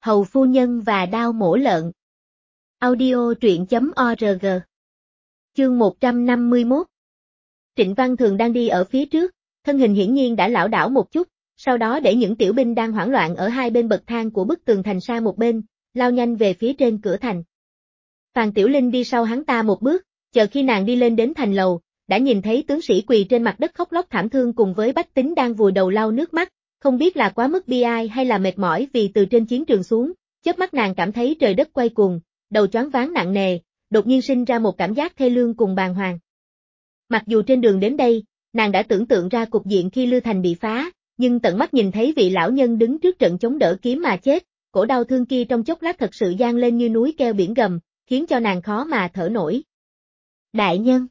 Hầu phu nhân và đao mổ lợn. Audio truyện.org. Chương 151. Trịnh Văn Thường đang đi ở phía trước, thân hình hiển nhiên đã lảo đảo một chút, sau đó để những tiểu binh đang hoảng loạn ở hai bên bậc thang của bức tường thành sang một bên, lao nhanh về phía trên cửa thành. Phàn Tiểu Linh đi sau hắn ta một bước, chờ khi nàng đi lên đến thành lầu, đã nhìn thấy tướng sĩ quỳ trên mặt đất khóc lóc thảm thương cùng với bách tính đang vùi đầu lau nước mắt, không biết là quá mức bi ai hay là mệt mỏi vì từ trên chiến trường xuống, chớp mắt nàng cảm thấy trời đất quay cuồng, đầu choáng váng nặng nề, đột nhiên sinh ra một cảm giác thê lương cùng bàng hoàng. Mặc dù trên đường đến đây, nàng đã tưởng tượng ra cục diện khi Lư Thành bị phá, nhưng tận mắt nhìn thấy vị lão nhân đứng trước trận chống đỡ kiếm mà chết, cổ đau thương kia trong chốc lát thật sự dang lên như núi keo biển gầm, khiến cho nàng khó mà thở nổi. Đại nhân.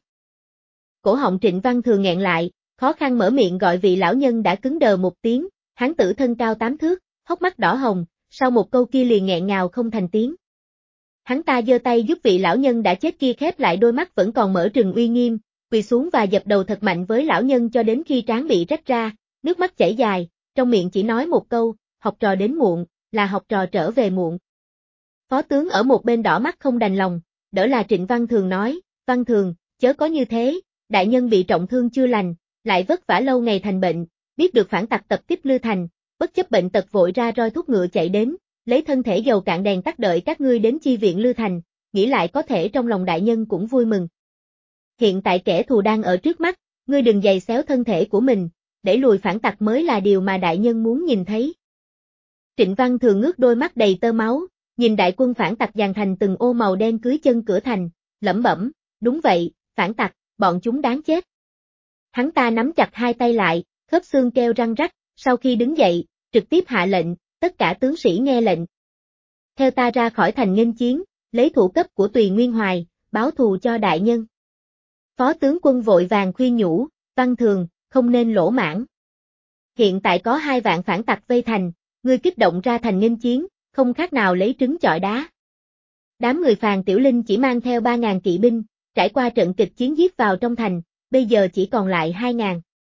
Cổ họng Trịnh Văn Thường nghẹn lại, khó khăn mở miệng gọi vị lão nhân đã cứng đờ một tiếng, hán tử thân cao 8 thước, hốc mắt đỏ hồng, sau một câu kia liền nghẹn ngào không thành tiếng. Hắn ta giơ tay giúp vị lão nhân đã chết kia khép lại đôi mắt vẫn còn mở trừng uy nghiêm, quỳ xuống và dập đầu thật mạnh với lão nhân cho đến khi trán bị rách ra, nước mắt chảy dài, trong miệng chỉ nói một câu, học trò đến muộn, là học trò trở về muộn. Phó tướng ở một bên đỏ mắt không đành lòng, đỡ là Trịnh Văn Thường nói, Văn Thường, chớ có như thế, đại nhân bị trọng thương chưa lành, lại vất vả lâu ngày thành bệnh, biết được phản tặc tập kích Lư Thành, bất chấp bệnh tật vội ra roi thúc ngựa chạy đến, lấy thân thể dầu cạn đèn tắt đợi các ngươi đến chi viện Lư Thành, nghĩ lại có thể trong lòng đại nhân cũng vui mừng. Hiện tại kẻ thù đang ở trước mắt, ngươi đừng giày xéo thân thể của mình, để lùi phản tặc mới là điều mà đại nhân muốn nhìn thấy. Trịnh Văn Thường ngước đôi mắt đầy tơ máu, nhìn đại quân phản tặc dàn thành từng ô màu đen cưới chân cửa thành, lẩm bẩm, đúng vậy, phản tặc, bọn chúng đáng chết. Hắn ta nắm chặt hai tay lại, khớp xương kêu răng rắc, sau khi đứng dậy, trực tiếp hạ lệnh, tất cả tướng sĩ nghe lệnh. Theo ta ra khỏi thành nghênh chiến, lấy thủ cấp của Tùy Nguyên Hoài, báo thù cho đại nhân. Phó tướng quân vội vàng khuyên nhủ, Văn Thường, không nên lỗ mãn. Hiện tại có 2 vạn phản tặc vây thành, ngươi kích động ra thành nghênh chiến, không khác nào lấy trứng chọi đá. Đám người Phàn Tiểu Linh chỉ mang theo 3.000 kỵ binh, trải qua trận kịch chiến giết vào trong thành, bây giờ chỉ còn lại 2.000.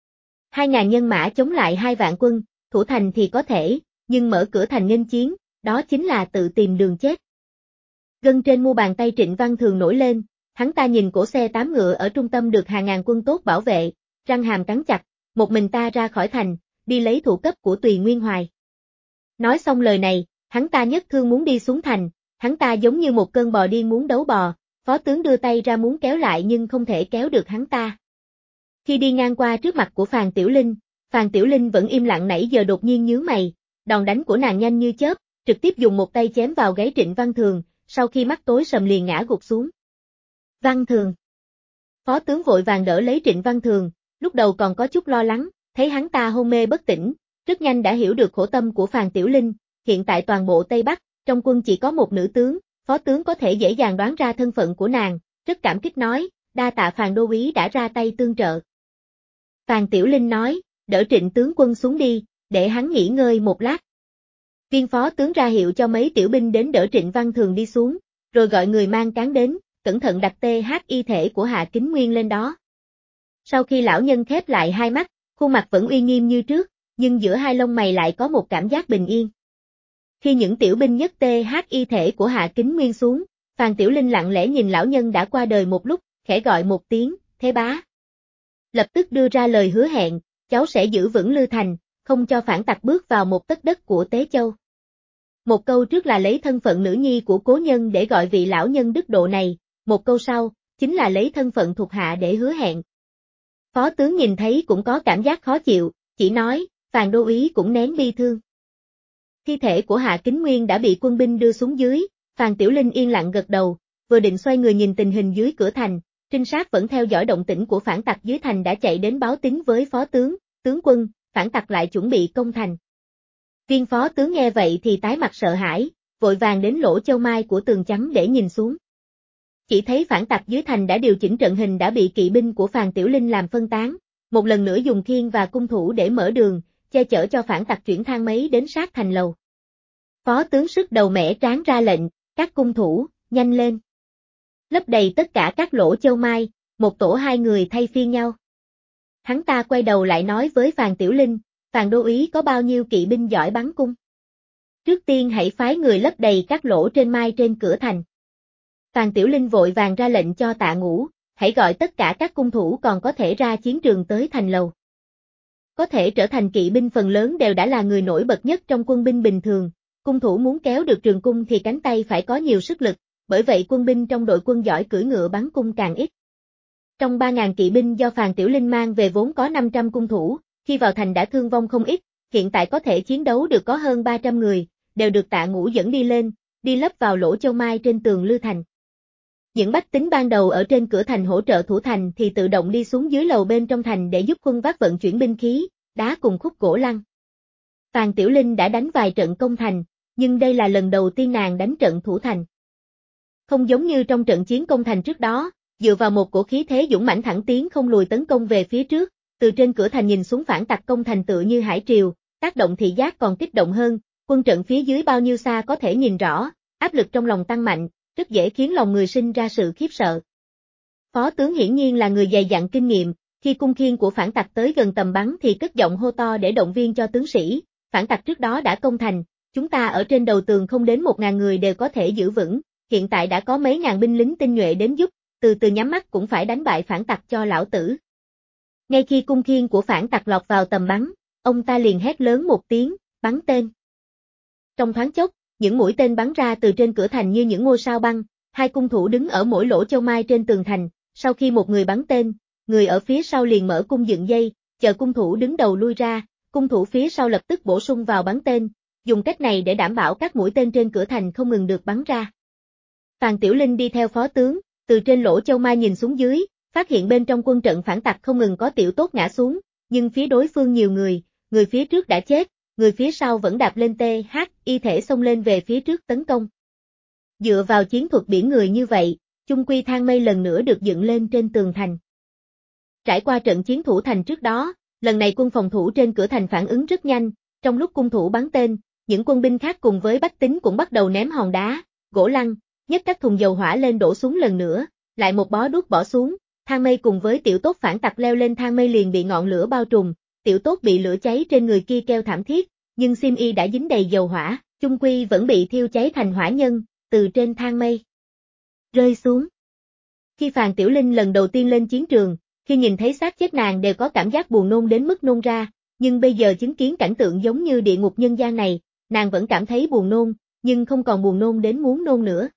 2.000 nhân mã chống lại 2 vạn quân, thủ thành thì có thể, nhưng mở cửa thành nghênh chiến, đó chính là tự tìm đường chết. Gân trên mu bàn tay Trịnh Văn Thường nổi lên, hắn ta nhìn cổ xe 8 ngựa ở trung tâm được hàng ngàn quân tốt bảo vệ, răng hàm cắn chặt, một mình ta ra khỏi thành, đi lấy thủ cấp của Tùy Nguyên Hoài. Nói xong lời này, hắn ta nhấc thương muốn đi xuống thành, hắn ta giống như một cơn bò điên muốn đấu bò, phó tướng đưa tay ra muốn kéo lại nhưng không thể kéo được hắn ta. Khi đi ngang qua trước mặt của Phàn Tiểu Linh vẫn im lặng nãy giờ đột nhiên nhướng mày, đòn đánh của nàng nhanh như chớp, trực tiếp dùng một tay chém vào gáy Trịnh Văn Thường, sau khi mắt tối sầm liền ngã gục xuống. Văn Thường. Phó tướng vội vàng đỡ lấy Trịnh Văn Thường, lúc đầu còn có chút lo lắng, thấy hắn ta hôn mê bất tỉnh, rất nhanh đã hiểu được khổ tâm của Phàn Tiểu Linh, hiện tại toàn bộ Tây Bắc, trong quân chỉ có một nữ tướng, phó tướng có thể dễ dàng đoán ra thân phận của nàng, rất cảm kích nói, đa tạ Phàn đô úy đã ra tay tương trợ. Phàn Tiểu Linh nói, đỡ Trịnh tướng quân xuống đi, để hắn nghỉ ngơi một lát. Viên phó tướng ra hiệu cho mấy tiểu binh đến đỡ Trịnh Văn Thường đi xuống, rồi gọi người mang cán đến, cẩn thận đặt y thể của Hạ Kính Nguyên lên đó. Sau khi lão nhân khép lại hai mắt, khuôn mặt vẫn uy nghiêm như trước, nhưng giữa hai lông mày lại có một cảm giác bình yên. Khi những tiểu binh nhấc y thể của Hạ Kính Nguyên xuống, Phàn Tiểu Linh lặng lẽ nhìn lão nhân đã qua đời một lúc, khẽ gọi một tiếng, thế bá. Lập tức đưa ra lời hứa hẹn, cháu sẽ giữ vững Lư Thành, không cho phản tặc bước vào một tấc đất của Tế Châu. Một câu trước là lấy thân phận nữ nhi của cố nhân để gọi vị lão nhân đức độ này, một câu sau, chính là lấy thân phận thuộc hạ để hứa hẹn. Phó tướng nhìn thấy cũng có cảm giác khó chịu, chỉ nói, Phàn đô úy cũng nén bi thương. Thi thể của Hạ Kính Nguyên đã bị quân binh đưa xuống dưới, Phàn Tiểu Linh yên lặng gật đầu, vừa định xoay người nhìn tình hình dưới cửa thành, trinh sát vẫn theo dõi động tĩnh của phản tặc dưới thành đã chạy đến báo tín với phó tướng, tướng quân, phản tặc lại chuẩn bị công thành. Viên phó tướng nghe vậy thì tái mặt sợ hãi, vội vàng đến lỗ châu mai của tường chắn để nhìn xuống. Chỉ thấy phản tặc dưới thành đã điều chỉnh trận hình đã bị kỵ binh của Phàn Tiểu Linh làm phân tán, một lần nữa dùng khiên và cung thủ để mở đường, che chở cho phản tặc chuyển thang máy đến sát thành lầu. Phó tướng sức đầu mẻ tráng ra lệnh, các cung thủ, nhanh lên. Lấp đầy tất cả các lỗ châu mai, một tổ 2 người thay phiên nhau. Hắn ta quay đầu lại nói với Phàn Tiểu Linh, Phàn đô úy có bao nhiêu kỵ binh giỏi bắn cung? Trước tiên hãy phái người lấp đầy các lỗ trên mai trên cửa thành. Phàn Tiểu Linh vội vàng ra lệnh cho Tạ Ngũ, hãy gọi tất cả các cung thủ còn có thể ra chiến trường tới thành lầu. Có thể trở thành kỵ binh phần lớn đều đã là người nổi bật nhất trong quân binh bình thường, cung thủ muốn kéo được trường cung thì cánh tay phải có nhiều sức lực, bởi vậy quân binh trong đội quân giỏi cưỡi ngựa bắn cung càng ít. Trong 3.000 kỵ binh do Phàn Tiểu Linh mang về vốn có 500 cung thủ, khi vào thành đã thương vong không ít, hiện tại có thể chiến đấu được có hơn 300 người, đều được Tạ Ngũ dẫn đi lên, đi lấp vào lỗ châu mai trên tường lư thành. Những bách tính ban đầu ở trên cửa thành hỗ trợ thủ thành thì tự động đi xuống dưới lầu bên trong thành để giúp quân vác vận chuyển binh khí, đá cùng khúc gỗ lăng. Phàn Tiểu Linh đã đánh vài trận công thành, nhưng đây là lần đầu tiên nàng đánh trận thủ thành. Không giống như trong trận chiến công thành trước đó, dựa vào một cổ khí thế dũng mãnh thẳng tiến không lùi tấn công về phía trước, từ trên cửa thành nhìn xuống phản tặc công thành tựa như hải triều, tác động thị giác còn kích động hơn, quân trận phía dưới bao nhiêu xa có thể nhìn rõ, áp lực trong lòng tăng mạnh, rất dễ khiến lòng người sinh ra sự khiếp sợ. Phó tướng hiển nhiên là người dày dặn kinh nghiệm, khi cung khiên của phản tặc tới gần tầm bắn thì cất giọng hô to để động viên cho tướng sĩ, phản tặc trước đó đã công thành, chúng ta ở trên đầu tường không đến 1.000 người đều có thể giữ vững, hiện tại đã có mấy ngàn binh lính tinh nhuệ đến giúp, từ từ nhắm mắt cũng phải đánh bại phản tặc cho lão tử. Ngay khi cung khiên của phản tặc lọt vào tầm bắn, ông ta liền hét lớn một tiếng, bắn tên. Trong thoáng chốc, những mũi tên bắn ra từ trên cửa thành như những ngôi sao băng, hai cung thủ đứng ở mỗi lỗ châu mai trên tường thành, sau khi một người bắn tên, người ở phía sau liền mở cung dựng dây, chờ cung thủ đứng đầu lui ra, cung thủ phía sau lập tức bổ sung vào bắn tên, dùng cách này để đảm bảo các mũi tên trên cửa thành không ngừng được bắn ra. Phàn Tiểu Linh đi theo phó tướng, từ trên lỗ châu mai nhìn xuống dưới, phát hiện bên trong quân trận phản tặc không ngừng có tiểu tốt ngã xuống, nhưng phía đối phương nhiều người phía trước đã chết, người phía sau vẫn đạp lên y thể xông lên về phía trước tấn công. Dựa vào chiến thuật biển người như vậy, chung quy thang mây lần nữa được dựng lên trên tường thành. Trải qua trận chiến thủ thành trước đó, lần này quân phòng thủ trên cửa thành phản ứng rất nhanh, trong lúc cung thủ bắn tên, những quân binh khác cùng với bách tính cũng bắt đầu ném hòn đá, gỗ lăng, nhấc các thùng dầu hỏa lên đổ xuống lần nữa, lại một bó đuốc bỏ xuống, thang mây cùng với tiểu tốt phản tặc leo lên thang mây liền bị ngọn lửa bao trùm, tiểu tốt bị lửa cháy trên người kia kêu thảm thiết, nhưng xiêm y đã dính đầy dầu hỏa, chung quy vẫn bị thiêu cháy thành hỏa nhân, từ trên thang mây rơi xuống. Khi Phàn Tiểu Linh lần đầu tiên lên chiến trường, khi nhìn thấy xác chết nàng đều có cảm giác buồn nôn đến mức nôn ra, nhưng bây giờ chứng kiến cảnh tượng giống như địa ngục nhân gian này, nàng vẫn cảm thấy buồn nôn, nhưng không còn buồn nôn đến muốn nôn nữa.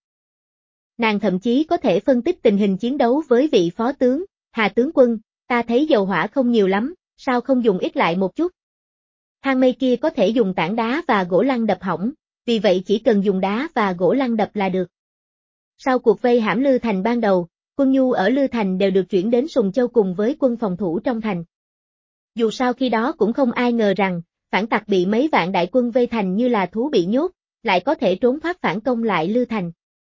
Nàng thậm chí có thể phân tích tình hình chiến đấu với vị phó tướng, Hà tướng quân, ta thấy dầu hỏa không nhiều lắm, sao không dùng ít lại một chút? Thang mây kia có thể dùng tảng đá và gỗ lăng đập hỏng, vì vậy chỉ cần dùng đá và gỗ lăng đập là được. Sau cuộc vây hãm Lư Thành ban đầu, quân nhu ở Lư Thành đều được chuyển đến Sùng Châu cùng với quân phòng thủ trong thành. Dù sao khi đó cũng không ai ngờ rằng, phản tặc bị mấy vạn đại quân vây thành như là thú bị nhốt, lại có thể trốn thoát phản công lại Lư Thành.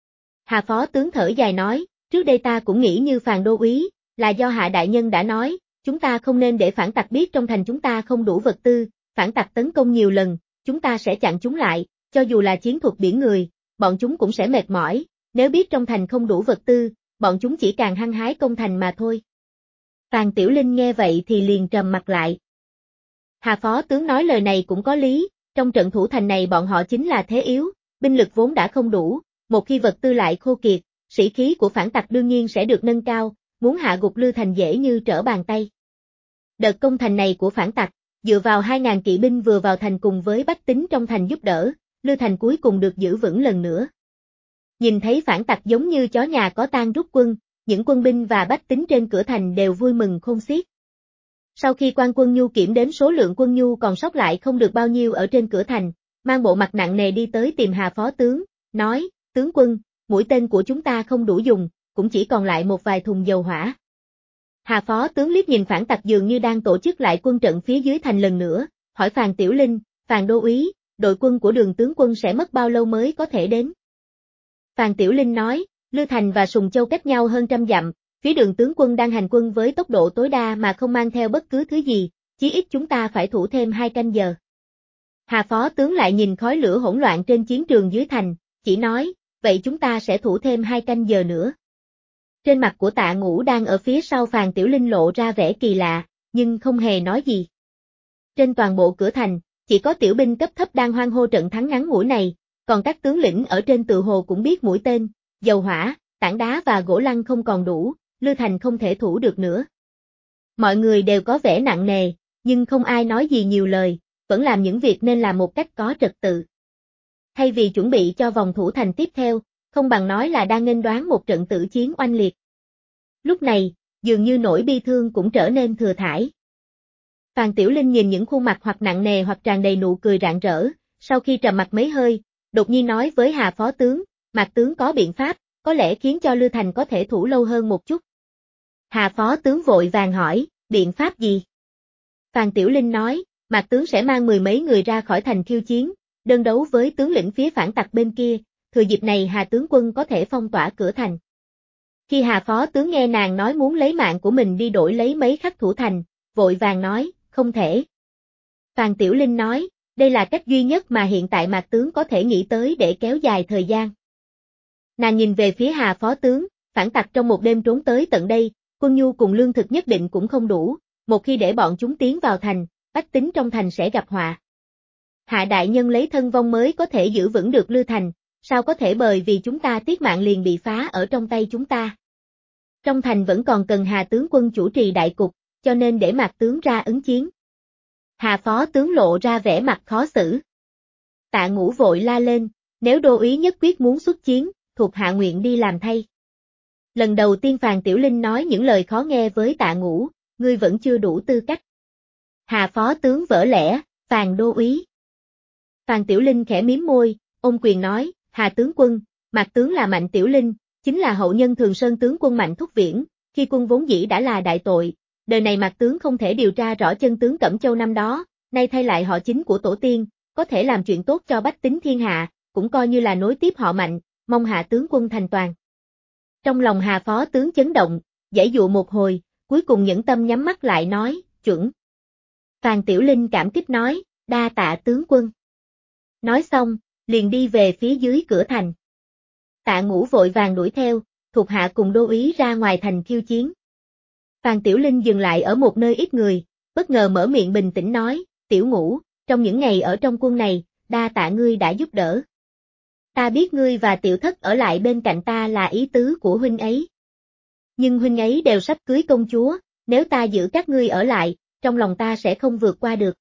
Hà phó tướng thở dài nói, trước đây ta cũng nghĩ như Phàn đô úy, là do Hạ đại nhân đã nói, chúng ta không nên để phản tặc biết trong thành chúng ta không đủ vật tư, phản tặc tấn công nhiều lần, chúng ta sẽ chặn chúng lại, cho dù là chiến thuật biển người, bọn chúng cũng sẽ mệt mỏi, nếu biết trong thành không đủ vật tư, bọn chúng chỉ càng hăng hái công thành mà thôi. Phàn Tiểu Linh nghe vậy thì liền trầm mặt lại. Hà phó tướng nói lời này cũng có lý, trong trận thủ thành này bọn họ chính là thế yếu, binh lực vốn đã không đủ, một khi vật tư lại khô kiệt, sĩ khí của phản tặc đương nhiên sẽ được nâng cao, muốn hạ gục Lư Thành dễ như trở bàn tay. Đợt công thành này của phản tặc, dựa vào 2.000 kỵ binh vừa vào thành cùng với bách tính trong thành giúp đỡ, Lư Thành cuối cùng được giữ vững lần nữa. Nhìn thấy phản tặc giống như chó nhà có tang rút quân, những quân binh và bách tính trên cửa thành đều vui mừng khôn xiết. Sau khi quan quân nhu kiểm đếm số lượng quân nhu còn sót lại không được bao nhiêu ở trên cửa thành, mang bộ mặt nặng nề đi tới tìm Hà phó tướng, nói, tướng quân, mũi tên của chúng ta không đủ dùng, cũng chỉ còn lại một vài thùng dầu hỏa. Hà phó tướng liếc nhìn phản tặc dường như đang tổ chức lại quân trận phía dưới thành lần nữa, hỏi Phàn Tiểu Linh, Phàn đô úy, đội quân của Đường tướng quân sẽ mất bao lâu mới có thể đến? Phàn Tiểu Linh nói, Lư Thành và Sùng Châu cách nhau hơn 100 dặm, phía Đường tướng quân đang hành quân với tốc độ tối đa mà không mang theo bất cứ thứ gì, chí ít chúng ta phải thủ thêm 2 canh giờ. Hà phó tướng lại nhìn khói lửa hỗn loạn trên chiến trường dưới thành, chỉ nói, vậy chúng ta sẽ thủ thêm 2 canh giờ nữa. Trên mặt của Tạ Ngũ đang ở phía sau Phàn Tiểu Linh lộ ra vẻ kỳ lạ, nhưng không hề nói gì. Trên toàn bộ cửa thành, chỉ có tiểu binh cấp thấp đang hoan hô trận thắng ngắn ngủi này, còn các tướng lĩnh ở trên tự hồ cũng biết mũi tên, dầu hỏa, tảng đá và gỗ lăng không còn đủ, Lư Thành không thể thủ được nữa. Mọi người đều có vẻ nặng nề, nhưng không ai nói gì nhiều lời, vẫn làm những việc nên làm một cách có trật tự. Thay vì chuẩn bị cho vòng thủ thành tiếp theo, không bằng nói là đang nghênh đoán một trận tử chiến oanh liệt. Lúc này, dường như nỗi bi thương cũng trở nên thừa thãi. Phàn Tiểu Linh nhìn những khuôn mặt hoặc nặng nề hoặc tràn đầy nụ cười rạng rỡ, sau khi trầm mặc mấy hơi, đột nhiên nói với Hà phó tướng, Mạc tướng có biện pháp, có lẽ khiến cho Lư Thành có thể thủ lâu hơn một chút. Hà phó tướng vội vàng hỏi, biện pháp gì? Phàn Tiểu Linh nói, Mạc tướng sẽ mang 10 mấy người ra khỏi thành khiêu chiến, đơn đấu với tướng lĩnh phía phản tặc bên kia, thừa dịp này Hà tướng quân có thể phong tỏa cửa thành. Khi Hà phó tướng nghe nàng nói muốn lấy mạng của mình đi đổi lấy mấy khắc thủ thành, vội vàng nói, không thể. Phàn Tiểu Linh nói, đây là cách duy nhất mà hiện tại Mạc tướng có thể nghĩ tới để kéo dài thời gian. Nàng nhìn về phía Hà phó tướng, phản tặc trong một đêm trốn tới tận đây, quân nhu cùng lương thực nhất định cũng không đủ, một khi để bọn chúng tiến vào thành, bách tính trong thành sẽ gặp họa. Hạ đại nhân lấy thân vong mới có thể giữ vững được Lư Thành, sao có thể bởi vì chúng ta tiết mạng liền bị phá ở trong tay chúng ta. Trong thành vẫn còn cần Hà tướng quân chủ trì đại cục, cho nên để Mạc tướng ra ứng chiến. Hà phó tướng lộ ra vẻ mặt khó xử. Tạ Ngũ vội la lên, nếu đô úy nhất quyết muốn xuất chiến, thuộc hạ nguyện đi làm thay. Lần đầu tiên Phàn Tiểu Linh nói những lời khó nghe với Tạ Ngũ, ngươi vẫn chưa đủ tư cách. Hà phó tướng vỡ lẽ, Phàn đô úy. Phàn Tiểu Linh khẽ mím môi, ôm quyền nói, Hà tướng quân, Mạc tướng là Mạnh Tiểu Linh, chính là hậu nhân Thường Sơn tướng quân Mạnh Thúc Viễn, khi quân vốn dĩ đã là đại tội, đời này Mạc tướng không thể điều tra rõ chân tướng Cẩm Châu năm đó, nay thay lại họ chính của tổ tiên, có thể làm chuyện tốt cho bách tính thiên hạ, cũng coi như là nối tiếp họ Mạnh, mong Hạ tướng quân thành toàn. Trong lòng Hà phó tướng chấn động, giãy dụa một hồi, cuối cùng nhẫn tâm nhắm mắt lại nói, chuẩn. Phàn Tiểu Linh cảm kích nói, đa tạ tướng quân. Nói xong, liền đi về phía dưới cửa thành. Tạ Ngũ vội vàng đuổi theo, thuộc hạ cùng đô úy ra ngoài thành khiêu chiến. Phàn Tiểu Linh dừng lại ở một nơi ít người, bất ngờ mở miệng bình tĩnh nói, Tiểu Ngũ, trong những ngày ở trong quân này, đa tạ ngươi đã giúp đỡ. Ta biết ngươi và Tiểu Thất ở lại bên cạnh ta là ý tứ của huynh ấy. Nhưng huynh ấy đều sắp cưới công chúa, nếu ta giữ các ngươi ở lại, trong lòng ta sẽ không vượt qua được.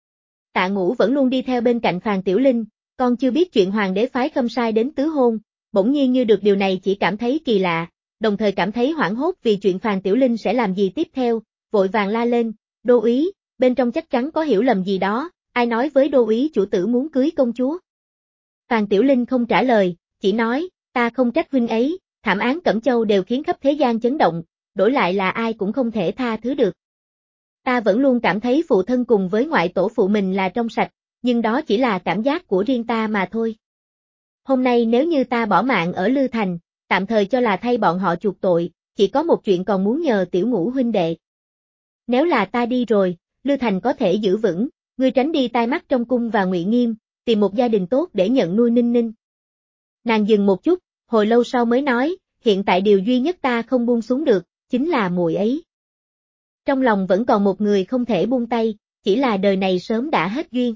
Tạ Ngũ vẫn luôn đi theo bên cạnh Phàn Tiểu Linh, con chưa biết chuyện hoàng đế phái Khâm Sai đến tứ hôn, bỗng nhiên như được điều này chỉ cảm thấy kỳ lạ, đồng thời cảm thấy hoảng hốt vì chuyện Phàn Tiểu Linh sẽ làm gì tiếp theo, vội vàng la lên, đô úy, bên trong chắc chắn có hiểu lầm gì đó, ai nói với đô úy chủ tử muốn cưới công chúa. Phàn Tiểu Linh không trả lời, chỉ nói, ta không trách huynh ấy, thảm án Cẩm Châu đều khiến khắp thế gian chấn động, đổi lại là ai cũng không thể tha thứ được. Ta vẫn luôn cảm thấy phụ thân cùng với ngoại tổ phụ mình là trong sạch, nhưng đó chỉ là cảm giác của riêng ta mà thôi. Hôm nay nếu như ta bỏ mạng ở Lư Thành, tạm thời cho là thay bọn họ chuộc tội, chỉ có một chuyện còn muốn nhờ Tiểu Ngũ huynh đệ. Nếu là ta đi rồi, Lư Thành có thể giữ vững, ngươi tránh đi tai mắt trong cung và Ngụy Nghiêm, tìm một gia đình tốt để nhận nuôi Ninh Ninh. Nàng dừng một chút, hồi lâu sau mới nói, hiện tại điều duy nhất ta không buông xuống được, chính là muội ấy. Trong lòng vẫn còn một người không thể buông tay, chỉ là đời này sớm đã hết duyên.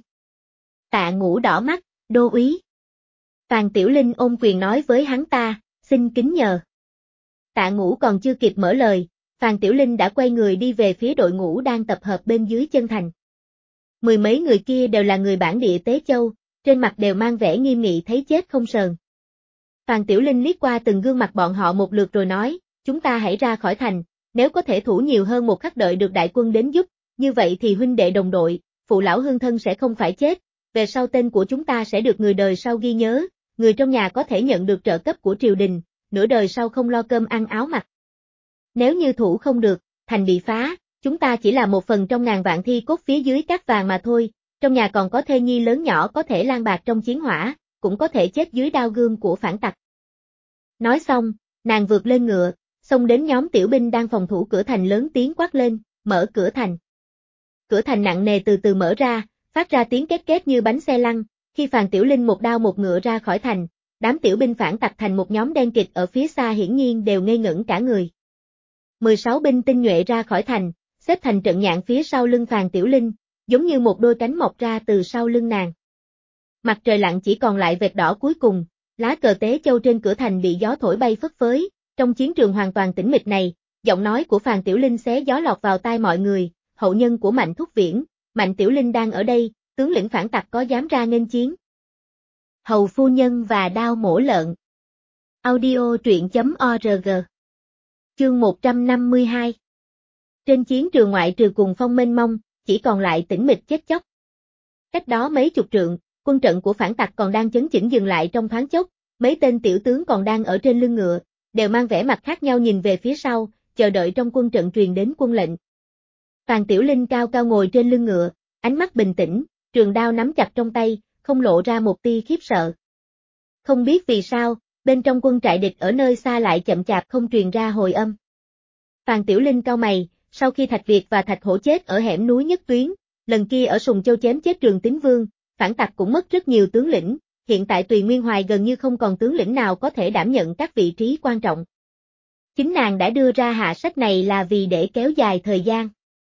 Tạ Ngũ đỏ mắt, đô úy. Phàn Tiểu Linh ôm quyền nói với hắn ta, xin kính nhờ. Tạ Ngũ còn chưa kịp mở lời, Phàn Tiểu Linh đã quay người đi về phía đội ngũ đang tập hợp bên dưới chân thành. Mười mấy người kia đều là người bản địa Tế Châu, trên mặt đều mang vẻ nghiêm nghị thấy chết không sờn. Phàn Tiểu Linh liếc qua từng gương mặt bọn họ một lượt rồi nói, chúng ta hãy ra khỏi thành, nếu có thể thủ nhiều hơn một khắc đợi được đại quân đến giúp, như vậy thì huynh đệ đồng đội, phụ lão hương thân sẽ không phải chết, về sau tên của chúng ta sẽ được người đời sau ghi nhớ, người trong nhà có thể nhận được trợ cấp của triều đình, nửa đời sau không lo cơm ăn áo mặc. Nếu như thủ không được, thành bị phá, chúng ta chỉ là một phần trong ngàn vạn thi cốt phía dưới cát vàng mà thôi, trong nhà còn có thê nhi lớn nhỏ có thể lang bạc trong chiến hỏa, cũng có thể chết dưới đao gươm của phản tặc. Nói xong, nàng vượt lên ngựa, xông đến nhóm tiểu binh đang phòng thủ cửa thành lớn tiếng quát lên, mở cửa thành. Cửa thành nặng nề từ từ mở ra, phát ra tiếng két két như bánh xe lăn, khi Phàn Tiểu Linh một đao một ngựa ra khỏi thành, đám tiểu binh phản tặc thành một nhóm đen kịt ở phía xa hiển nhiên đều ngây ngẩn cả người. 16 binh tinh nhuệ ra khỏi thành, xếp thành trận nhạn phía sau lưng Phàn Tiểu Linh, giống như một đôi cánh mọc ra từ sau lưng nàng. Mặt trời lặn chỉ còn lại vệt đỏ cuối cùng, lá cờ tế châu trên cửa thành bị gió thổi bay phất phới, trong chiến trường hoàn toàn tĩnh mịch này, giọng nói của Phàn Tiểu Linh xé gió lọt vào tai mọi người, hậu nhân của Mạnh Thúc Viễn, Mạnh Tiểu Linh đang ở đây, tướng lĩnh phản tặc có dám ra nghênh chiến. Hầu phu nhân và đao mổ lợn. Audio truyện.org. Chương 152. Trên chiến trường ngoại trừ cùng phong mênh mông, chỉ còn lại tĩnh mịch chết chóc. Cách đó mấy chục trượng, quân trận của phản tặc còn đang chấn chỉnh dừng lại trong thoáng chốc, mấy tên tiểu tướng còn đang ở trên lưng ngựa, đều mang vẻ mặt khác nhau nhìn về phía sau, chờ đợi trong quân trận truyền đến quân lệnh. Phàn Tiểu Linh cao cao ngồi trên lưng ngựa, ánh mắt bình tĩnh, trường đao nắm chặt trong tay, không lộ ra một tia khiếp sợ. Không biết vì sao, bên trong quân trại địch ở nơi xa lại chậm chạp không truyền ra hồi âm. Phàn Tiểu Linh cau mày, sau khi Thạch Việt và Thạch Hổ chết ở hẻm núi Nhất Tuyến, lần kia ở Sùng Châu chém chết Trường Tín Vương, phản tặc cũng mất rất nhiều tướng lĩnh, hiện tại Tùy Nguyên Hoài gần như không còn tướng lĩnh nào có thể đảm nhận các vị trí quan trọng. Chính nàng đã đưa ra hạ sách này là vì để kéo dài thời gian.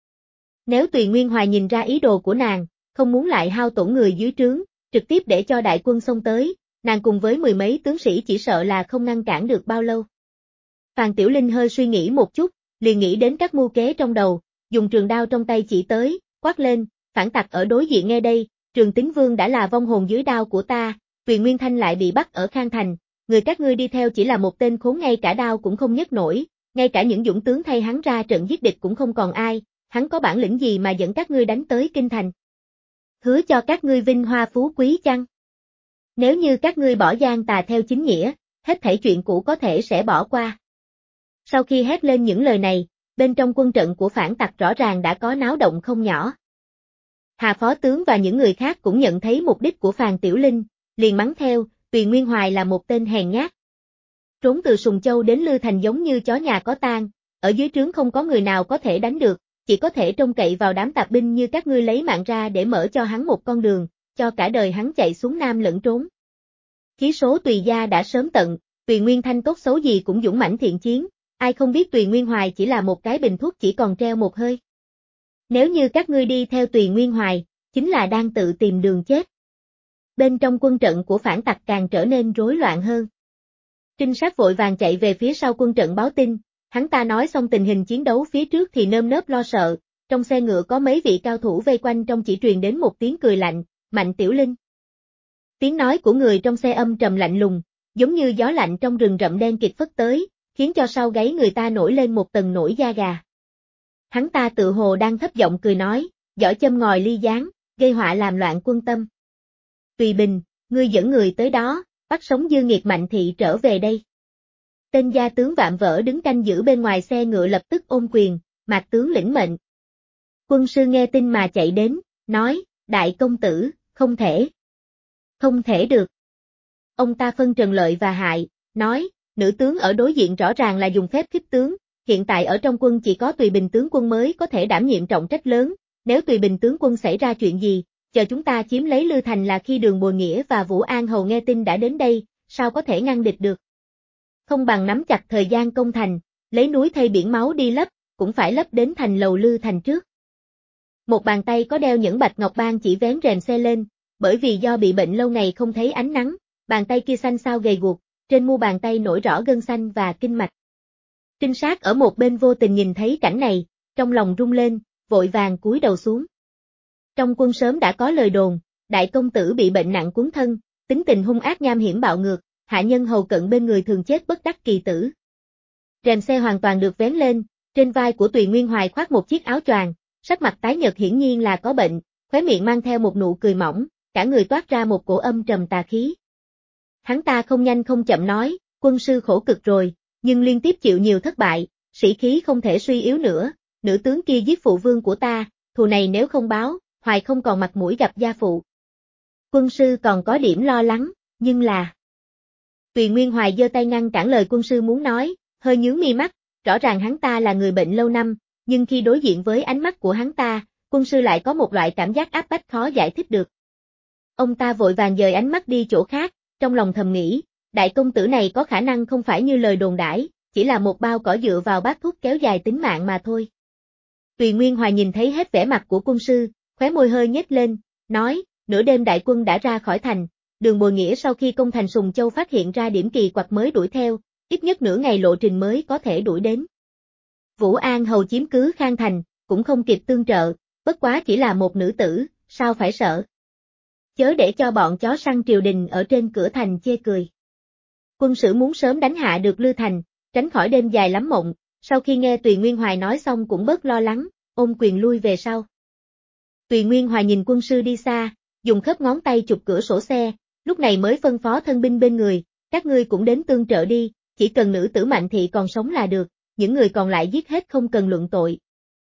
Nếu Tùy Nguyên Hoài nhìn ra ý đồ của nàng, không muốn lại hao tổn người dưới trướng, trực tiếp để cho đại quân xông tới, nàng cùng với mười mấy tướng sĩ chỉ sợ là không ngăn cản được bao lâu. Phàn Tiểu Linh hơi suy nghĩ một chút, liền nghĩ đến các mưu kế trong đầu, dùng trường đao trong tay chỉ tới, quát lên, phản tặc ở đối diện nghe đây, Trường Tín Vương đã là vong hồn dưới đao của ta, Tùy Nguyên Thanh lại bị bắt ở Khang Thành, người các ngươi đi theo chỉ là một tên khốn ngay cả đao cũng không nhấc nổi, ngay cả những dũng tướng thay hắn ra trận giết địch cũng không còn ai, hắn có bản lĩnh gì mà dẫn các ngươi đánh tới Kinh Thành. Hứa cho các ngươi vinh hoa phú quý chăng? Nếu như các ngươi bỏ gian tà theo chính nghĩa, hết thảy chuyện cũ có thể sẽ bỏ qua. Sau khi hét lên những lời này, bên trong quân trận của phản tặc rõ ràng đã có náo động không nhỏ. Hà phó tướng và những người khác cũng nhận thấy mục đích của Phàn Tiểu Linh, liền mắng theo, Tùy Nguyên Hoài là một tên hèn nhát. Trốn từ Sùng Châu đến Lư Thành giống như chó nhà có tang, ở dưới trướng không có người nào có thể đánh được, chỉ có thể trông cậy vào đám tạp binh như các ngươi lấy mạng ra để mở cho hắn một con đường, cho cả đời hắn chạy xuống Nam lẫn trốn. Chí số Tùy gia đã sớm tận, Tùy Nguyên Thanh tốt xấu gì cũng dũng mãnh thiện chiến, ai không biết Tùy Nguyên Hoài chỉ là một cái bình thuốc chỉ còn treo một hơi. Nếu như các ngươi đi theo Tùy Nguyên Hoài, chính là đang tự tìm đường chết. Bên trong quân trận của phản tặc càng trở nên rối loạn hơn. Trinh sát vội vàng chạy về phía sau quân trận báo tin, hắn ta nói xong tình hình chiến đấu phía trước thì nơm nớp lo sợ, trong xe ngựa có mấy vị cao thủ vây quanh trong chỉ truyền đến một tiếng cười lạnh, Mạnh Tiểu Linh. Tiếng nói của người trong xe âm trầm lạnh lùng, giống như gió lạnh trong rừng rậm đen kịt phất tới, khiến cho sau gáy người ta nổi lên một tầng nổi da gà. Hắn ta tự hồ đang thấp giọng cười nói, giỏi châm ngòi ly gián, gây họa làm loạn quân tâm. Tùy Bình, ngươi dẫn người tới đó, bắt sống Dư Nghiệt Mạnh Thị trở về đây. Tên gia tướng Vạm Vỡ đứng canh giữ bên ngoài xe ngựa lập tức ôm quyền, Mạc tướng lĩnh mệnh. Quân sư nghe tin mà chạy đến, nói, đại công tử, không thể. Không thể được. Ông ta phân trần lợi và hại, nói, nữ tướng ở đối diện rõ ràng là dùng phép khích tướng, hiện tại ở trong quân chỉ có Tùy Bình tướng quân mới có thể đảm nhiệm trọng trách lớn, nếu Tùy Bình tướng quân xảy ra chuyện gì, chờ chúng ta chiếm lấy Lư Thành là khi Đường Bồi Nghĩa và Vũ An Hầu nghe tin đã đến đây, sao có thể ngăn địch được. Không bằng nắm chặt thời gian công thành, lấy núi thay biển máu đi lấp, cũng phải lấp đến thành lầu Lư Thành trước. Một bàn tay có đeo những bạch ngọc ban chỉ vén rèm xe lên, bởi vì do bị bệnh lâu ngày không thấy ánh nắng, bàn tay kia xanh xao gầy guộc, trên mu bàn tay nổi rõ gân xanh và kinh mạch. Trinh sát ở một bên vô tình nhìn thấy cảnh này, trong lòng rung lên, vội vàng cúi đầu xuống. Trong quân sớm đã có lời đồn, đại công tử bị bệnh nặng cuốn thân, tính tình hung ác nham hiểm bạo ngược, hạ nhân hầu cận bên người thường chết bất đắc kỳ tử. Rèm xe hoàn toàn được vén lên, trên vai của Tùy Nguyên Hoài khoác một chiếc áo choàng, sắc mặt tái nhợt hiển nhiên là có bệnh, khóe miệng mang theo một nụ cười mỏng, cả người toát ra một cổ âm trầm tà khí. Hắn ta không nhanh không chậm nói, quân sư khổ cực rồi, nhưng liên tiếp chịu nhiều thất bại, sĩ khí không thể suy yếu nữa, nữ tướng kia giết phụ vương của ta, thù này nếu không báo, Hoài không còn mặt mũi gặp gia phụ. Quân sư còn có điểm lo lắng, nhưng là... Tùy Nguyên Hoài giơ tay ngăn cản lời quân sư muốn nói, hơi nhướng mi mắt, rõ ràng hắn ta là người bệnh lâu năm, nhưng khi đối diện với ánh mắt của hắn ta, quân sư lại có một loại cảm giác áp bách khó giải thích được. Ông ta vội vàng dời ánh mắt đi chỗ khác, trong lòng thầm nghĩ, đại công tử này có khả năng không phải như lời đồn đãi, chỉ là một bao cỏ dựa vào bát thuốc kéo dài tính mạng mà thôi. Tùy Nguyên Hoài nhìn thấy hết vẻ mặt của quân sư, khóe môi hơi nhếch lên, nói, nửa đêm đại quân đã ra khỏi thành, Đường Bồi Nghĩa sau khi công thành Sùng Châu phát hiện ra điểm kỳ quặc mới đuổi theo, ít nhất nửa ngày lộ trình mới có thể đuổi đến. Vũ An Hầu chiếm cứ Khang Thành, cũng không kịp tương trợ, bất quá chỉ là một nữ tử, sao phải sợ. Chớ để cho bọn chó săn triều đình ở trên cửa thành chê cười. Quân sử muốn sớm đánh hạ được Lư Thành, tránh khỏi đêm dài lắm mộng, sau khi nghe Tùy Nguyên Hoài nói xong cũng bớt lo lắng, ôm quyền lui về sau. Tùy Nguyên Hoài nhìn quân sư đi xa, dùng khớp ngón tay chụp cửa sổ xe, lúc này mới phân phó thân binh bên người, các ngươi cũng đến tương trợ đi, chỉ cần nữ tử Mạnh Thị còn sống là được, những người còn lại giết hết không cần luận tội.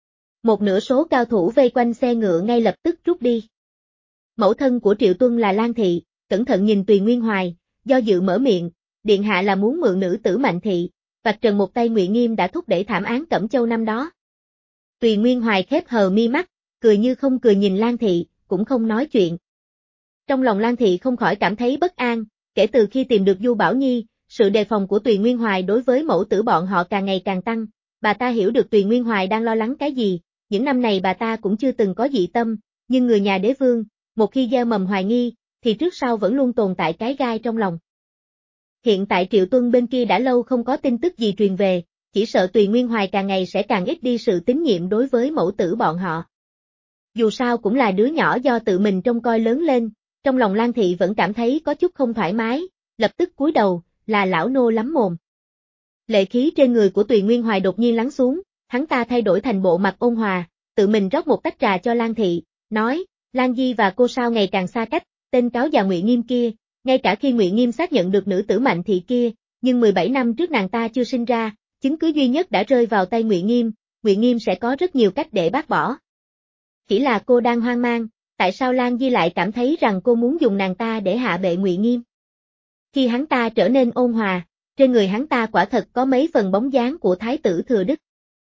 Một nửa số cao thủ vây quanh xe ngựa ngay lập tức rút đi. Mẫu thân của Triệu Tuân là Lan Thị, cẩn thận nhìn Tùy Nguyên Hoài, do dự mở miệng, điện hạ là muốn mượn nữ tử Mạnh Thị, vạch trần một tay Ngụy Nghiêm đã thúc đẩy thảm án Cẩm Châu năm đó. Tùy Nguyên Hoài khép hờ mi mắt, cười như không cười nhìn Lan Thị, cũng không nói chuyện. Trong lòng Lan Thị không khỏi cảm thấy bất an, kể từ khi tìm được Du Bảo Nhi, sự đề phòng của Tùy Nguyên Hoài đối với mẫu tử bọn họ càng ngày càng tăng, bà ta hiểu được Tùy Nguyên Hoài đang lo lắng cái gì, những năm này bà ta cũng chưa từng có dị tâm, nhưng người nhà đế vương, một khi gieo mầm hoài nghi, thì trước sau vẫn luôn tồn tại cái gai trong lòng. Hiện tại Triệu Tuân bên kia đã lâu không có tin tức gì truyền về, chỉ sợ Tùy Nguyên Hoài càng ngày sẽ càng ít đi sự tín nhiệm đối với mẫu tử bọn họ. Dù sao cũng là đứa nhỏ do tự mình trông coi lớn lên, trong lòng Lan Thị vẫn cảm thấy có chút không thoải mái, lập tức cúi đầu, là lão nô lắm mồm. Lệ khí trên người của Tùy Nguyên Hoài đột nhiên lắng xuống, hắn ta thay đổi thành bộ mặt ôn hòa, tự mình rót một tách trà cho Lan Thị, nói, Lan Di và cô sao ngày càng xa cách, tên cáo già Ngụy Nghiêm kia, ngay cả khi Ngụy Nghiêm xác nhận được nữ tử Mạnh Thị kia, nhưng 17 năm trước nàng ta chưa sinh ra, chứng cứ duy nhất đã rơi vào tay Ngụy Nghiêm sẽ có rất nhiều cách để bác bỏ. Chỉ là cô đang hoang mang, tại sao Lan Di lại cảm thấy rằng cô muốn dùng nàng ta để hạ bệ Ngụy Nghiêm? Khi hắn ta trở nên ôn hòa, trên người hắn ta quả thật có mấy phần bóng dáng của Thái tử Thừa Đức.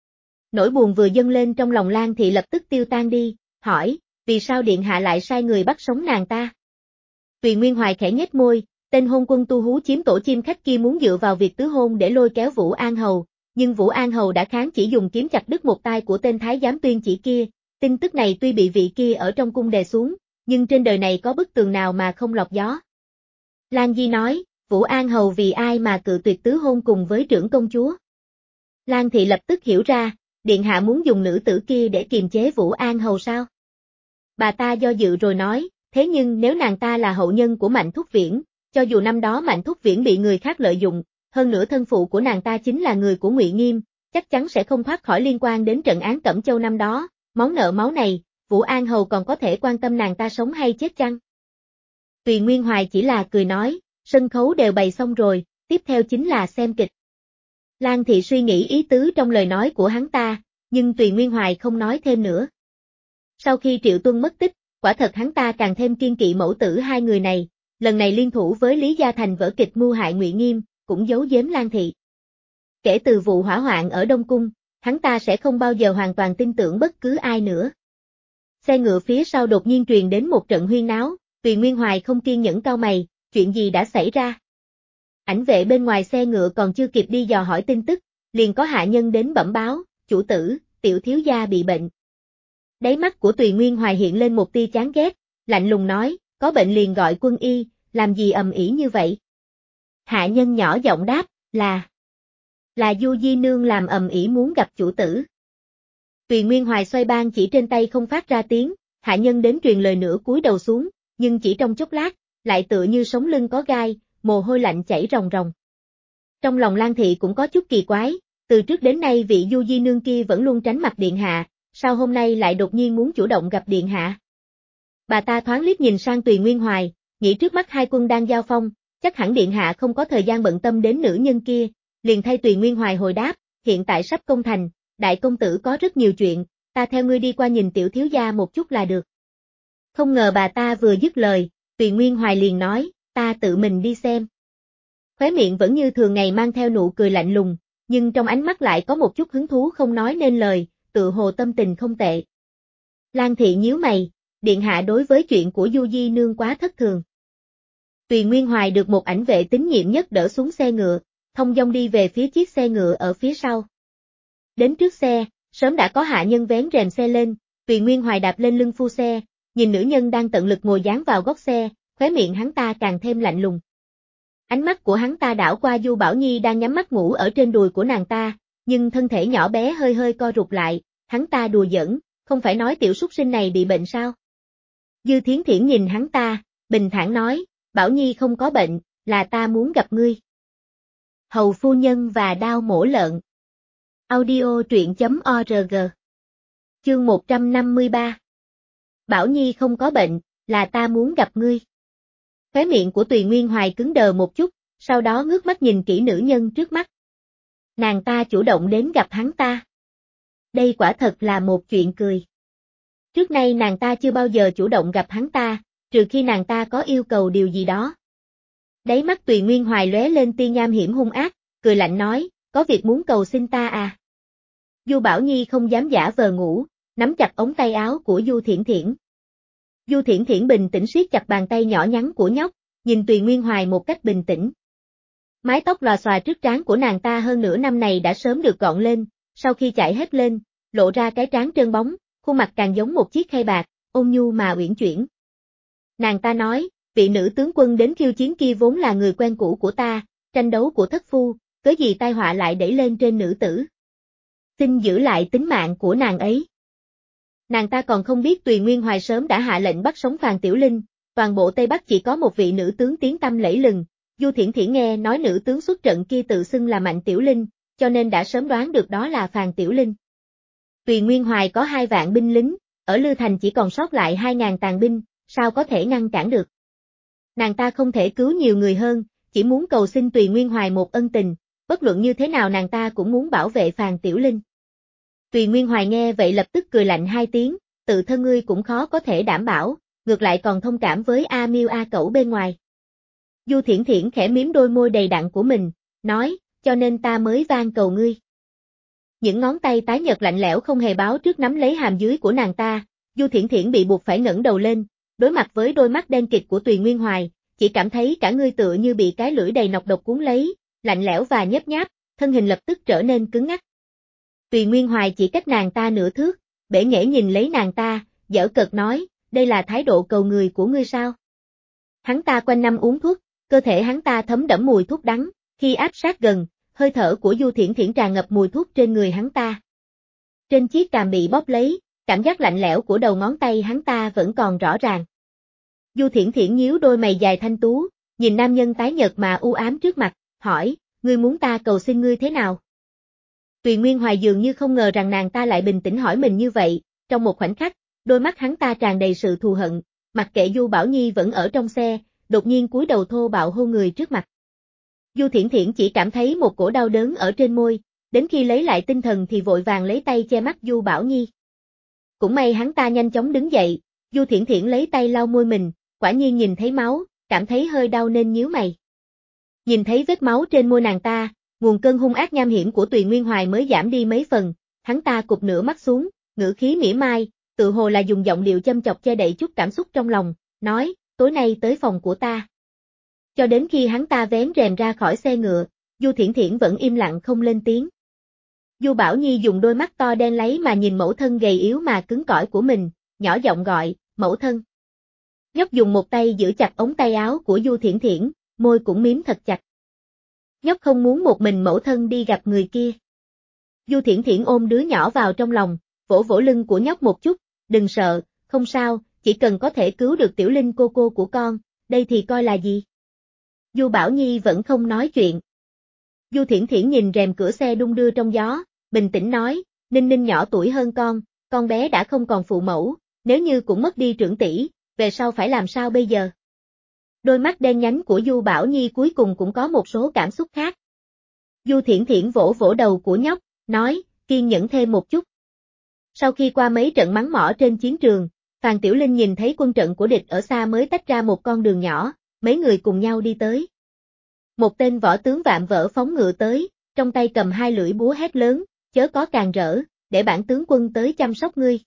Nỗi buồn vừa dâng lên trong lòng Lan Thị lập tức tiêu tan đi, hỏi, vì sao điện hạ lại sai người bắt sống nàng ta? Tùy Nguyên Hoài khẽ nhếch môi, tên hôn quân tu hú chiếm tổ chim khách kia muốn dựa vào việc tứ hôn để lôi kéo Vũ An Hầu, nhưng Vũ An Hầu đã kháng chỉ dùng kiếm chặt đứt một tay của tên thái giám Tuyên Chỉ kia. Tin tức này tuy bị vị kia ở trong cung đè xuống, nhưng trên đời này có bức tường nào mà không lọt gió. Lan Di nói, Vũ An Hầu vì ai mà cự tuyệt tứ hôn cùng với trưởng công chúa? Lan Thị lập tức hiểu ra, điện hạ muốn dùng nữ tử kia để kiềm chế Vũ An Hầu sao? Bà ta do dự rồi nói, thế nhưng nếu nàng ta là hậu nhân của Mạnh Thúc Viễn, cho dù năm đó Mạnh Thúc Viễn bị người khác lợi dụng, hơn nữa thân phụ của nàng ta chính là người của Ngụy Nghiêm, chắc chắn sẽ không thoát khỏi liên quan đến trận án Cẩm Châu năm đó. Món nợ máu này, Vũ An Hầu còn có thể quan tâm nàng ta sống hay chết chăng? Tùy Nguyên Hoài chỉ là cười nói, sân khấu đều bày xong rồi, tiếp theo chính là xem kịch. Lan Thị suy nghĩ ý tứ trong lời nói của hắn ta, nhưng Tùy Nguyên Hoài không nói thêm nữa. Sau khi Triệu Tuân mất tích, quả thật hắn ta càng thêm kiên kỵ mẫu tử hai người này, lần này liên thủ với Lý Gia Thành vở kịch mưu hại Ngụy Nghiêm, cũng giấu giếm Lan Thị. Kể từ vụ hỏa hoạn ở Đông Cung, hắn ta sẽ không bao giờ hoàn toàn tin tưởng bất cứ ai nữa. Xe ngựa phía sau đột nhiên truyền đến một trận huyên náo, Tùy Nguyên Hoài không kiên nhẫn cau mày, chuyện gì đã xảy ra? Ảnh vệ bên ngoài xe ngựa còn chưa kịp đi dò hỏi tin tức, liền có hạ nhân đến bẩm báo, chủ tử, tiểu thiếu gia bị bệnh. Đáy mắt của Tùy Nguyên Hoài hiện lên một tia chán ghét, lạnh lùng nói, có bệnh liền gọi quân y, làm gì ầm ĩ như vậy? Hạ nhân nhỏ giọng đáp, là Du Di Nương làm ầm ĩ muốn gặp chủ tử. Tùy Nguyên Hoài xoay ban chỉ trên tay không phát ra tiếng, hạ nhân đến truyền lời nữa cúi đầu xuống, nhưng chỉ trong chốc lát, lại tựa như sống lưng có gai, mồ hôi lạnh chảy ròng ròng. Trong lòng Lan Thị cũng có chút kỳ quái, từ trước đến nay vị Du Di Nương kia vẫn luôn tránh mặt điện hạ, sao hôm nay lại đột nhiên muốn chủ động gặp điện hạ? Bà ta thoáng liếc nhìn sang Tùy Nguyên Hoài, nghĩ trước mắt hai quân đang giao phong, chắc hẳn điện hạ không có thời gian bận tâm đến nữ nhân kia, liền thay Tùy Nguyên Hoài hồi đáp, hiện tại sắp công thành, đại công tử có rất nhiều chuyện, ta theo ngươi đi qua nhìn tiểu thiếu gia một chút là được. Không ngờ bà ta vừa dứt lời, Tùy Nguyên Hoài liền nói, ta tự mình đi xem. Khóe miệng vẫn như thường ngày mang theo nụ cười lạnh lùng, nhưng trong ánh mắt lại có một chút hứng thú không nói nên lời, tự hồ tâm tình không tệ. Lan Thị nhíu mày, điện hạ đối với chuyện của Du Di Nương quá thất thường. Tùy Nguyên Hoài được một ảnh vệ tín nhiệm nhất đỡ xuống xe ngựa, thông dong đi về phía chiếc xe ngựa ở phía sau. Đến trước xe, sớm đã có hạ nhân vén rèm xe lên, Tùy Nguyên Hoài đạp lên lưng phu xe, nhìn nữ nhân đang tận lực ngồi dán vào góc xe, khóe miệng hắn ta càng thêm lạnh lùng. Ánh mắt của hắn ta đảo qua Du Bảo Nhi đang nhắm mắt ngủ ở trên đùi của nàng ta, nhưng thân thể nhỏ bé hơi hơi co rụt lại, hắn ta đùa giỡn, không phải nói tiểu súc sinh này bị bệnh sao? Dư Thiến Thiển nhìn hắn ta, bình thản nói, Bảo Nhi không có bệnh, là ta muốn gặp ngươi. Hầu phu nhân và đao mổ lợn. Audio truyện.org. Chương 153. Bảo Nhi không có bệnh, là ta muốn gặp ngươi. Khóe miệng của Tùy Nguyên Hoài cứng đờ một chút, sau đó ngước mắt nhìn kỹ nữ nhân trước mắt. Nàng ta chủ động đến gặp hắn ta. Đây quả thật là một chuyện cười. Trước nay nàng ta chưa bao giờ chủ động gặp hắn ta, trừ khi nàng ta có yêu cầu điều gì đó. Đáy mắt Tùy Nguyên Hoài lóe lên tia nham hiểm hung ác, cười lạnh nói, có việc muốn cầu xin ta à? Du Bảo Nhi không dám giả vờ ngủ, nắm chặt ống tay áo của Du Thiển Thiển. Du Thiển Thiển bình tĩnh siết chặt bàn tay nhỏ nhắn của nhóc, nhìn Tùy Nguyên Hoài một cách bình tĩnh. Mái tóc lòa xòa trước trán của nàng ta hơn nửa năm này đã sớm được gọn lên, sau khi chải hết lên, lộ ra cái trán trơn bóng, khuôn mặt càng giống một chiếc khay bạc, ôn nhu mà uyển chuyển. Nàng ta nói, vị nữ tướng quân đến khiêu chiến kia vốn là người quen cũ của ta, tranh đấu của thất phu, cớ gì tai họa lại đẩy lên trên nữ tử. Xin giữ lại tính mạng của nàng ấy. Nàng ta còn không biết Tùy Nguyên Hoài sớm đã hạ lệnh bắt sống Phàn Tiểu Linh, toàn bộ Tây Bắc chỉ có một vị nữ tướng tiếng tăm lẫy lừng, Du Thiển Thiển nghe nói nữ tướng xuất trận kia tự xưng là Mạnh Tiểu Linh, cho nên đã sớm đoán được đó là Phàn Tiểu Linh. Tùy Nguyên Hoài có 2 vạn binh lính, ở Lư Thành chỉ còn sót lại 2.000 tàn binh, sao có thể ngăn cản được. Nàng ta không thể cứu nhiều người hơn, chỉ muốn cầu xin Tùy Nguyên Hoài một ân tình, bất luận như thế nào nàng ta cũng muốn bảo vệ Phàn Tiểu Linh. Tùy Nguyên Hoài nghe vậy lập tức cười lạnh 2 tiếng, tự thân ngươi cũng khó có thể đảm bảo, ngược lại còn thông cảm với A Miêu A Cẩu bên ngoài. Du Thiển Thiển khẽ miếm đôi môi đầy đặn của mình, nói, cho nên ta mới van cầu ngươi. Những ngón tay tái nhợt lạnh lẽo không hề báo trước nắm lấy hàm dưới của nàng ta, Du Thiển Thiển bị buộc phải ngẩng đầu lên, đối mặt với đôi mắt đen kịt của Tùy Nguyên Hoài, chỉ cảm thấy cả người tựa như bị cái lưỡi đầy nọc độc cuốn lấy, lạnh lẽo và nhấp nháp, thân hình lập tức trở nên cứng ngắc. Tùy Nguyên Hoài chỉ cách nàng ta nửa thước, bể nghễ nhìn lấy nàng ta, giễu cợt nói, đây là thái độ cầu người của ngươi sao? Hắn ta quanh năm uống thuốc, cơ thể hắn ta thấm đẫm mùi thuốc đắng, khi áp sát gần, hơi thở của Du Thiển Thiển tràn ngập mùi thuốc trên người hắn ta. Trên chiếc cằm bị bóp lấy, cảm giác lạnh lẽo của đầu ngón tay hắn ta vẫn còn rõ ràng. Du Thiển Thiển nhíu đôi mày dài thanh tú, nhìn nam nhân tái nhợt mà u ám trước mặt, hỏi, ngươi muốn ta cầu xin ngươi thế nào? Tùy Nguyên Hoài dường như không ngờ rằng nàng ta lại bình tĩnh hỏi mình như vậy, trong một khoảnh khắc, đôi mắt hắn ta tràn đầy sự thù hận, mặc kệ Du Bảo Nhi vẫn ở trong xe, đột nhiên cúi đầu thô bạo hôn người trước mặt. Du Thiển Thiển chỉ cảm thấy một cổ đau đớn ở trên môi, đến khi lấy lại tinh thần thì vội vàng lấy tay che mắt Du Bảo Nhi. Cũng may hắn ta nhanh chóng đứng dậy, Du Thiển Thiển lấy tay lau môi mình, quả nhiên nhìn thấy máu, cảm thấy hơi đau nên nhíu mày. Nhìn thấy vết máu trên môi nàng ta, nguồn cơn hung ác nham hiểm của Tùy Nguyên Hoài mới giảm đi mấy phần, hắn ta cụp nửa mắt xuống, ngữ khí mỉa mai, tự hồ là dùng giọng điệu châm chọc che đậy chút cảm xúc trong lòng, nói, tối nay tới phòng của ta. Cho đến khi hắn ta vén rèm ra khỏi xe ngựa, Du Thiển Thiển vẫn im lặng không lên tiếng. Du Bảo Nhi dùng đôi mắt to đen láy mà nhìn mẫu thân gầy yếu mà cứng cỏi của mình, nhỏ giọng gọi, mẫu thân. Nhóc dùng một tay giữ chặt ống tay áo của Du Thiển Thiển, môi cũng miếm thật chặt. Nhóc không muốn một mình mẫu thân đi gặp người kia. Du Thiển Thiển ôm đứa nhỏ vào trong lòng, vỗ vỗ lưng của nhóc một chút, đừng sợ, không sao, chỉ cần có thể cứu được Tiểu Linh cô cô của con, đây thì coi là gì. Du Bảo Nhi vẫn không nói chuyện. Du Thiển Thiển nhìn rèm cửa xe đung đưa trong gió, bình tĩnh nói, Ninh Ninh nhỏ tuổi hơn con bé đã không còn phụ mẫu, nếu như cũng mất đi trưởng tỷ, về sau phải làm sao bây giờ? Đôi mắt đen nhánh của Du Bảo Nhi cuối cùng cũng có một số cảm xúc khác. Du Thiển Thiển vỗ vỗ đầu của nhóc, nói, kiên nhẫn thêm một chút. Sau khi qua mấy trận mắng mỏ trên chiến trường, Phàn Tiểu Linh nhìn thấy quân trận của địch ở xa mới tách ra một con đường nhỏ, mấy người cùng nhau đi tới. Một tên võ tướng vạm vỡ phóng ngựa tới, trong tay cầm 2 lưỡi búa hét lớn, chớ có càn rỡ, để bản tướng quân tới chăm sóc ngươi.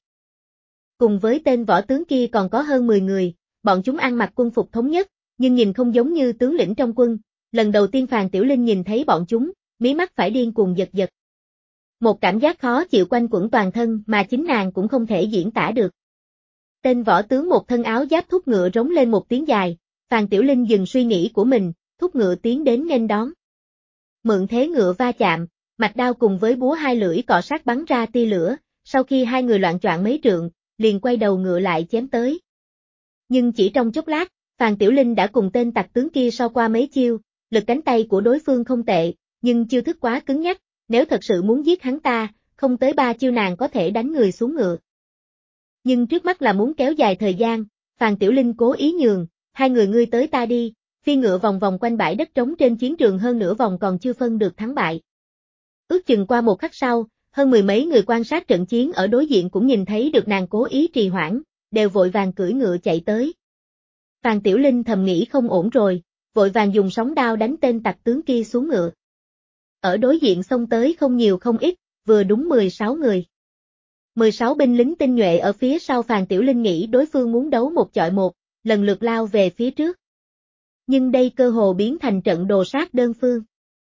Cùng với tên võ tướng kia còn có hơn 10 người, bọn chúng ăn mặc quân phục thống nhất, nhưng nhìn không giống như tướng lĩnh trong quân. Lần đầu tiên Phàn Tiểu Linh nhìn thấy bọn chúng, mí mắt phải điên cuồng giật giật. Một cảm giác khó chịu quanh quẩn toàn thân mà chính nàng cũng không thể diễn tả được. Tên võ tướng một thân áo giáp thúc ngựa rống lên một tiếng dài, Phàn Tiểu Linh dừng suy nghĩ của mình, thúc ngựa tiến đến nghênh đón. Mượn thế ngựa va chạm, mạch đao cùng với búa hai lưỡi cọ sát bắn ra tia lửa, sau khi hai người loạng choạng mấy trượng, liền quay đầu ngựa lại chém tới. Nhưng chỉ trong chốc lát, Phàn Tiểu Linh đã cùng tên tặc tướng kia so qua mấy chiêu, lực cánh tay của đối phương không tệ, nhưng chiêu thức quá cứng nhắc, nếu thật sự muốn giết hắn ta, không tới 3 chiêu nàng có thể đánh người xuống ngựa. Nhưng trước mắt là muốn kéo dài thời gian, Phàn Tiểu Linh cố ý nhường, hai người ngươi tới ta đi, phi ngựa vòng vòng quanh bãi đất trống trên chiến trường hơn nửa vòng còn chưa phân được thắng bại. Ước chừng qua một khắc sau, hơn mười mấy người quan sát trận chiến ở đối diện cũng nhìn thấy được nàng cố ý trì hoãn, đều vội vàng cưỡi ngựa chạy tới. Phàn Tiểu Linh thầm nghĩ không ổn rồi, vội vàng dùng sóng đao đánh tên tặc tướng kia xuống ngựa. Ở đối diện xông tới không nhiều không ít, vừa đúng 16 người. 16 binh lính tinh nhuệ ở phía sau Phàn Tiểu Linh nghĩ đối phương muốn đấu một chọi một, lần lượt lao về phía trước. Nhưng đây cơ hồ biến thành trận đồ sát đơn phương.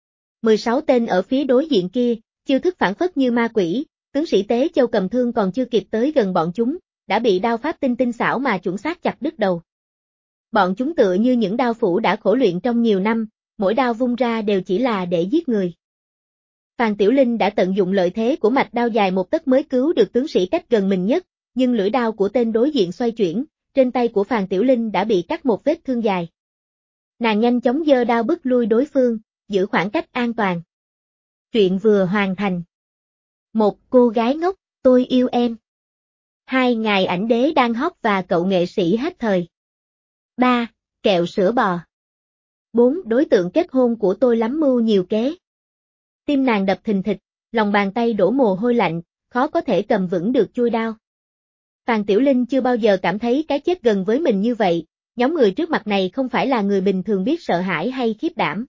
16 tên ở phía đối diện kia, chiêu thức phản phất như ma quỷ, tướng sĩ Tế Châu cầm thương còn chưa kịp tới gần bọn chúng, đã bị đao pháp tinh xảo mà chuẩn xác chặt đứt đầu. Bọn chúng tựa như những đao phủ đã khổ luyện trong nhiều năm, mỗi đao vung ra đều chỉ là để giết người. Phàn Tiểu Linh đã tận dụng lợi thế của mạch đao dài một tấc mới cứu được tướng sĩ cách gần mình nhất, nhưng lưỡi đao của tên đối diện xoay chuyển, trên tay của Phàn Tiểu Linh đã bị cắt một vết thương dài. Nàng nhanh chóng giơ đao bức lui đối phương, giữ khoảng cách an toàn. Chuyện vừa hoàn thành. 1. Cô gái ngốc, tôi yêu em. 2. Ngài ảnh đế đang hot và cậu nghệ sĩ hết thời. 3. Kẹo sữa bò. 4. Đối tượng kết hôn của tôi lắm mưu nhiều kế. Tim nàng đập thình thịch, lòng bàn tay đổ mồ hôi lạnh, khó có thể cầm vững được chuôi đao. Phàn Tiểu Linh chưa bao giờ cảm thấy cái chết gần với mình như vậy, nhóm người trước mặt này không phải là người bình thường biết sợ hãi hay khiếp đảm.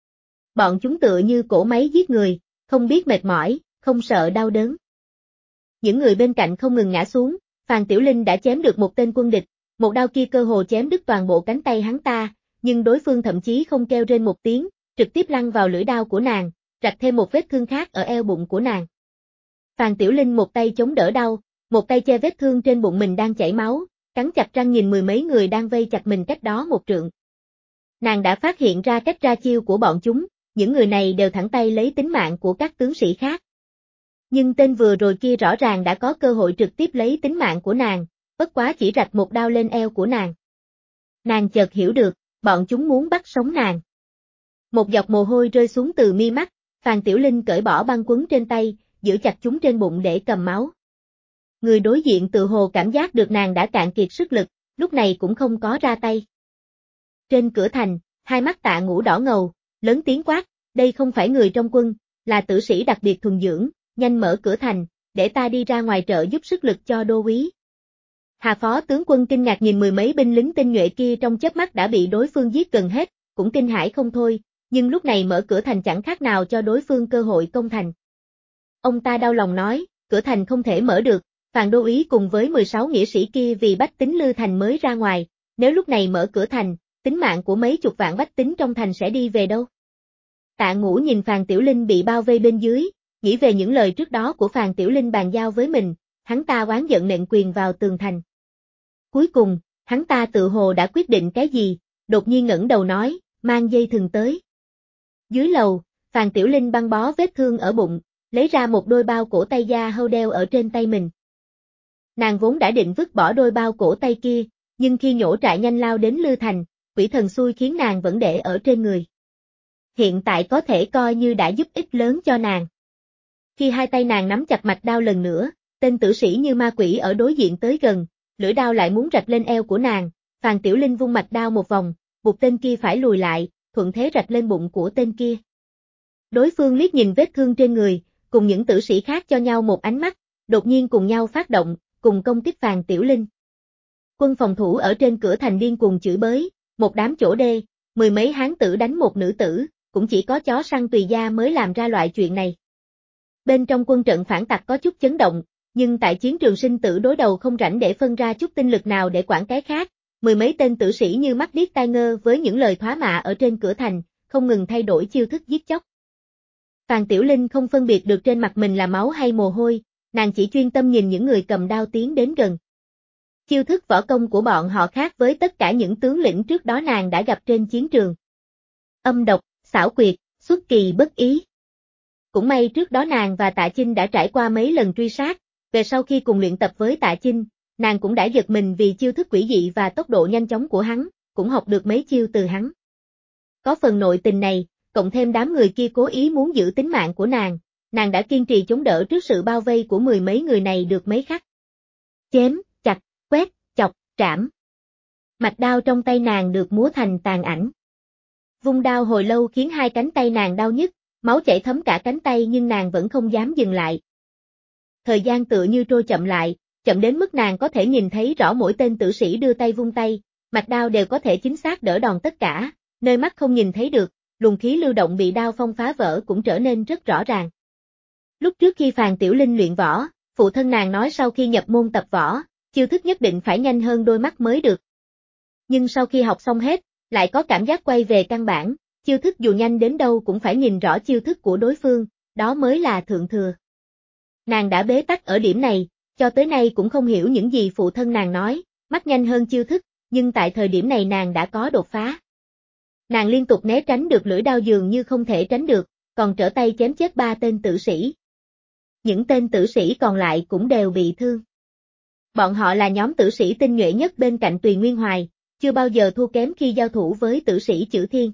Bọn chúng tựa như cỗ máy giết người, không biết mệt mỏi, không sợ đau đớn. Những người bên cạnh không ngừng ngã xuống, Phàn Tiểu Linh đã chém được một tên quân địch, một đao kia cơ hồ chém đứt toàn bộ cánh tay hắn ta, nhưng đối phương thậm chí không kêu rên một tiếng, trực tiếp lăn vào lưỡi đao của nàng, rạch thêm một vết thương khác ở eo bụng của nàng. Phàn Tiểu Linh một tay chống đỡ đau, một tay che vết thương trên bụng mình đang chảy máu, cắn chặt răng nhìn mười mấy người đang vây chặt mình cách đó một trượng. Nàng đã phát hiện ra cách ra chiêu của bọn chúng, những người này đều thẳng tay lấy tính mạng của các tướng sĩ khác. Nhưng tên vừa rồi kia rõ ràng đã có cơ hội trực tiếp lấy tính mạng của nàng, bất quá chỉ rạch một đao lên eo của nàng. Nàng chợt hiểu được, bọn chúng muốn bắt sống nàng. Một giọt mồ hôi rơi xuống từ mi mắt, Phàn Tiểu Linh cởi bỏ băng quấn trên tay, giữ chặt chúng trên bụng để cầm máu. Người đối diện tự hồ cảm giác được nàng đã cạn kiệt sức lực, lúc này cũng không có ra tay. Trên cửa thành, hai mắt Tạ Ngũ đỏ ngầu, lớn tiếng quát, đây không phải người trong quân, là tử sĩ đặc biệt thuần dưỡng, nhanh mở cửa thành, để ta đi ra ngoài trợ giúp sức lực cho đô úy. Hà phó tướng quân kinh ngạc nhìn mười mấy binh lính tinh nhuệ kia trong chớp mắt đã bị đối phương giết gần hết, cũng kinh hãi không thôi, nhưng lúc này mở cửa thành chẳng khác nào cho đối phương cơ hội công thành. Ông ta đau lòng nói, cửa thành không thể mở được, Phàn đô úy cùng với 16 nghĩa sĩ kia vì bách tính Lư thành mới ra ngoài, nếu lúc này mở cửa thành, tính mạng của mấy chục vạn bách tính trong thành sẽ đi về đâu? Tạ Ngũ nhìn Phàn Tiểu Linh bị bao vây bên dưới, nghĩ về những lời trước đó của Phàn Tiểu Linh bàn giao với mình, hắn ta oán giận nện quyền vào tường thành. Cuối cùng, hắn ta tự hồ đã quyết định cái gì, đột nhiên ngẩng đầu nói, mang dây thừng tới. Dưới lầu, Phàn Tiểu Linh băng bó vết thương ở bụng, lấy ra một đôi bao cổ tay da hâu đeo ở trên tay mình. Nàng vốn đã định vứt bỏ đôi bao cổ tay kia, nhưng khi nhổ trại nhanh lao đến Lư thành, quỷ thần xui khiến nàng vẫn để ở trên người. Hiện tại có thể coi như đã giúp ích lớn cho nàng. Khi hai tay nàng nắm chặt mạch đao lần nữa, tên tử sĩ như ma quỷ ở đối diện tới gần, lưỡi đao lại muốn rạch lên eo của nàng, Phàn Tiểu Linh vung mạch đao một vòng, buộc tên kia phải lùi lại, thuận thế rạch lên bụng của tên kia. Đối phương liếc nhìn vết thương trên người, cùng những tử sĩ khác cho nhau một ánh mắt, đột nhiên cùng nhau phát động, cùng công kích Phàn Tiểu Linh. Quân phòng thủ ở trên cửa thành điên cuồng chửi bới, một đám chỗ đê, mười mấy hán tử đánh một nữ tử, cũng chỉ có chó săn Tùy Gia mới làm ra loại chuyện này. Bên trong quân trận phản tặc có chút chấn động, nhưng tại chiến trường sinh tử đối đầu không rảnh để phân ra chút tinh lực nào để quản cái khác, mười mấy tên tử sĩ như mắt điếc tai ngơ với những lời thoá mạ ở trên cửa thành, không ngừng thay đổi chiêu thức giết chóc. Phàn Tiểu Linh không phân biệt được trên mặt mình là máu hay mồ hôi, nàng chỉ chuyên tâm nhìn những người cầm đao tiến đến gần. Chiêu thức võ công của bọn họ khác với tất cả những tướng lĩnh trước đó nàng đã gặp trên chiến trường. Âm độc, xảo quyệt, xuất kỳ bất ý. Cũng may trước đó nàng và Tạ Chinh đã trải qua mấy lần truy sát, về sau khi cùng luyện tập với Tạ Chinh, nàng cũng đã giật mình vì chiêu thức quỷ dị và tốc độ nhanh chóng của hắn, cũng học được mấy chiêu từ hắn. Có phần nội tình này, cộng thêm đám người kia cố ý muốn giữ tính mạng của nàng đã kiên trì chống đỡ trước sự bao vây của mười mấy người này được mấy khắc. Chém, chặt, quét, chọc, trảm. Mạch đao trong tay nàng được múa thành tàn ảnh. Vung đao hồi lâu khiến hai cánh tay nàng đau nhức, máu chảy thấm cả cánh tay nhưng nàng vẫn không dám dừng lại. Thời gian tựa như trôi chậm lại, chậm đến mức nàng có thể nhìn thấy rõ mỗi tên tử sĩ đưa tay vung tay, mạch đao đều có thể chính xác đỡ đòn tất cả, nơi mắt không nhìn thấy được, luồng khí lưu động bị đao phong phá vỡ cũng trở nên rất rõ ràng. Lúc trước khi Phàn Tiểu Linh luyện võ, phụ thân nàng nói sau khi nhập môn tập võ, chiêu thức nhất định phải nhanh hơn đôi mắt mới được. Nhưng sau khi học xong hết, lại có cảm giác quay về căn bản, chiêu thức dù nhanh đến đâu cũng phải nhìn rõ chiêu thức của đối phương, đó mới là thượng thừa. Nàng đã bế tắc ở điểm này, cho tới nay cũng không hiểu những gì phụ thân nàng nói, mắt nhanh hơn chiêu thức, nhưng tại thời điểm này nàng đã có đột phá. Nàng liên tục né tránh được lưỡi đao dường như không thể tránh được, còn trở tay chém chết 3 tên tử sĩ. Những tên tử sĩ còn lại cũng đều bị thương. Bọn họ là nhóm tử sĩ tinh nhuệ nhất bên cạnh Tùy Nguyên Hoài, chưa bao giờ thua kém khi giao thủ với tử sĩ Chử Thiên.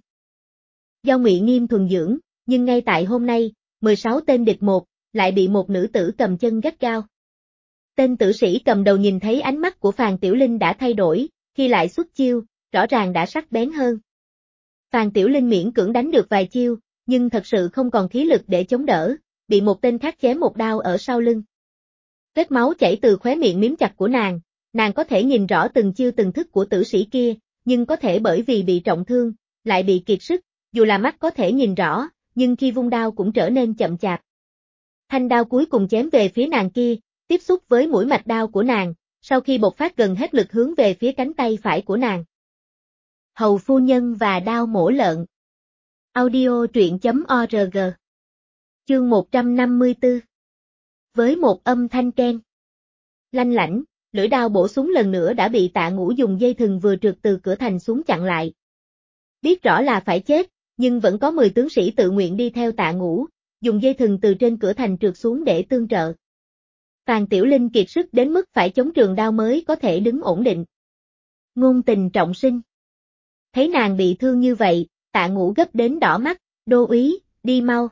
Do Ngụy Nghiêm thuần dưỡng, nhưng ngay tại hôm nay, 16 tên địch một, lại bị một nữ tử cầm chân gắt gao. Tên tử sĩ cầm đầu nhìn thấy ánh mắt của Phàn Tiểu Linh đã thay đổi, khi lại xuất chiêu, rõ ràng đã sắc bén hơn. Phàn Tiểu Linh miễn cưỡng đánh được vài chiêu, nhưng thật sự không còn khí lực để chống đỡ, bị một tên khác chém một đao ở sau lưng. Vết máu chảy từ khóe miệng miếm chặt của nàng có thể nhìn rõ từng chiêu từng thức của tử sĩ kia, nhưng có thể bởi vì bị trọng thương, lại bị kiệt sức, dù là mắt có thể nhìn rõ, nhưng khi vung đao cũng trở nên chậm chạp. Thanh đao cuối cùng chém về phía nàng kia, tiếp xúc với mũi mạch đao của nàng, sau khi bộc phát gần hết lực hướng về phía cánh tay phải của nàng. Hầu phu nhân và đao mổ lợn. Audio truyện.org. Chương 154. Với một âm thanh keng. Lanh lảnh, lưỡi đao bổ súng lần nữa đã bị Tạ Ngũ dùng dây thừng vừa trượt từ cửa thành xuống chặn lại. Biết rõ là phải chết, nhưng vẫn có 10 tướng sĩ tự nguyện đi theo Tạ Ngũ, dùng dây thừng từ trên cửa thành trượt xuống để tương trợ. Phàn Tiểu Linh kiệt sức đến mức phải chống trường đao mới có thể đứng ổn định. Ngôn Tình trọng sinh. Thấy nàng bị thương như vậy, Tạ Ngũ gấp đến đỏ mắt, đô úy, đi mau.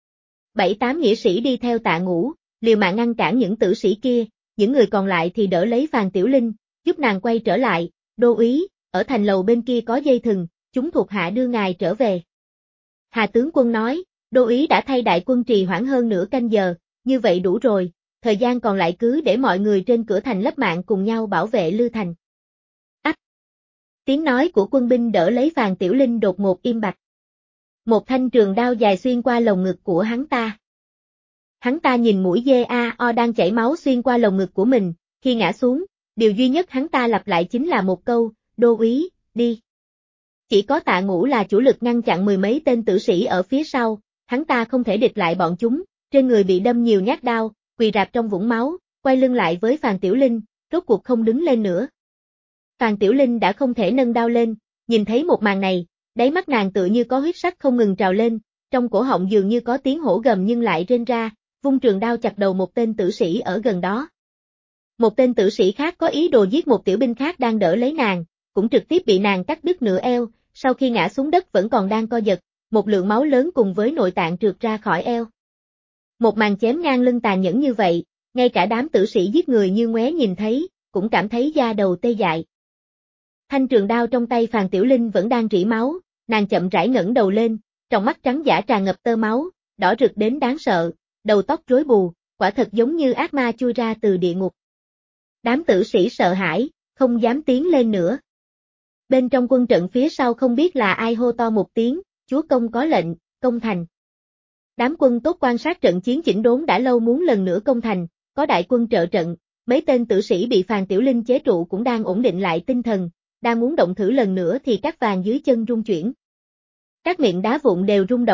7-8 nghĩa sĩ đi theo Tạ Ngũ, liều mạng ngăn cản những tử sĩ kia, những người còn lại thì đỡ lấy Phàn Tiểu Linh, giúp nàng quay trở lại, đô úy, ở thành lầu bên kia có dây thừng, chúng thuộc hạ đưa ngài trở về. Hà tướng quân nói, đô úy đã thay đại quân trì hoãn hơn nửa canh giờ, như vậy đủ rồi, thời gian còn lại cứ để mọi người trên cửa thành lấp mạng cùng nhau bảo vệ Lư Thành. Ách! Tiếng nói của quân binh đỡ lấy Phàn Tiểu Linh đột ngột im bặt. Một thanh trường đao dài xuyên qua lồng ngực của hắn ta. Hắn ta nhìn mũi dao đang chảy máu xuyên qua lồng ngực của mình, khi ngã xuống, điều duy nhất hắn ta lặp lại chính là một câu, đô úy, đi. Chỉ có Tạ Ngũ là chủ lực ngăn chặn mười mấy tên tử sĩ ở phía sau, hắn ta không thể địch lại bọn chúng, trên người bị đâm nhiều nhát đao, quỳ rạp trong vũng máu, quay lưng lại với Phàn Tiểu Linh, rốt cuộc không đứng lên nữa. Phàn Tiểu Linh đã không thể nâng đao lên, nhìn thấy một màn này, đáy mắt nàng tựa như có huyết sắc không ngừng trào lên, trong cổ họng dường như có tiếng hổ gầm nhưng lại rên ra, vung trường đao chặt đầu một tên tử sĩ ở gần đó. Một tên tử sĩ khác có ý đồ giết một tiểu binh khác đang đỡ lấy nàng, cũng trực tiếp bị nàng cắt đứt nửa eo, sau khi ngã xuống đất vẫn còn đang co giật, một lượng máu lớn cùng với nội tạng trượt ra khỏi eo. Một màn chém ngang lưng tàn nhẫn như vậy, ngay cả đám tử sĩ giết người như ngoé nhìn thấy, cũng cảm thấy da đầu tê dại. Thanh trường đao trong tay Phàn Tiểu Linh vẫn đang rỉ máu, nàng chậm rãi ngẩng đầu lên, trong mắt trắng dã tràn ngập tơ máu, đỏ rực đến đáng sợ, đầu tóc rối bù, quả thật giống như ác ma chui ra từ địa ngục. Đám tử sĩ sợ hãi, không dám tiến lên nữa. Bên trong quân trận phía sau không biết là ai hô to một tiếng, chúa công có lệnh, công thành. Đám quân tốt quan sát trận chiến chỉnh đốn đã lâu muốn lần nữa công thành, có đại quân trợ trận, mấy tên tử sĩ bị Phàn Tiểu Linh chế trụ cũng đang ổn định lại tinh thần, đang muốn động thử lần nữa thì các vàng dưới chân rung chuyển. Các miệng đá vụn đều rung động,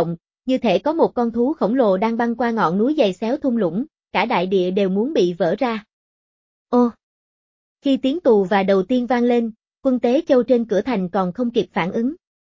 như thể có một con thú khổng lồ đang băng qua ngọn núi dày xéo thung lũng, cả đại địa đều muốn bị vỡ ra. Ô! Khi tiếng tù và đầu tiên vang lên, quân Tế Châu trên cửa thành còn không kịp phản ứng.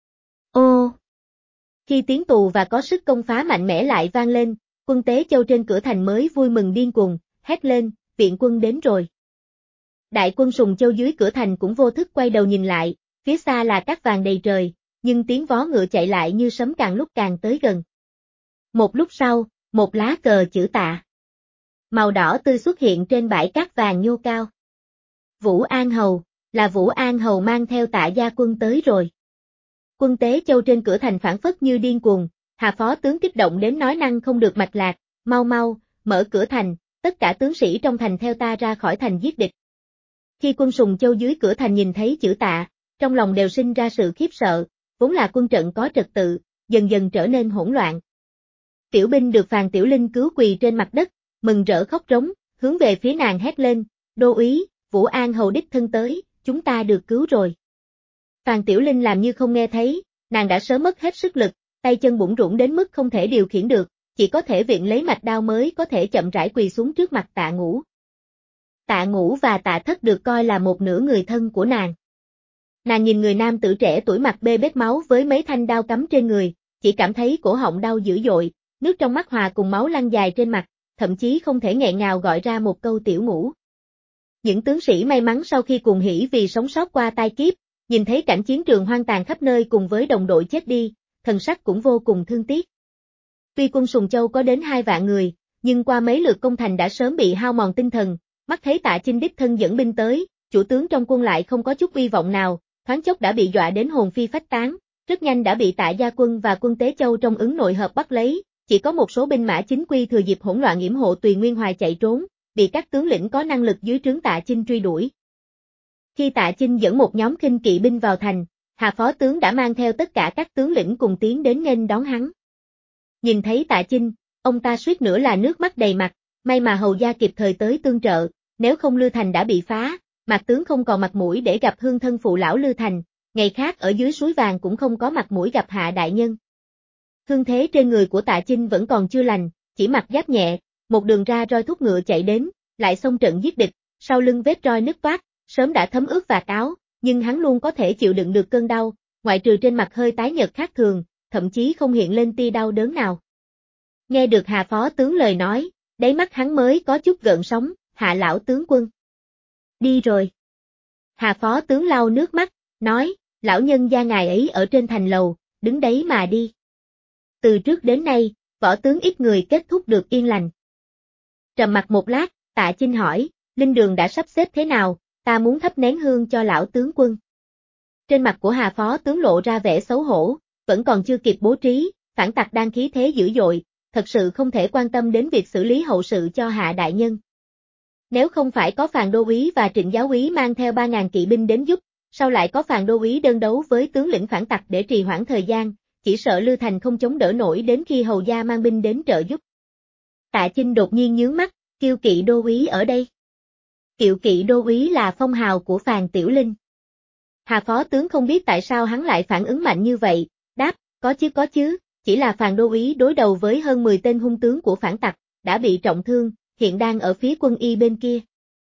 Ô! Khi tiếng tù và có sức công phá mạnh mẽ lại vang lên, quân Tế Châu trên cửa thành mới vui mừng điên cuồng, hét lên, viện quân đến rồi. Đại quân Sùng Châu dưới cửa thành cũng vô thức quay đầu nhìn lại, phía xa là cát vàng đầy trời, nhưng tiếng vó ngựa chạy lại như sấm càng lúc càng tới gần. Một lúc sau, một lá cờ chữ Tạ màu đỏ tươi xuất hiện trên bãi cát vàng nhô cao. Vũ An Hầu, là Vũ An Hầu mang theo Tạ gia quân tới rồi. Quân Tế Châu trên cửa thành phản phất như điên cuồng, Hà phó tướng kích động đến nói năng không được mạch lạc, mau mau, mở cửa thành, tất cả tướng sĩ trong thành theo ta ra khỏi thành giết địch. Khi quân Sùng Châu dưới cửa thành nhìn thấy chữ Tạ, trong lòng đều sinh ra sự khiếp sợ, vốn là quân trận có trật tự, dần dần trở nên hỗn loạn. Tiểu binh được Phàn Tiểu Linh cứu quỳ trên mặt đất, mừng rỡ khóc rống, hướng về phía nàng hét lên, đô úy, Vũ An Hầu đích thân tới, chúng ta được cứu rồi. Phàn Tiểu Linh làm như không nghe thấy, nàng đã sớm mất hết sức lực, tay chân bủn rủn đến mức không thể điều khiển được, chỉ có thể viện lấy mạch đao mới có thể chậm rãi quỳ xuống trước mặt Tạ Ngũ. Tạ Ngũ và Tạ Thất được coi là một nửa người thân của nàng. Nàng nhìn người nam tử trẻ tuổi mặt bê bết máu với mấy thanh đao cắm trên người, chỉ cảm thấy cổ họng đau dữ dội, nước trong mắt hòa cùng máu lăn dài trên mặt, thậm chí không thể nghẹn ngào gọi ra một câu Tiểu Ngũ. Những tướng sĩ may mắn sau khi cuồng hỉ vì sống sót qua tai kiếp, nhìn thấy cảnh chiến trường hoang tàn khắp nơi cùng với đồng đội chết đi, thần sắc cũng vô cùng thương tiếc. Tuy quân Sùng Châu có đến 2 vạn người, nhưng qua mấy lượt công thành đã sớm bị hao mòn tinh thần, mắt thấy Tạ Chinh đích thân dẫn binh tới, chủ tướng trong quân lại không có chút uy vọng nào, thoáng chốc đã bị dọa đến hồn phi phách tán, rất nhanh đã bị Tạ gia quân và quân Tế Châu trong ứng nội hợp bắt lấy, chỉ có một số binh mã chính quy thừa dịp hỗn loạn yểm hộ Tùy Nguyên Hoài chạy trốn, bị các tướng lĩnh có năng lực dưới trướng Tạ Chinh truy đuổi. Khi Tạ Chinh dẫn một nhóm khinh kỵ binh vào thành, Hà phó tướng đã mang theo tất cả các tướng lĩnh cùng tiến đến nghênh đón hắn. Nhìn thấy Tạ Chinh, ông ta suýt nữa là nước mắt đầy mặt, may mà hầu gia kịp thời tới tương trợ, nếu không Lư Thành đã bị phá, Mạc tướng không còn mặt mũi để gặp hương thân phụ lão Lư Thành, ngày khác ở dưới suối vàng cũng không có mặt mũi gặp Hạ đại nhân. Thương thế trên người của Tạ Chinh vẫn còn chưa lành, chỉ mặc giáp nhẹ, một đường ra roi thúc ngựa chạy đến, lại xông trận giết địch, sau lưng vết roi nứt toát, sớm đã thấm ướt vạt áo, nhưng hắn luôn có thể chịu đựng được cơn đau, ngoại trừ trên mặt hơi tái nhợt khác thường, thậm chí không hiện lên tia đau đớn nào. Nghe được Hà phó tướng lời nói, đáy mắt hắn mới có chút gợn sóng, Hạ lão tướng quân. Đi rồi. Hà phó tướng lau nước mắt, nói, lão nhân gia ngài ấy ở trên thành lầu, đứng đấy mà đi. Từ trước đến nay, võ tướng ít người kết thúc được yên lành. Trầm mặt một lát, Tạ Chinh hỏi, linh đường đã sắp xếp thế nào, ta muốn thắp nén hương cho lão tướng quân. Trên mặt của Hà phó tướng lộ ra vẻ xấu hổ, vẫn còn chưa kịp bố trí, phản tặc đang khí thế dữ dội, thật sự không thể quan tâm đến việc xử lý hậu sự cho Hạ đại nhân. Nếu không phải có Phàn đô úy và Trịnh giáo úy mang theo 3.000 kỵ binh đến giúp, sau lại có Phàn đô úy đơn đấu với tướng lĩnh phản tặc để trì hoãn thời gian, chỉ sợ Lư Thành không chống đỡ nổi đến khi hầu gia mang binh đến trợ giúp. Tạ Chinh đột nhiên nhướng mắt, Kiêu Kỵ đô úy ở đây. Kiêu Kỵ đô úy là phong hào của Phàn Tiểu Linh. Hà phó tướng không biết tại sao hắn lại phản ứng mạnh như vậy, đáp, có chứ, chỉ là Phàn đô úy đối đầu với hơn 10 tên hung tướng của phản tặc, đã bị trọng thương, hiện đang ở phía quân y bên kia.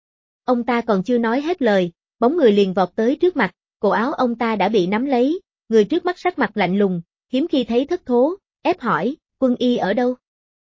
Ông ta còn chưa nói hết lời, bóng người liền vọt tới trước mặt, cổ áo ông ta đã bị nắm lấy, người trước mắt sắc mặt lạnh lùng, hiếm khi thấy thất thố, ép hỏi, quân y ở đâu?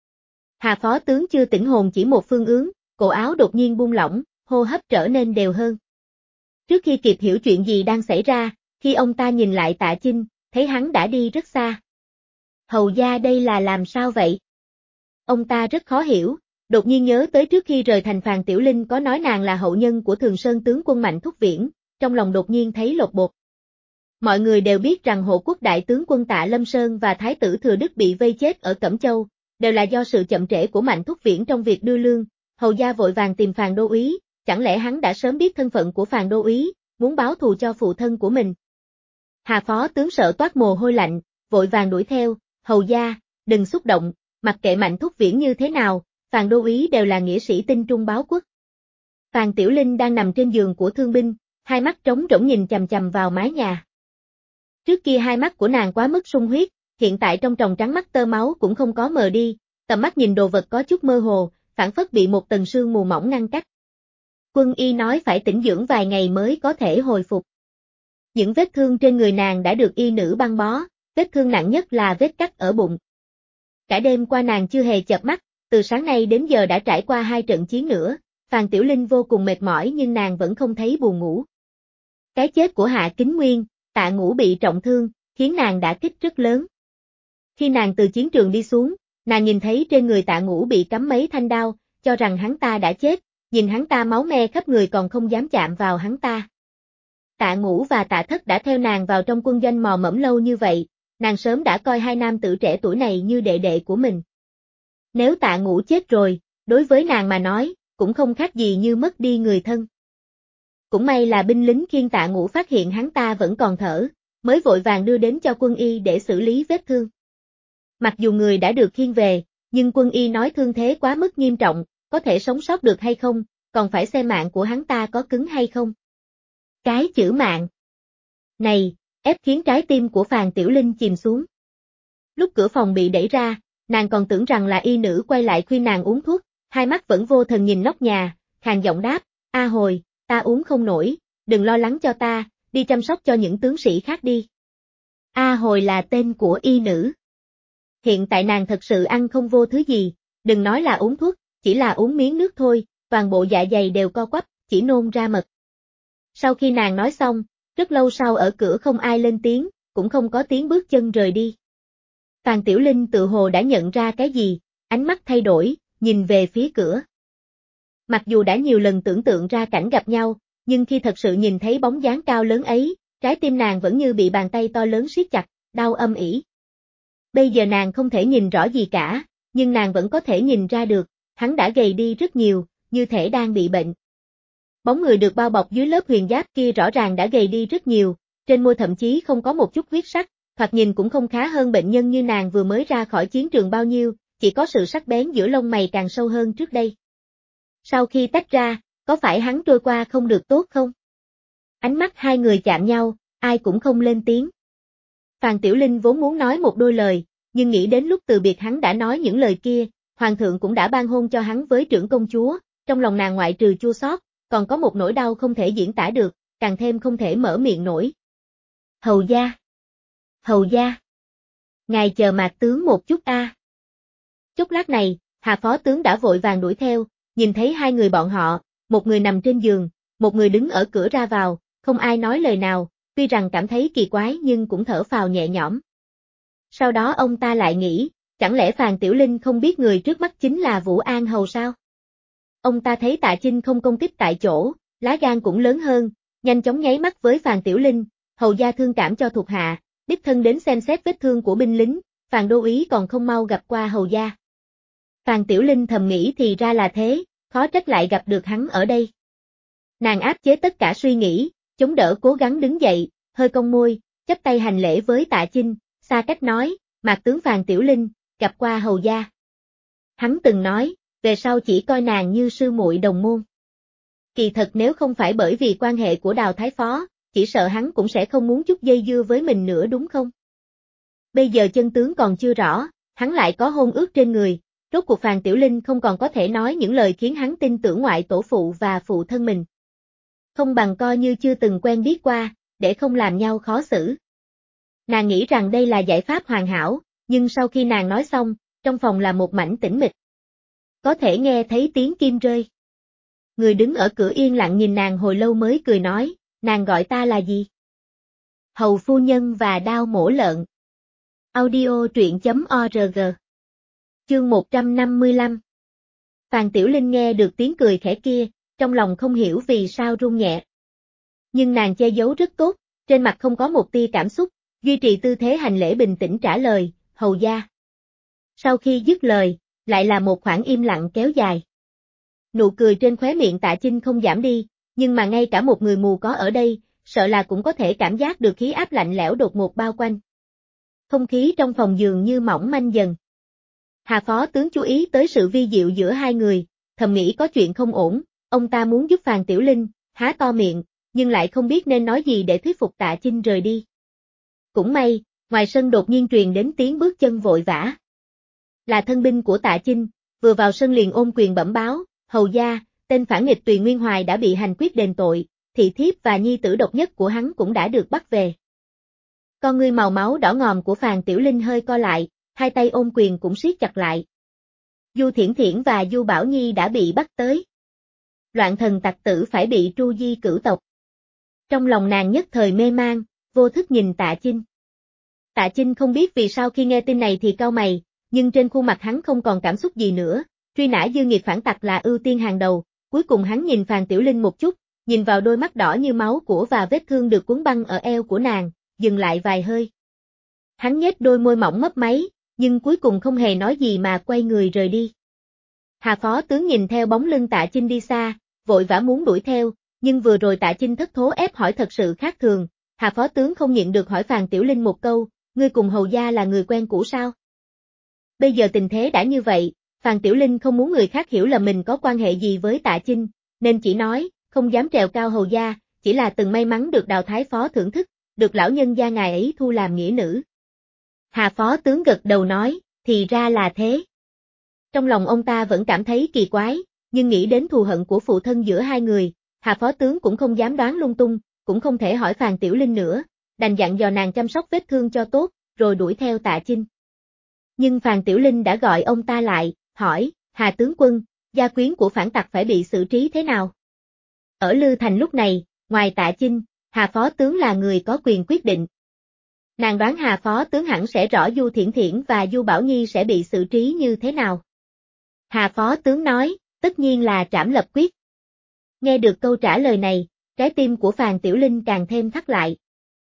Hà phó tướng chưa tỉnh hồn chỉ một phương hướng, cổ áo đột nhiên buông lỏng, hô hấp trở nên đều hơn. Trước khi kịp hiểu chuyện gì đang xảy ra, khi ông ta nhìn lại Tạ Chinh, thấy hắn đã đi rất xa. Hầu gia đây là làm sao vậy? Ông ta rất khó hiểu, đột nhiên nhớ tới trước khi rời thành Phàn Tiểu Linh có nói nàng là hậu nhân của Thường Sơn tướng quân Mạnh Thúc Viễn, trong lòng đột nhiên thấy lột bột. Mọi người đều biết rằng hộ quốc đại tướng quân Tạ Lâm Sơn và Thái tử Thừa Đức bị vây chết ở Cẩm Châu, đều là do sự chậm trễ của Mạnh Thúc Viễn trong việc đưa lương, hầu gia vội vàng tìm Phàn đô úy, chẳng lẽ hắn đã sớm biết thân phận của Phàn đô úy, muốn báo thù cho phụ thân của mình. Hà phó tướng sợ toát mồ hôi lạnh, vội vàng đuổi theo, hầu gia, đừng xúc động, mặc kệ Mạnh Thúc Viễn như thế nào, Phàn đô úy đều là nghĩa sĩ tinh trung báo quốc. Phàn Tiểu Linh đang nằm trên giường của thương binh, hai mắt trống rỗng nhìn chằm chằm vào mái nhà. Trước kia hai mắt của nàng quá mức sung huyết, hiện tại trong tròng trắng mắt tơ máu cũng không có mờ đi, tầm mắt nhìn đồ vật có chút mơ hồ, phảng phất bị một tầng sương mù mỏng ngăn cách. Quân y nói phải tĩnh dưỡng vài ngày mới có thể hồi phục. Những vết thương trên người nàng đã được y nữ băng bó, vết thương nặng nhất là vết cắt ở bụng. Cả đêm qua nàng chưa hề chợp mắt, từ sáng nay đến giờ đã trải qua 2 trận chiến nữa, Phàn Tiểu Linh vô cùng mệt mỏi nhưng nàng vẫn không thấy buồn ngủ. Cái chết của Hạ Kính Nguyên, Tạ Ngũ bị trọng thương, khiến nàng đả kích rất lớn. Khi nàng từ chiến trường đi xuống, nàng nhìn thấy trên người Tạ Ngũ bị cắm mấy thanh đao, cho rằng hắn ta đã chết, nhìn hắn ta máu me khắp người còn không dám chạm vào hắn ta. Tạ Ngũ và Tạ Thất đã theo nàng vào trong quân doanh mò mẫm lâu như vậy, nàng sớm đã coi hai nam tử trẻ tuổi này như đệ đệ của mình. Nếu Tạ Ngũ chết rồi, đối với nàng mà nói, cũng không khác gì như mất đi người thân. Cũng may là binh lính khiêng Tạ Ngũ phát hiện hắn ta vẫn còn thở, mới vội vàng đưa đến cho quân y để xử lý vết thương. Mặc dù người đã được khiêng về, nhưng quân y nói thương thế quá mức nghiêm trọng, có thể sống sót được hay không, còn phải xem mạng của hắn ta có cứng hay không. Cái chữ mạng này, ép khiến trái tim của Phàn Tiểu Linh chìm xuống. Lúc cửa phòng bị đẩy ra, nàng còn tưởng rằng là y nữ quay lại khuyên nàng uống thuốc, hai mắt vẫn vô thần nhìn nóc nhà, khàn giọng đáp, A Hồi, ta uống không nổi, đừng lo lắng cho ta, đi chăm sóc cho những tướng sĩ khác đi. A Hồi là tên của y nữ. Hiện tại nàng thật sự ăn không vô thứ gì, đừng nói là uống thuốc, chỉ là uống miếng nước thôi, toàn bộ dạ dày đều co quắp, chỉ nôn ra mật. Sau khi nàng nói xong, rất lâu sau ở cửa không ai lên tiếng, cũng không có tiếng bước chân rời đi. Phàn Tiểu Linh tự hồ đã nhận ra cái gì, ánh mắt thay đổi, nhìn về phía cửa. Mặc dù đã nhiều lần tưởng tượng ra cảnh gặp nhau, nhưng khi thật sự nhìn thấy bóng dáng cao lớn ấy, trái tim nàng vẫn như bị bàn tay to lớn siết chặt, đau âm ỉ. Bây giờ nàng không thể nhìn rõ gì cả, nhưng nàng vẫn có thể nhìn ra được, hắn đã gầy đi rất nhiều, như thể đang bị bệnh. Bóng người được bao bọc dưới lớp huyền giáp kia rõ ràng đã gầy đi rất nhiều, trên môi thậm chí không có một chút huyết sắc, thoạt nhìn cũng không khá hơn bệnh nhân như nàng vừa mới ra khỏi chiến trường bao nhiêu, chỉ có sự sắc bén giữa lông mày càng sâu hơn trước đây. Sau khi tách ra, có phải hắn trôi qua không được tốt không? Ánh mắt hai người chạm nhau, ai cũng không lên tiếng. Phàn Tiểu Linh vốn muốn nói một đôi lời, nhưng nghĩ đến lúc từ biệt hắn đã nói những lời kia, hoàng thượng cũng đã ban hôn cho hắn với trưởng công chúa, trong lòng nàng ngoại trừ chua xót, còn có một nỗi đau không thể diễn tả được, càng thêm không thể mở miệng nổi. Hầu gia! Hầu gia! Ngài chờ Mạc tướng một chút a. Chốc lát này, Hà phó tướng đã vội vàng đuổi theo, nhìn thấy hai người bọn họ, một người nằm trên giường, một người đứng ở cửa ra vào, không ai nói lời nào, tuy rằng cảm thấy kỳ quái nhưng cũng thở phào nhẹ nhõm. Sau đó ông ta lại nghĩ, chẳng lẽ Phàn Tiểu Linh không biết người trước mắt chính là Vũ An Hầu sao? Ông ta thấy Tạ Chinh không công kích tại chỗ, lá gan cũng lớn hơn, nhanh chóng nháy mắt với Phàn Tiểu Linh, hầu gia thương cảm cho thuộc hạ, đích thân đến xem xét vết thương của binh lính, Phàn đô úy còn không mau gặp qua hầu gia. Phàn Tiểu Linh thầm nghĩ thì ra là thế, khó trách lại gặp được hắn ở đây. Nàng áp chế tất cả suy nghĩ, chống đỡ cố gắng đứng dậy, hơi cong môi, chắp tay hành lễ với Tạ Chinh, xa cách nói, Mạc tướng Phàn Tiểu Linh, gặp qua hầu gia. Hắn từng nói, về sau chỉ coi nàng như sư muội đồng môn. Kỳ thật nếu không phải bởi vì quan hệ của Đào Thái Phó, chỉ sợ hắn cũng sẽ không muốn chút dây dưa với mình nữa đúng không? Bây giờ chân tướng còn chưa rõ, hắn lại có hôn ước trên người, rốt cuộc Phàn Tiểu Linh không còn có thể nói những lời khiến hắn tin tưởng ngoại tổ phụ và phụ thân mình. Không bằng coi như chưa từng quen biết qua, để không làm nhau khó xử. Nàng nghĩ rằng đây là giải pháp hoàn hảo, nhưng sau khi nàng nói xong, trong phòng là một mảnh tĩnh mịch. Có thể nghe thấy tiếng kim rơi. Người đứng ở cửa yên lặng nhìn nàng hồi lâu mới cười nói, nàng gọi ta là gì? Hầu phu nhân và đao mổ lợn. Audio truyện.org. Chương 155. Phàn Tiểu Linh nghe được tiếng cười khẽ kia, trong lòng không hiểu vì sao run nhẹ. Nhưng nàng che giấu rất tốt, trên mặt không có một tia cảm xúc, duy trì tư thế hành lễ bình tĩnh trả lời, hầu gia. Sau khi dứt lời, lại là một khoảng im lặng kéo dài. Nụ cười trên khóe miệng Tạ Chinh không giảm đi, nhưng mà ngay cả một người mù có ở đây, sợ là cũng có thể cảm giác được khí áp lạnh lẽo đột ngột bao quanh. Không khí trong phòng dường như mỏng manh dần. Hà phó tướng chú ý tới sự vi diệu giữa hai người, thầm nghĩ có chuyện không ổn, ông ta muốn giúp Phàn Tiểu Linh, há to miệng, nhưng lại không biết nên nói gì để thuyết phục Tạ Chinh rời đi. Cũng may, Ngoài sân đột nhiên truyền đến tiếng bước chân vội vã. Là thân binh của Tạ Chinh, vừa vào sân liền ôm quyền bẩm báo, hầu gia, tên phản nghịch Tùy Nguyên Hoài đã bị hành quyết đền tội, thị thiếp và nhi tử độc nhất của hắn cũng đã được bắt về. Con ngươi màu máu đỏ ngòm của Phàn Tiểu Linh hơi co lại, hai tay ôm quyền cũng siết chặt lại. Du Thiển Thiển và Du Bảo Nhi đã bị bắt tới. Loạn thần tặc tử phải bị tru di cửu tộc. Trong lòng nàng nhất thời mê mang, vô thức nhìn Tạ Chinh. Tạ Chinh không biết vì sao khi nghe tin này thì cau mày, nhưng trên khuôn mặt hắn không còn cảm xúc gì nữa, truy nã dư nghiệt phản tặc là ưu tiên hàng đầu, cuối cùng hắn nhìn Phàn Tiểu Linh một chút, nhìn vào đôi mắt đỏ như máu của và vết thương được cuốn băng ở eo của nàng, dừng lại vài hơi. Hắn nhếch đôi môi mỏng mấp máy, nhưng cuối cùng không hề nói gì mà quay người rời đi. Hà phó tướng nhìn theo bóng lưng Tạ Chinh đi xa, vội vã muốn đuổi theo, nhưng vừa rồi Tạ Chinh thất thố ép hỏi thật sự khác thường, Hà phó tướng không nhịn được hỏi Phàn Tiểu Linh một câu, ngươi cùng hầu gia là người quen cũ sao? Bây giờ tình thế đã như vậy, Phàn Tiểu Linh không muốn người khác hiểu là mình có quan hệ gì với Tạ Chinh, nên chỉ nói, không dám trèo cao hầu gia, chỉ là từng may mắn được Đào Thái phó thưởng thức, được lão nhân gia ngài ấy thu làm nghĩa nữ. Hà phó tướng gật đầu nói, thì ra là thế. Trong lòng ông ta vẫn cảm thấy kỳ quái, nhưng nghĩ đến thù hận của phụ thân giữa hai người, Hà phó tướng cũng không dám đoán lung tung, cũng không thể hỏi Phàn Tiểu Linh nữa, đành dặn dò nàng chăm sóc vết thương cho tốt, rồi đuổi theo Tạ Chinh. Nhưng Phàn Tiểu Linh đã gọi ông ta lại, hỏi, Hà tướng quân, gia quyến của phản tặc phải bị xử trí thế nào? Ở Lư Thành lúc này, ngoài Tạ Chinh, Hà phó tướng là người có quyền quyết định. Nàng đoán Hà phó tướng hẳn sẽ rõ Du Thiển Thiển và Du Bảo Nhi sẽ bị xử trí như thế nào. Hà phó tướng nói, tất nhiên là trảm lập quyết. Nghe được câu trả lời này, trái tim của Phàn Tiểu Linh càng thêm thắt lại.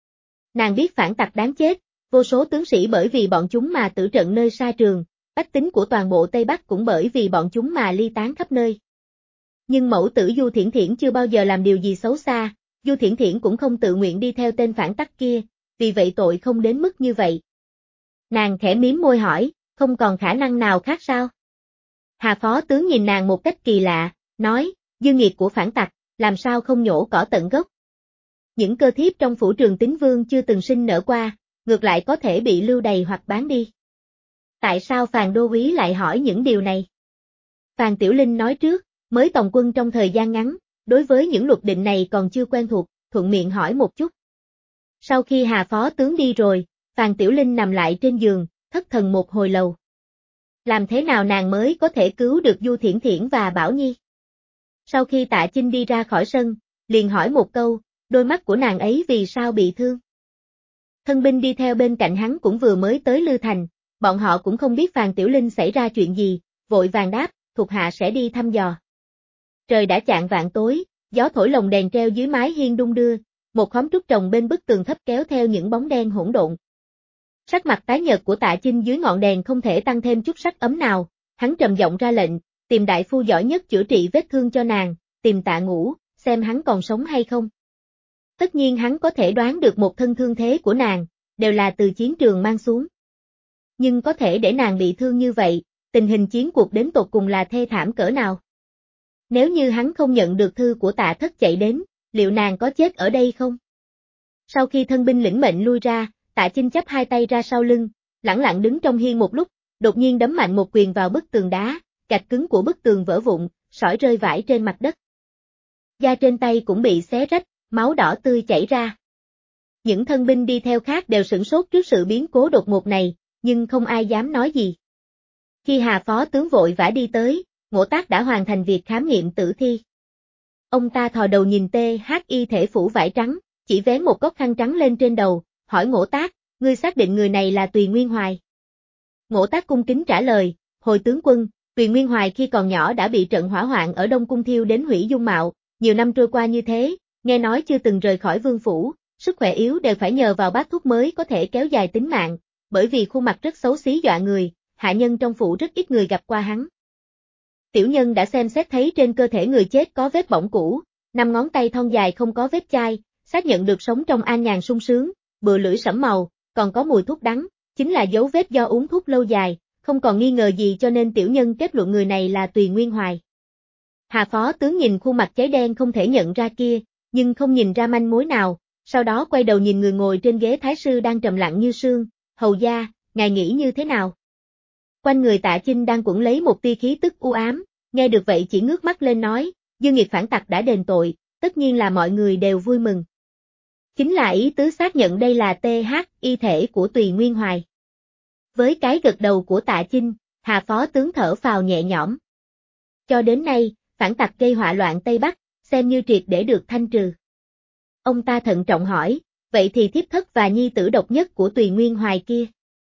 Nàng biết phản tặc đáng chết, vô số tướng sĩ bởi vì bọn chúng mà tử trận nơi xa trường, bách tính của toàn bộ Tây Bắc cũng bởi vì bọn chúng mà ly tán khắp nơi. Nhưng mẫu tử Du Thiển Thiển chưa bao giờ làm điều gì xấu xa, Du Thiển Thiển cũng không tự nguyện đi theo tên phản tặc kia, vì vậy tội không đến mức như vậy. Nàng khẽ mím môi hỏi, không còn khả năng nào khác sao? Hà phó tướng nhìn nàng một cách kỳ lạ, nói, dư nghiệt của phản tặc, làm sao không nhổ cỏ tận gốc? Những cơ thiếp trong phủ Trường Tín Vương chưa từng sinh nở qua, ngược lại có thể bị lưu đày hoặc bán đi. Tại sao Phàn đô úy lại hỏi những điều này? Phàn Tiểu Linh nói trước, mới tòng quân trong thời gian ngắn, đối với những luật định này còn chưa quen thuộc, thuận miệng hỏi một chút. Sau khi Hà phó tướng đi rồi, Phàn Tiểu Linh nằm lại trên giường, thất thần một hồi lâu. Làm thế nào nàng mới có thể cứu được Du Thiển Thiển và Bảo Nhi? Sau khi Tạ Chinh đi ra khỏi sân, liền hỏi một câu, đôi mắt của nàng ấy vì sao bị thương? Thân binh đi theo bên cạnh hắn cũng vừa mới tới Lư Thành, bọn họ cũng không biết Phàn Tiểu Linh xảy ra chuyện gì, vội vàng đáp, thuộc hạ sẽ đi thăm dò. Trời đã chạng vạng tối, gió thổi lồng đèn treo dưới mái hiên đung đưa, một khóm trúc trồng bên bức tường thấp kéo theo những bóng đen hỗn độn. Sắc mặt tái nhợt của Tạ Chinh dưới ngọn đèn không thể tăng thêm chút sắc ấm nào, hắn trầm giọng ra lệnh, tìm đại phu giỏi nhất chữa trị vết thương cho nàng, tìm Tạ Ngũ, xem hắn còn sống hay không. Tất nhiên hắn có thể đoán được một thân thương thế của nàng, đều là từ chiến trường mang xuống. Nhưng có thể để nàng bị thương như vậy, tình hình chiến cuộc đến tột cùng là thê thảm cỡ nào? Nếu như hắn không nhận được thư của Tạ Thất chạy đến, liệu nàng có chết ở đây không? Sau khi thân binh lĩnh mệnh lui ra, Tạ Chinh chắp hai tay ra sau lưng, lẳng lặng đứng trong hiên một lúc, đột nhiên đấm mạnh một quyền vào bức tường đá, gạch cứng của bức tường vỡ vụn, sỏi rơi vãi trên mặt đất. Da trên tay cũng bị xé rách, máu đỏ tươi chảy ra. Những thân binh đi theo khác đều sửng sốt trước sự biến cố đột ngột này, nhưng không ai dám nói gì. Khi Hà phó tướng vội vã đi tới, Ngỗ Tác đã hoàn thành việc khám nghiệm tử thi. Ông ta thò đầu nhìn THY thể phủ vải trắng, chỉ vén một góc khăn trắng lên trên đầu, hỏi Ngỗ Tác, ngươi xác định người này là Tùy Nguyên Hoài. Ngỗ Tác cung kính trả lời, hồi tướng quân, Tùy Nguyên Hoài khi còn nhỏ đã bị trận hỏa hoạn ở Đông Cung thiêu đến hủy dung mạo, nhiều năm trôi qua như thế, nghe nói chưa từng rời khỏi vương phủ, sức khỏe yếu đều phải nhờ vào bát thuốc mới có thể kéo dài tính mạng, bởi vì khuôn mặt rất xấu xí dọa người, hạ nhân trong phủ rất ít người gặp qua hắn. Tiểu nhân đã xem xét thấy trên cơ thể người chết có vết bỏng cũ, 5 ngón tay thon dài không có vết chai, xác nhận được sống trong an nhàn sung sướng, bựa lưỡi sẫm màu, còn có mùi thuốc đắng, chính là dấu vết do uống thuốc lâu dài, không còn nghi ngờ gì cho nên tiểu nhân kết luận người này là Tùy Nguyên Hoài. Hà phó tướng nhìn khuôn mặt cháy đen không thể nhận ra kia, nhưng không nhìn ra manh mối nào, sau đó quay đầu nhìn người ngồi trên ghế thái sư đang trầm lặng như sương, hầu gia, ngài nghĩ như thế nào? Quanh người Tạ Chinh đang quẩn lấy một tia khí tức u ám, nghe được vậy chỉ ngước mắt lên nói, dương nghiệt phản tặc đã đền tội, tất nhiên là mọi người đều vui mừng. Chính là ý tứ xác nhận đây là y thể của Tùy Nguyên Hoài. Với cái gật đầu của Tạ Chinh, Hà phó tướng thở phào nhẹ nhõm. Cho đến nay, phản tặc gây họa loạn Tây Bắc, xem như triệt để được thanh trừ. Ông ta thận trọng hỏi, vậy thì thiếp thất và nhi tử độc nhất của Tùy Nguyên Hoài kia?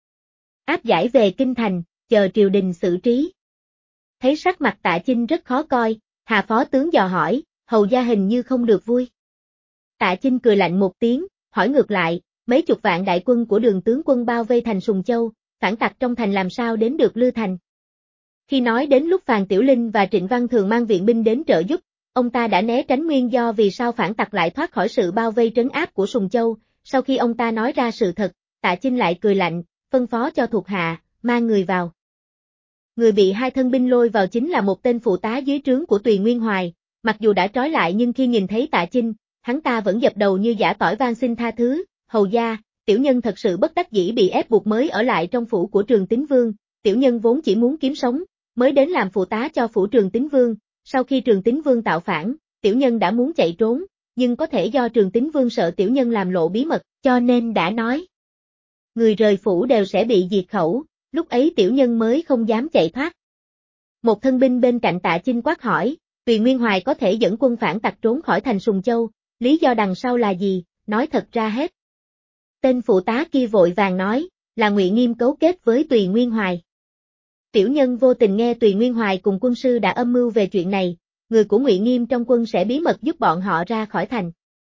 Áp giải về kinh thành, chờ triều đình xử trí. Thấy sắc mặt Tạ Chinh rất khó coi, Hà phó tướng dò hỏi, hầu gia hình như không được vui. Tạ Chinh cười lạnh một tiếng, hỏi ngược lại, mấy chục vạn đại quân của Đường tướng quân bao vây thành Sùng Châu, phản tặc trong thành làm sao đến được Lư Thành. Khi nói đến lúc Phàn Tiểu Linh và Trịnh Văn Thường mang viện binh đến trợ giúp, ông ta đã né tránh nguyên do vì sao phản tặc lại thoát khỏi sự bao vây trấn áp của Sùng Châu. Sau khi ông ta nói ra sự thật, Tạ Chinh lại cười lạnh, phân phó cho thuộc hạ, mang người vào. Người bị hai thân binh lôi vào chính là một tên phụ tá dưới trướng của Tùy Nguyên Hoài, mặc dù đã trói lại nhưng khi nhìn thấy Tạ Chinh, hắn ta vẫn dập đầu như giả tỏi van xin tha thứ, hầu gia, tiểu nhân thật sự bất đắc dĩ bị ép buộc mới ở lại trong phủ của Trường Tín Vương, tiểu nhân vốn chỉ muốn kiếm sống, mới đến làm phụ tá cho phủ Trường Tín Vương, sau khi Trường Tín Vương tạo phản, tiểu nhân đã muốn chạy trốn, nhưng có thể do Trường Tín Vương sợ tiểu nhân làm lộ bí mật, cho nên đã nói. Người rời phủ đều sẽ bị diệt khẩu, lúc ấy tiểu nhân mới không dám chạy thoát. Một thân binh bên cạnh Tạ Chinh quát hỏi, Tùy Nguyên Hoài có thể dẫn quân phản tặc trốn khỏi thành Sùng Châu, lý do đằng sau là gì, nói thật ra hết. Tên phụ tá kia vội vàng nói, là Ngụy Nghiêm cấu kết với Tùy Nguyên Hoài. Tiểu nhân vô tình nghe Tùy Nguyên Hoài cùng quân sư đã âm mưu về chuyện này, người của Ngụy Nghiêm trong quân sẽ bí mật giúp bọn họ ra khỏi thành.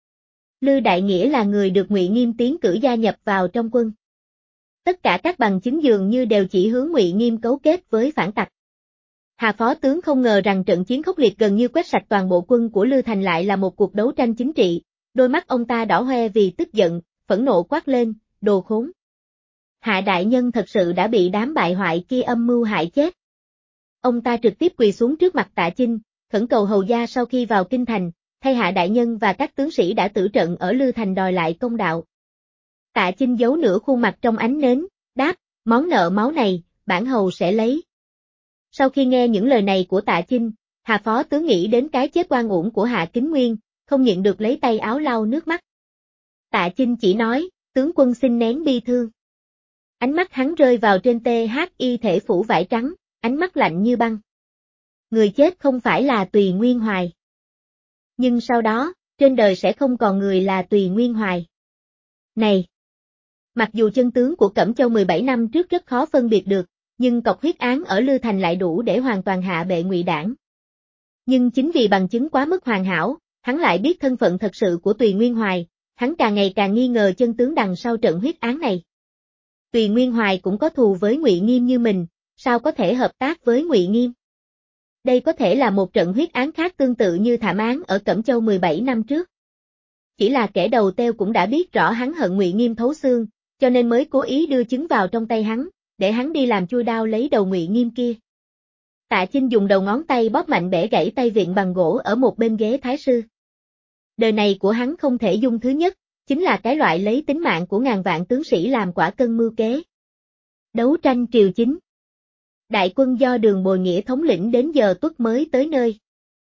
Lư Đại Nghĩa là người được Ngụy Nghiêm tiến cử gia nhập vào trong quân. Tất cả các bằng chứng dường như đều chỉ hướng Ngụy Nghiêm cấu kết với phản tặc. Hà phó tướng không ngờ rằng trận chiến khốc liệt gần như quét sạch toàn bộ quân của Lư Thành lại là một cuộc đấu tranh chính trị, đôi mắt ông ta đỏ hoe vì tức giận, phẫn nộ quát lên, đồ khốn. Hạ đại nhân thật sự đã bị đám bại hoại kia âm mưu hại chết. Ông ta trực tiếp quỳ xuống trước mặt Tạ Chinh, khẩn cầu hầu gia sau khi vào kinh thành, thay Hạ đại nhân và các tướng sĩ đã tử trận ở Lư Thành đòi lại công đạo. Tạ Chinh giấu nửa khuôn mặt trong ánh nến, đáp, món nợ máu này, bản hầu sẽ lấy. Sau khi nghe những lời này của Tạ Chinh, Hà phó tướng nghĩ đến cái chết oan uổng của Hạ Kính Nguyên, không nhịn được lấy tay áo lau nước mắt. Tạ Chinh chỉ nói, tướng quân xin nén bi thương. Ánh mắt hắn rơi vào trên y thể phủ vải trắng, ánh mắt lạnh như băng. Người chết không phải là Tùy Nguyên Hoài. Nhưng sau đó, trên đời sẽ không còn người là Tùy Nguyên Hoài. Này! Mặc dù chân tướng của Cẩm Châu 17 năm trước rất khó phân biệt được, nhưng cọc huyết án ở Lư Thành lại đủ để hoàn toàn hạ bệ Ngụy Đảng. Nhưng chính vì bằng chứng quá mức hoàn hảo, hắn lại biết thân phận thật sự của Tùy Nguyên Hoài, hắn càng ngày càng nghi ngờ chân tướng đằng sau trận huyết án này. Tùy Nguyên Hoài cũng có thù với Ngụy Nghiêm như mình, sao có thể hợp tác với Ngụy Nghiêm? Đây có thể là một trận huyết án khác tương tự như thảm án ở Cẩm Châu 17 năm trước. Chỉ là kẻ đầu têu cũng đã biết rõ hắn hận Ngụy Nghiêm thấu xương, cho nên mới cố ý đưa chứng vào trong tay hắn, để hắn đi làm chui đao lấy đầu Ngụy Nghiêm kia. Tạ Chinh dùng đầu ngón tay bóp mạnh bẻ gãy tay vịn bằng gỗ ở một bên ghế thái sư. Đời này của hắn không thể dung thứ nhất, chính là cái loại lấy tính mạng của ngàn vạn tướng sĩ làm quả cân mưu kế. Đấu tranh triều chính. Đại quân do Đường Bồi Nghĩa thống lĩnh đến giờ tuất mới tới nơi.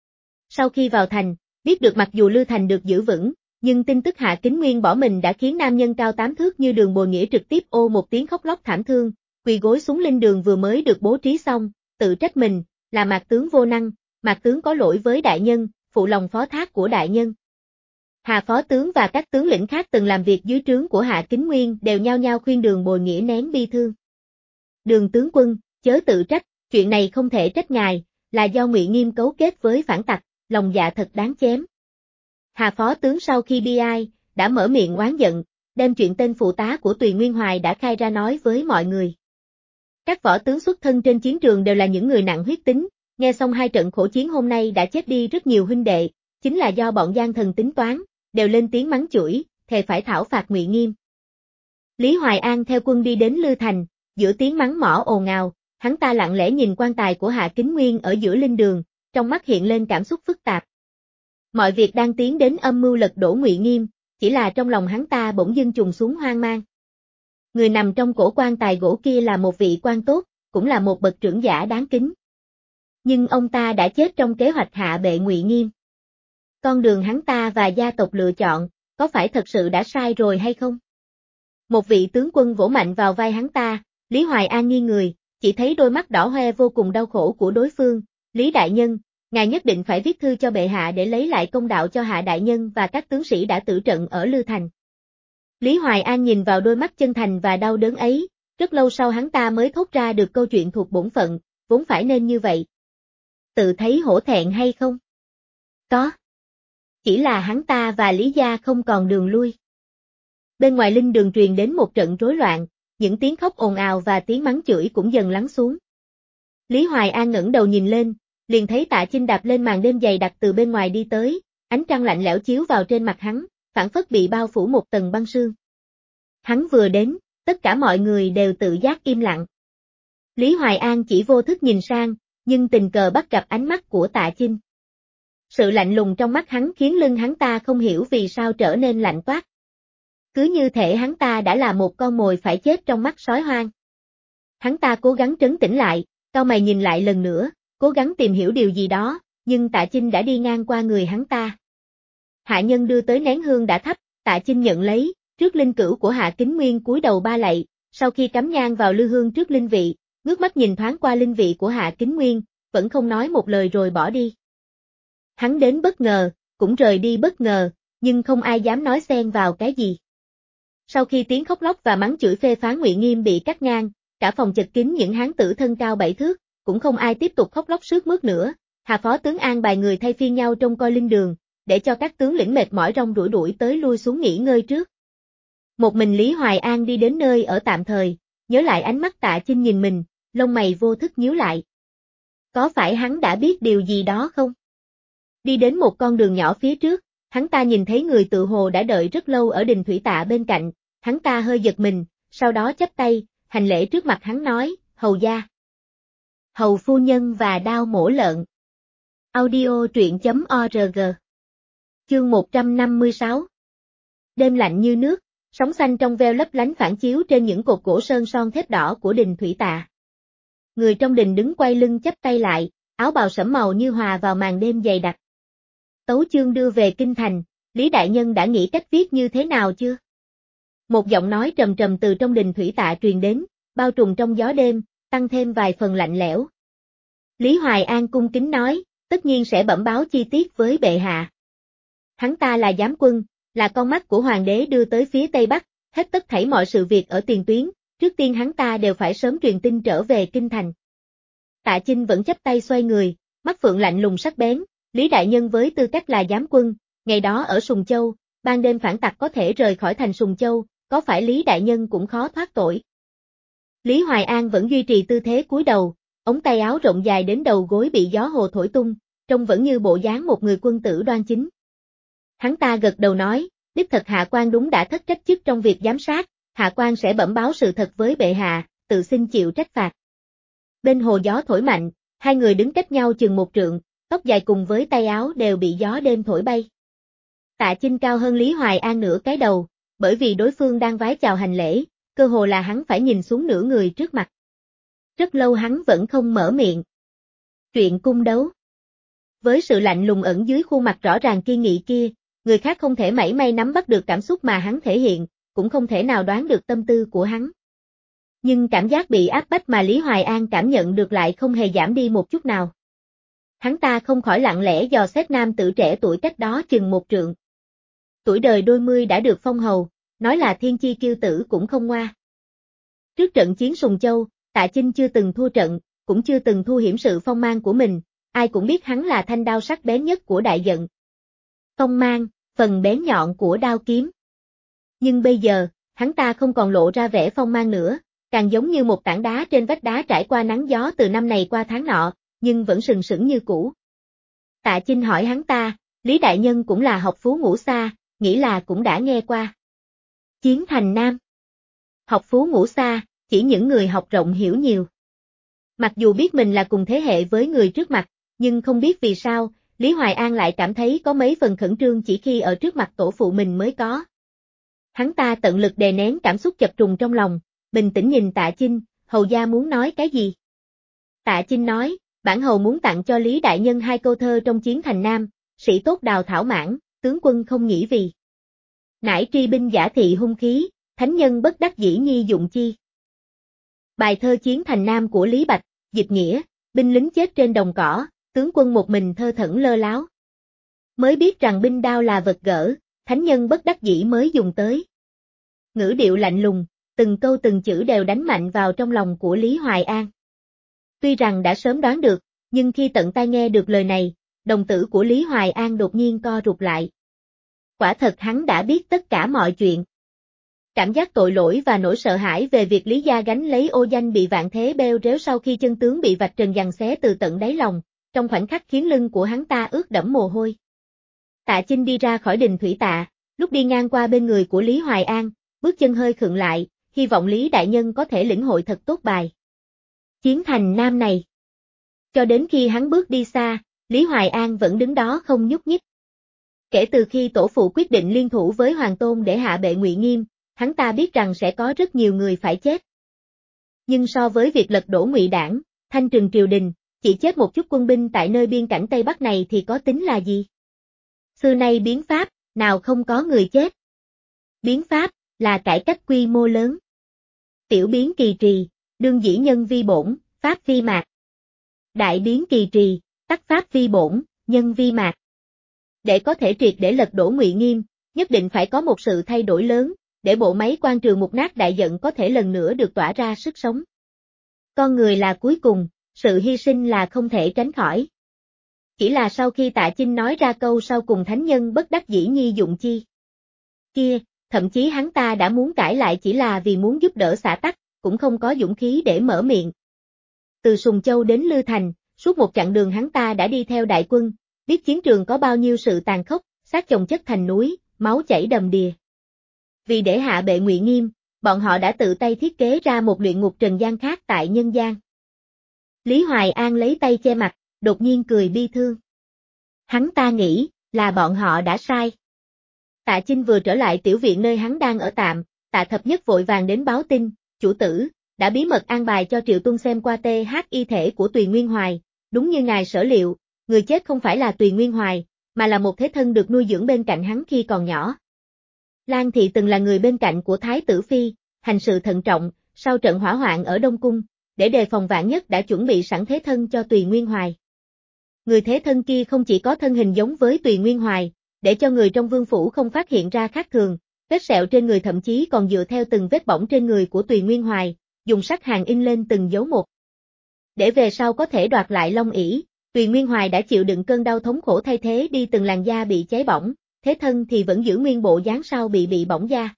Sau khi vào thành, biết được mặc dù Lư Thành được giữ vững, nhưng tin tức Hạ Kính Nguyên bỏ mình đã khiến nam nhân cao 8 thước như Đường Bồi Nghĩa trực tiếp ô một tiếng khóc lóc thảm thương, quỳ gối xuống linh đường vừa mới được bố trí xong, tự trách mình, là Mạc tướng vô năng, Mạc tướng có lỗi với đại nhân, phụ lòng phó thác của đại nhân. Hà phó tướng và các tướng lĩnh khác từng làm việc dưới trướng của Hạ Kính Nguyên đều nhao nhao khuyên Đường Bồi Nghĩa nén bi thương. Đường tướng quân, chớ tự trách, chuyện này không thể trách ngài, là do Ngụy Nghiêm cấu kết với phản tặc, lòng dạ thật đáng chém. Hà phó tướng sau khi bi ai, đã mở miệng oán giận, đem chuyện tên phụ tá của Tùy Nguyên Hoài đã khai ra nói với mọi người. Các võ tướng xuất thân trên chiến trường đều là những người nặng huyết tính, nghe xong hai trận khổ chiến hôm nay đã chết đi rất nhiều huynh đệ, chính là do bọn gian thần tính toán, đều lên tiếng mắng chửi, thề phải thảo phạt Ngụy Nghiêm. Lý Hoài An theo quân đi đến Lư Thành, giữa tiếng mắng mỏ ồn ào, hắn ta lặng lẽ nhìn quan tài của Hạ Kính Nguyên ở giữa linh đường, trong mắt hiện lên cảm xúc phức tạp. Mọi việc đang tiến đến âm mưu lật đổ Ngụy Nghiêm, chỉ là trong lòng hắn ta bỗng dưng trùng xuống hoang mang. Người nằm trong cổ quan tài gỗ kia là một vị quan tốt, cũng là một bậc trưởng giả đáng kính. Nhưng ông ta đã chết trong kế hoạch hạ bệ Ngụy Nghiêm. Con đường hắn ta và gia tộc lựa chọn, có phải thật sự đã sai rồi hay không? Một vị tướng quân vỗ mạnh vào vai hắn ta, Lý Hoài An nghiêng người, chỉ thấy đôi mắt đỏ hoe vô cùng đau khổ của đối phương. Lý đại nhân, ngài nhất định phải viết thư cho bệ hạ để lấy lại công đạo cho hạ đại nhân và các tướng sĩ đã tử trận ở Lư Thành. Lý Hoài An nhìn vào đôi mắt chân thành và đau đớn ấy, rất lâu sau hắn ta mới thốt ra được câu chuyện thuộc bổn phận, vốn phải nên như vậy. Tự thấy hổ thẹn hay không? Có. Chỉ là hắn ta và Lý gia không còn đường lui. Bên ngoài linh đường truyền đến một trận rối loạn, những tiếng khóc ồn ào và tiếng mắng chửi cũng dần lắng xuống. Lý Hoài An ngẩng đầu nhìn lên, liền thấy Tạ Chinh đạp lên màn đêm dày đặc từ bên ngoài đi tới, ánh trăng lạnh lẽo chiếu vào trên mặt hắn, phảng phất bị bao phủ một tầng băng sương. Hắn vừa đến, tất cả mọi người đều tự giác im lặng. Lý Hoài An chỉ vô thức nhìn sang, nhưng tình cờ bắt gặp ánh mắt của Tạ Chinh. Sự lạnh lùng trong mắt hắn khiến lưng hắn ta không hiểu vì sao trở nên lạnh toát. Cứ như thể hắn ta đã là một con mồi phải chết trong mắt sói hoang. Hắn ta cố gắng trấn tĩnh lại, cau mày nhìn lại lần nữa, cố gắng tìm hiểu điều gì đó, nhưng Tạ Chinh đã đi ngang qua người hắn ta. Hạ nhân đưa tới nén hương đã thắp, Tạ Chinh nhận lấy, trước linh cữu của Hạ Kính Nguyên cúi đầu ba lạy, sau khi cắm nhang vào lư hương trước linh vị, ngước mắt nhìn thoáng qua linh vị của Hạ Kính Nguyên, vẫn không nói một lời rồi bỏ đi. Hắn đến bất ngờ, cũng rời đi bất ngờ, nhưng không ai dám nói xen vào cái gì. Sau khi tiếng khóc lóc và mắng chửi phê phán Ngụy Nghiêm bị cắt ngang, cả phòng chật kín những hán tử thân cao 7 thước, cũng không ai tiếp tục khóc lóc sướt mướt nữa. Hà phó tướng an bài người thay phiên nhau trông coi linh đường, để cho các tướng lĩnh mệt mỏi rong đuổi tới lui xuống nghỉ ngơi trước. Một mình Lý Hoài An đi đến nơi ở tạm thời, nhớ lại ánh mắt Tạ Chinh nhìn mình, lông mày vô thức nhíu lại. Có phải hắn đã biết điều gì đó không? Đi đến một con đường nhỏ phía trước, hắn ta nhìn thấy người tự hồ đã đợi rất lâu ở đình thủy tạ bên cạnh, hắn ta hơi giật mình, sau đó chắp tay, hành lễ trước mặt hắn nói, hầu gia. Hầu phu nhân và đao mổ lợn. Audio truyện.org. Chương 156. Đêm lạnh như nước, sóng xanh trong veo lấp lánh phản chiếu trên những cột gỗ sơn son thép đỏ của đình thủy tạ. Người trong đình đứng quay lưng chắp tay lại, áo bào sẫm màu như hòa vào màn đêm dày đặc. Tấu chương đưa về kinh thành, Lý đại nhân đã nghĩ cách viết như thế nào chưa? Một giọng nói trầm trầm từ trong đình thủy tạ truyền đến, bao trùm trong gió đêm, tăng thêm vài phần lạnh lẽo. Lý Hoài An cung kính nói, tất nhiên sẽ bẩm báo chi tiết với bệ hạ. Hắn ta là giám quân, là con mắt của hoàng đế đưa tới phía Tây Bắc, hết tất thảy mọi sự việc ở tiền tuyến, trước tiên hắn ta đều phải sớm truyền tin trở về kinh thành. Tạ Chinh vẫn chắp tay xoay người, mắt phượng lạnh lùng sắc bén, Lý đại nhân với tư cách là giám quân, ngày đó ở Sùng Châu, ban đêm phản tặc có thể rời khỏi thành Sùng Châu, có phải Lý đại nhân cũng khó thoát tội. Lý Hoài An vẫn duy trì tư thế cúi đầu, ống tay áo rộng dài đến đầu gối bị gió hồ thổi tung, trông vẫn như bộ dáng một người quân tử đoan chính. Hắn ta gật đầu nói, đích thật hạ quan đúng đã thất trách chức trong việc giám sát, hạ quan sẽ bẩm báo sự thật với bệ hạ, tự xin chịu trách phạt. Bên hồ gió thổi mạnh, hai người đứng cách nhau chừng một trượng, tóc dài cùng với tay áo đều bị gió đêm thổi bay. Tạ Chinh cao hơn Lý Hoài An nửa cái đầu, bởi vì đối phương đang vái chào hành lễ, cơ hồ là hắn phải nhìn xuống nửa người trước mặt. Rất lâu hắn vẫn không mở miệng. Chuyện cung đấu. Với sự lạnh lùng ẩn dưới khuôn mặt rõ ràng kiên nghị kia, người khác không thể mảy may nắm bắt được cảm xúc mà hắn thể hiện, cũng không thể nào đoán được tâm tư của hắn. Nhưng cảm giác bị áp bách mà Lý Hoài An cảm nhận được lại không hề giảm đi một chút nào. Hắn ta không khỏi lặng lẽ dò xét nam tử trẻ tuổi cách đó chừng một trượng. Tuổi đời đôi mươi đã được phong hầu, nói là thiên chi kiêu tử cũng không ngoa. Trước trận chiến Sùng Châu, Tạ Chinh chưa từng thua trận, cũng chưa từng thu hiểm sự phong mang của mình, ai cũng biết hắn là thanh đao sắc bén nhất của đại trận. Phong mang, phần bén nhọn của đao kiếm. Nhưng bây giờ, hắn ta không còn lộ ra vẻ phong mang nữa, càng giống như một tảng đá trên vách đá trải qua nắng gió từ năm này qua tháng nọ, nhưng vẫn sừng sững như cũ. Tạ Chinh hỏi hắn ta, Lý đại nhân cũng là học phú ngũ xa, nghĩ là cũng đã nghe qua. Chiến thành Nam. Học phú ngũ xa, chỉ những người học rộng hiểu nhiều. Mặc dù biết mình là cùng thế hệ với người trước mặt, nhưng không biết vì sao, Lý Hoài An lại cảm thấy có mấy phần khẩn trương chỉ khi ở trước mặt tổ phụ mình mới có. Hắn ta tận lực đè nén cảm xúc chập trùng trong lòng, bình tĩnh nhìn Tạ Chinh, hầu gia muốn nói cái gì? Tạ Chinh nói, bản hầu muốn tặng cho Lý Đại Nhân 2 câu thơ trong chiến thành Nam, sĩ tốt đào thảo mãn, tướng quân không nghĩ vì. Nải tri binh giả thị hung khí, thánh nhân bất đắc dĩ nhi dụng chi. Bài thơ chiến thành Nam của Lý Bạch, dịch nghĩa, binh lính chết trên đồng cỏ, tướng quân một mình thơ thẩn lơ láo. Mới biết rằng binh đao là vật gỡ, thánh nhân bất đắc dĩ mới dùng tới. Ngữ điệu lạnh lùng, từng câu từng chữ đều đánh mạnh vào trong lòng của Lý Hoài An. Tuy rằng đã sớm đoán được, nhưng khi tận tai nghe được lời này, đồng tử của Lý Hoài An đột nhiên co rụt lại. Quả thật hắn đã biết tất cả mọi chuyện. Cảm giác tội lỗi và nỗi sợ hãi về việc Lý gia gánh lấy ô danh bị vạn thế bêu rếu sau khi chân tướng bị vạch trần giằng xé từ tận đáy lòng, trong khoảnh khắc khiến lưng của hắn ta ướt đẫm mồ hôi. Tạ Chinh đi ra khỏi đình thủy tạ, lúc đi ngang qua bên người của Lý Hoài An, bước chân hơi khựng lại, hy vọng Lý Đại Nhân có thể lĩnh hội thật tốt bài chiến thành Nam này. Cho đến khi hắn bước đi xa, Lý Hoài An vẫn đứng đó không nhúc nhích. Kể từ khi tổ phụ quyết định liên thủ với Hoàng Tôn để hạ bệ Ngụy Nghiêm, hắn ta biết rằng sẽ có rất nhiều người phải chết. Nhưng so với việc lật đổ Ngụy Đảng, thanh trừng triều đình, chỉ chết một chút quân binh tại nơi biên cảnh Tây Bắc này thì có tính là gì? Xưa nay biến pháp, nào không có người chết. Biến pháp, là cải cách quy mô lớn. Tiểu biến kỳ trì, đương dĩ nhân vi bổn, pháp vi mạc. Đại biến kỳ trì, tắc pháp vi bổn, nhân vi mạc. Để có thể triệt để lật đổ Ngụy Nghiêm, nhất định phải có một sự thay đổi lớn, để bộ máy quan trường mục nát đại giận có thể lần nữa được tỏa ra sức sống. Con người là cuối cùng, sự hy sinh là không thể tránh khỏi. Chỉ là sau khi Tạ Chinh nói ra câu sau cùng thánh nhân bất đắc dĩ nhi dụng chi. Kia, thậm chí hắn ta đã muốn cãi lại chỉ là vì muốn giúp đỡ xã tắc, cũng không có dũng khí để mở miệng. Từ Sùng Châu đến Lư Thành, suốt một chặng đường hắn ta đã đi theo đại quân, biết chiến trường có bao nhiêu sự tàn khốc, xác chồng chất thành núi, máu chảy đầm đìa. Vì để hạ bệ Ngụy Nghiêm, bọn họ đã tự tay thiết kế ra một luyện ngục trần gian khác tại nhân gian. Lý Hoài An lấy tay che mặt, đột nhiên cười bi thương. Hắn ta nghĩ, là bọn họ đã sai. Tạ Chinh vừa trở lại tiểu viện nơi hắn đang ở tạm, Tạ Thập Nhất vội vàng đến báo tin, chủ tử, đã bí mật an bài cho Triệu Tuân xem qua y thể của Tùy Nguyên Hoài, đúng như ngài sở liệu, người chết không phải là Tùy Nguyên Hoài, mà là một thế thân được nuôi dưỡng bên cạnh hắn khi còn nhỏ. Lan Thị từng là người bên cạnh của Thái tử Phi, hành sự thận trọng, sau trận hỏa hoạn ở Đông Cung, để đề phòng vạn nhất đã chuẩn bị sẵn thế thân cho Tùy Nguyên Hoài. Người thế thân kia không chỉ có thân hình giống với Tùy Nguyên Hoài, để cho người trong vương phủ không phát hiện ra khác thường, vết sẹo trên người thậm chí còn dựa theo từng vết bỏng trên người của Tùy Nguyên Hoài, dùng sắc hàn in lên từng dấu một. Để về sau có thể đoạt lại Long ỷ, Tùy Nguyên Hoài đã chịu đựng cơn đau thống khổ thay thế đi từng làn da bị cháy bỏng, thế thân thì vẫn giữ nguyên bộ dáng sau bị bỏng da.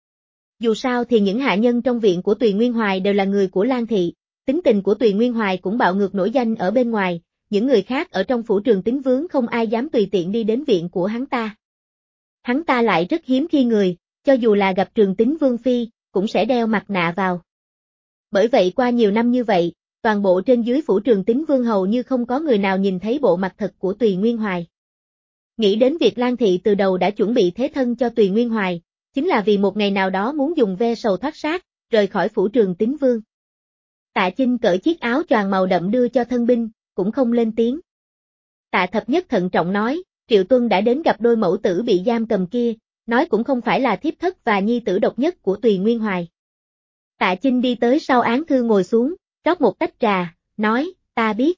Dù sao thì những hạ nhân trong viện của Tùy Nguyên Hoài đều là người của Lan Thị, tính tình của Tùy Nguyên Hoài cũng bạo ngược nổi danh ở bên ngoài, những người khác ở trong phủ Trường Tín Vướng không ai dám tùy tiện đi đến viện của hắn ta. Hắn ta lại rất hiếm khi người, cho dù là gặp Trường Tín Vương Phi, cũng sẽ đeo mặt nạ vào. Bởi vậy qua nhiều năm như vậy, toàn bộ trên dưới phủ Trường Tín Vương hầu như không có người nào nhìn thấy bộ mặt thật của Tùy Nguyên Hoài. Nghĩ đến việc Lan Thị từ đầu đã chuẩn bị thế thân cho Tùy Nguyên Hoài, chính là vì một ngày nào đó muốn dùng ve sầu thoát xác, rời khỏi phủ Trường Tín Vương. Tạ Chinh cởi chiếc áo choàng màu đậm đưa cho thân binh, cũng không lên tiếng. Tạ Thập Nhất thận trọng nói, Triệu Tuân đã đến gặp đôi mẫu tử bị giam cầm kia, nói cũng không phải là thiếp thất và nhi tử độc nhất của Tùy Nguyên Hoài. Tạ Chinh đi tới sau án thư ngồi xuống, rót một tách trà, nói, ta biết.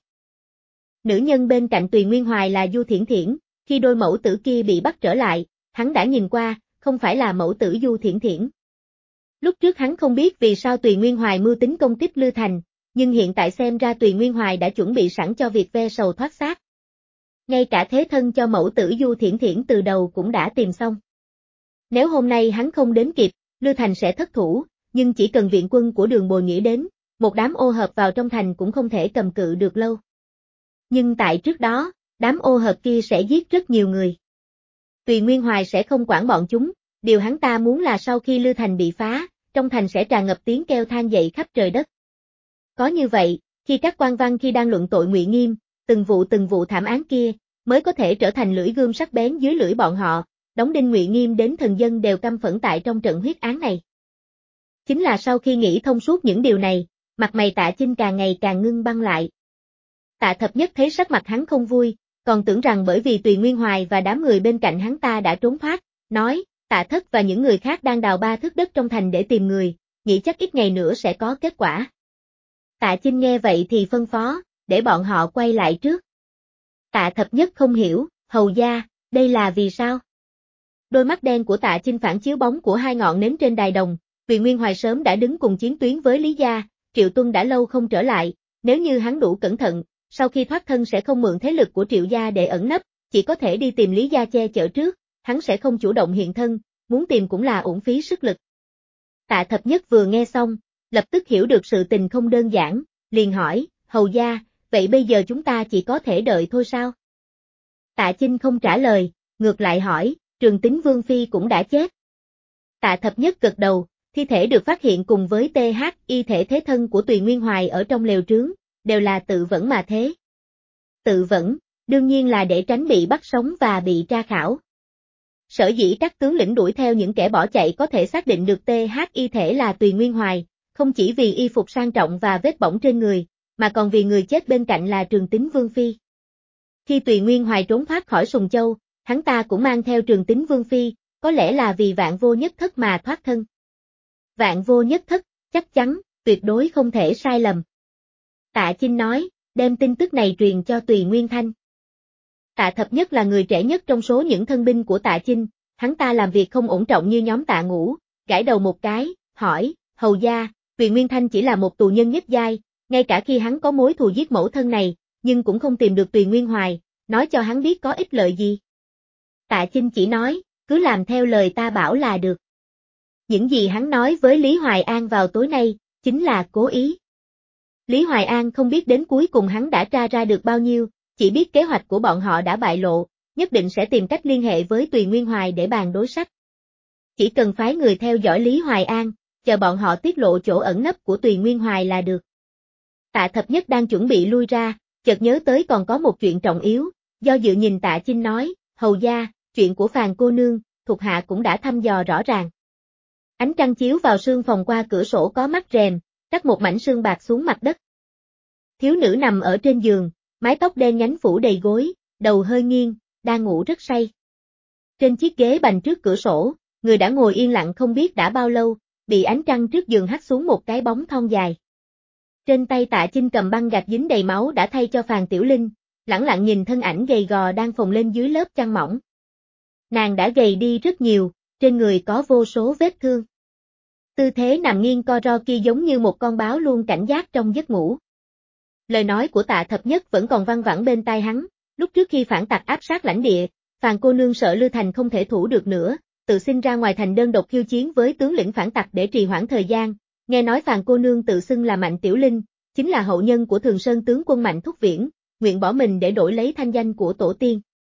Nữ nhân bên cạnh Tùy Nguyên Hoài là Du Thiển Thiển, khi đôi mẫu tử kia bị bắt trở lại, hắn đã nhìn qua, không phải là mẫu tử Du Thiển Thiển. Lúc trước hắn không biết vì sao Tùy Nguyên Hoài mưu tính công kích Lư Thành, nhưng hiện tại xem ra Tùy Nguyên Hoài đã chuẩn bị sẵn cho việc ve sầu thoát xác. Ngay cả thế thân cho mẫu tử Du Thiển Thiển từ đầu cũng đã tìm xong. Nếu hôm nay hắn không đến kịp, Lư Thành sẽ thất thủ, nhưng chỉ cần viện quân của Đường Bồi Nghĩa đến, một đám ô hợp vào trong thành cũng không thể cầm cự được lâu. Nhưng tại trước đó, đám ô hợp kia sẽ giết rất nhiều người. Tùy Nguyên Hoài sẽ không quản bọn chúng, điều hắn ta muốn là sau khi Lư Thành bị phá, trong thành sẽ tràn ngập tiếng kêu than dậy khắp trời đất. Có như vậy, khi các quan văn khi đang luận tội Ngụy Nghiêm, từng vụ thảm án kia, mới có thể trở thành lưỡi gươm sắc bén dưới lưỡi bọn họ, đóng đinh Ngụy Nghiêm đến thần dân đều căm phẫn tại trong trận huyết án này. Chính là sau khi nghĩ thông suốt những điều này, mặt mày Tạ Chinh càng ngày càng ngưng băng lại. Tạ Thập Nhất thấy sắc mặt hắn không vui, còn tưởng rằng bởi vì Tùy Nguyên Hoài và đám người bên cạnh hắn ta đã trốn thoát, nói, Tạ Thất và những người khác đang đào 3 thước đất trong thành để tìm người, nghĩ chắc ít ngày nữa sẽ có kết quả. Tạ Chinh nghe vậy thì phân phó, để bọn họ quay lại trước. Tạ Thập Nhất không hiểu, hầu gia, đây là vì sao? Đôi mắt đen của Tạ Chinh phản chiếu bóng của 2 ngọn nến trên đài đồng, Tùy Nguyên Hoài sớm đã đứng cùng chiến tuyến với Lý gia, Triệu Tuân đã lâu không trở lại, nếu như hắn đủ cẩn thận, sau khi thoát thân sẽ không mượn thế lực của Triệu gia để ẩn nấp, chỉ có thể đi tìm Lý gia che chở trước, hắn sẽ không chủ động hiện thân, muốn tìm cũng là uổng phí sức lực. Tạ Thập Nhất vừa nghe xong, lập tức hiểu được sự tình không đơn giản, liền hỏi, hầu gia, vậy bây giờ chúng ta chỉ có thể đợi thôi sao? Tạ Chinh không trả lời, ngược lại hỏi, Trường Tính Vương Phi cũng đã chết. Tạ Thập Nhất gật đầu, thi thể được phát hiện cùng với y thể thế thân của Tùy Nguyên Hoài ở trong lều trướng, đều là tự vẫn mà thế. Tự vẫn, đương nhiên là để tránh bị bắt sống và bị tra khảo. Sở dĩ các tướng lĩnh đuổi theo những kẻ bỏ chạy có thể xác định được y thể là Tùy Nguyên Hoài, không chỉ vì y phục sang trọng và vết bỏng trên người, mà còn vì người chết bên cạnh là Trường Tính Vương Phi. Khi Tùy Nguyên Hoài trốn thoát khỏi Sùng Châu, hắn ta cũng mang theo Trường Tính Vương Phi, có lẽ là vì Vạn Vô Nhất Thất mà thoát thân. Vạn Vô Nhất Thất, chắc chắn, tuyệt đối không thể sai lầm. Tạ Chinh nói, đem tin tức này truyền cho Tùy Nguyên Thanh. Tạ Thập Nhất là người trẻ nhất trong số những thân binh của Tạ Chinh, hắn ta làm việc không ổn trọng như nhóm Tạ Ngũ, gãi đầu một cái, hỏi, hầu gia, Tùy Nguyên Thanh chỉ là một tù nhân nhất giai, ngay cả khi hắn có mối thù giết mẫu thân này, nhưng cũng không tìm được Tùy Nguyên Hoài, nói cho hắn biết có ích lợi gì. Tạ Chinh chỉ nói, cứ làm theo lời ta bảo là được. Những gì hắn nói với Lý Hoài An vào tối nay, chính là cố ý. Lý Hoài An không biết đến cuối cùng hắn đã tra ra được bao nhiêu, chỉ biết kế hoạch của bọn họ đã bại lộ, nhất định sẽ tìm cách liên hệ với Tùy Nguyên Hoài để bàn đối sách. Chỉ cần phái người theo dõi Lý Hoài An, chờ bọn họ tiết lộ chỗ ẩn nấp của Tùy Nguyên Hoài là được. Tạ Thập Nhất đang chuẩn bị lui ra, chợt nhớ tới còn có một chuyện trọng yếu, do dự nhìn Tạ Chinh nói, hầu gia, chuyện của Phàn cô nương, thuộc hạ cũng đã thăm dò rõ ràng. Ánh trăng chiếu vào sương phòng qua cửa sổ có mắt rèm, cắt một mảnh sương bạc xuống mặt đất. Thiếu nữ nằm ở trên giường, mái tóc đen nhánh phủ đầy gối, đầu hơi nghiêng, đang ngủ rất say. Trên chiếc ghế bành trước cửa sổ, người đã ngồi yên lặng không biết đã bao lâu, bị ánh trăng trước giường hắt xuống một cái bóng thon dài. Trên tay Tạ Chinh cầm băng gạc dính đầy máu đã thay cho Phàn Tiểu Linh, lẳng lặng nhìn thân ảnh gầy gò đang phồng lên dưới lớp chăn mỏng. Nàng đã gầy đi rất nhiều, trên người có vô số vết thương. Tư thế nằm nghiêng co ro kia giống như một con báo luôn cảnh giác trong giấc ngủ. Lời nói của Tạ Thập Nhất vẫn còn văng vẳng bên tai hắn, lúc trước khi phản tặc áp sát lãnh địa, Phàn cô nương sợ Lư Thành không thể thủ được nữa, tự xin ra ngoài thành đơn độc khiêu chiến với tướng lĩnh phản tặc để trì hoãn thời gian, nghe nói Phàn cô nương tự xưng là Mạnh Tiểu Linh, chính là hậu nhân của Thường Sơn tướng quân Mạnh Thúc Viễn, nguyện bỏ mình để đổi lấy thanh danh của tổ tiên.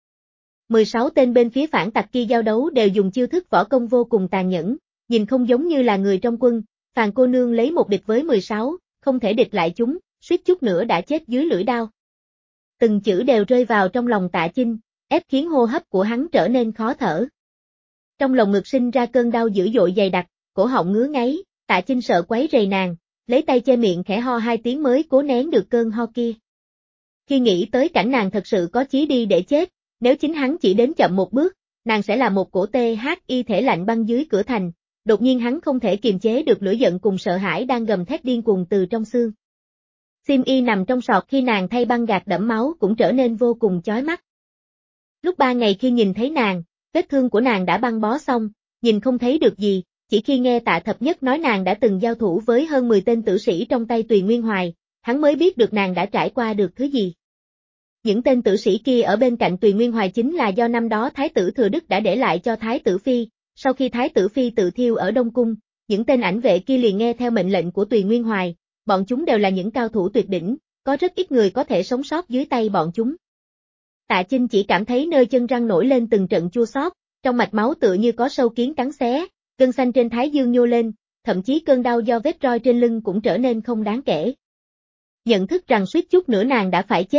16 tên bên phía phản tặc kia giao đấu đều dùng chiêu thức võ công vô cùng tàn nhẫn, nhìn không giống như là người trong quân, Phàn cô nương lấy một địch với 16, không thể địch lại chúng, suýt chút nữa đã chết dưới lưỡi đao. Từng chữ đều rơi vào trong lòng Tạ Chinh, ép khiến hô hấp của hắn trở nên khó thở. Trong lồng ngực sinh ra cơn đau dữ dội dày đặc, cổ họng ngứa ngáy, Tạ Chinh sợ quấy rầy nàng, lấy tay che miệng khẽ ho 2 tiếng mới cố nén được cơn ho kia. Khi nghĩ tới cảnh nàng thật sự có chí đi để chết, nếu chính hắn chỉ đến chậm một bước, nàng sẽ là một cổ y thể lạnh băng dưới cửa thành, đột nhiên hắn không thể kiềm chế được lửa giận cùng sợ hãi đang gầm thét điên cuồng từ trong xương. Xiêm y nằm trong sọt khi nàng thay băng gạc đẫm máu cũng trở nên vô cùng chói mắt. Lúc 3 ngày khi nhìn thấy nàng, vết thương của nàng đã băng bó xong, nhìn không thấy được gì, chỉ khi nghe Tạ Thập Nhất nói nàng đã từng giao thủ với hơn 10 tên tử sĩ trong tay Tùy Nguyên Hoài, hắn mới biết được nàng đã trải qua được thứ gì. Những tên tử sĩ kia ở bên cạnh Tùy Nguyên Hoài chính là do năm đó Thái tử Thừa Đức đã để lại cho Thái tử Phi, sau khi Thái tử Phi tự thiêu ở Đông Cung, những tên ảnh vệ kia liền nghe theo mệnh lệnh của Tùy Nguyên Hoài, bọn chúng đều là những cao thủ tuyệt đỉnh, có rất ít người có thể sống sót dưới tay bọn chúng. Tạ Chinh chỉ cảm thấy nơi chân răng nổi lên từng trận chua xót, trong mạch máu tựa như có sâu kiến cắn xé, gân xanh trên thái dương nhô lên, thậm chí cơn đau do vết roi trên lưng cũng trở nên không đáng kể. Nhận thức rằng suýt chút nữa nàng đã phải chết,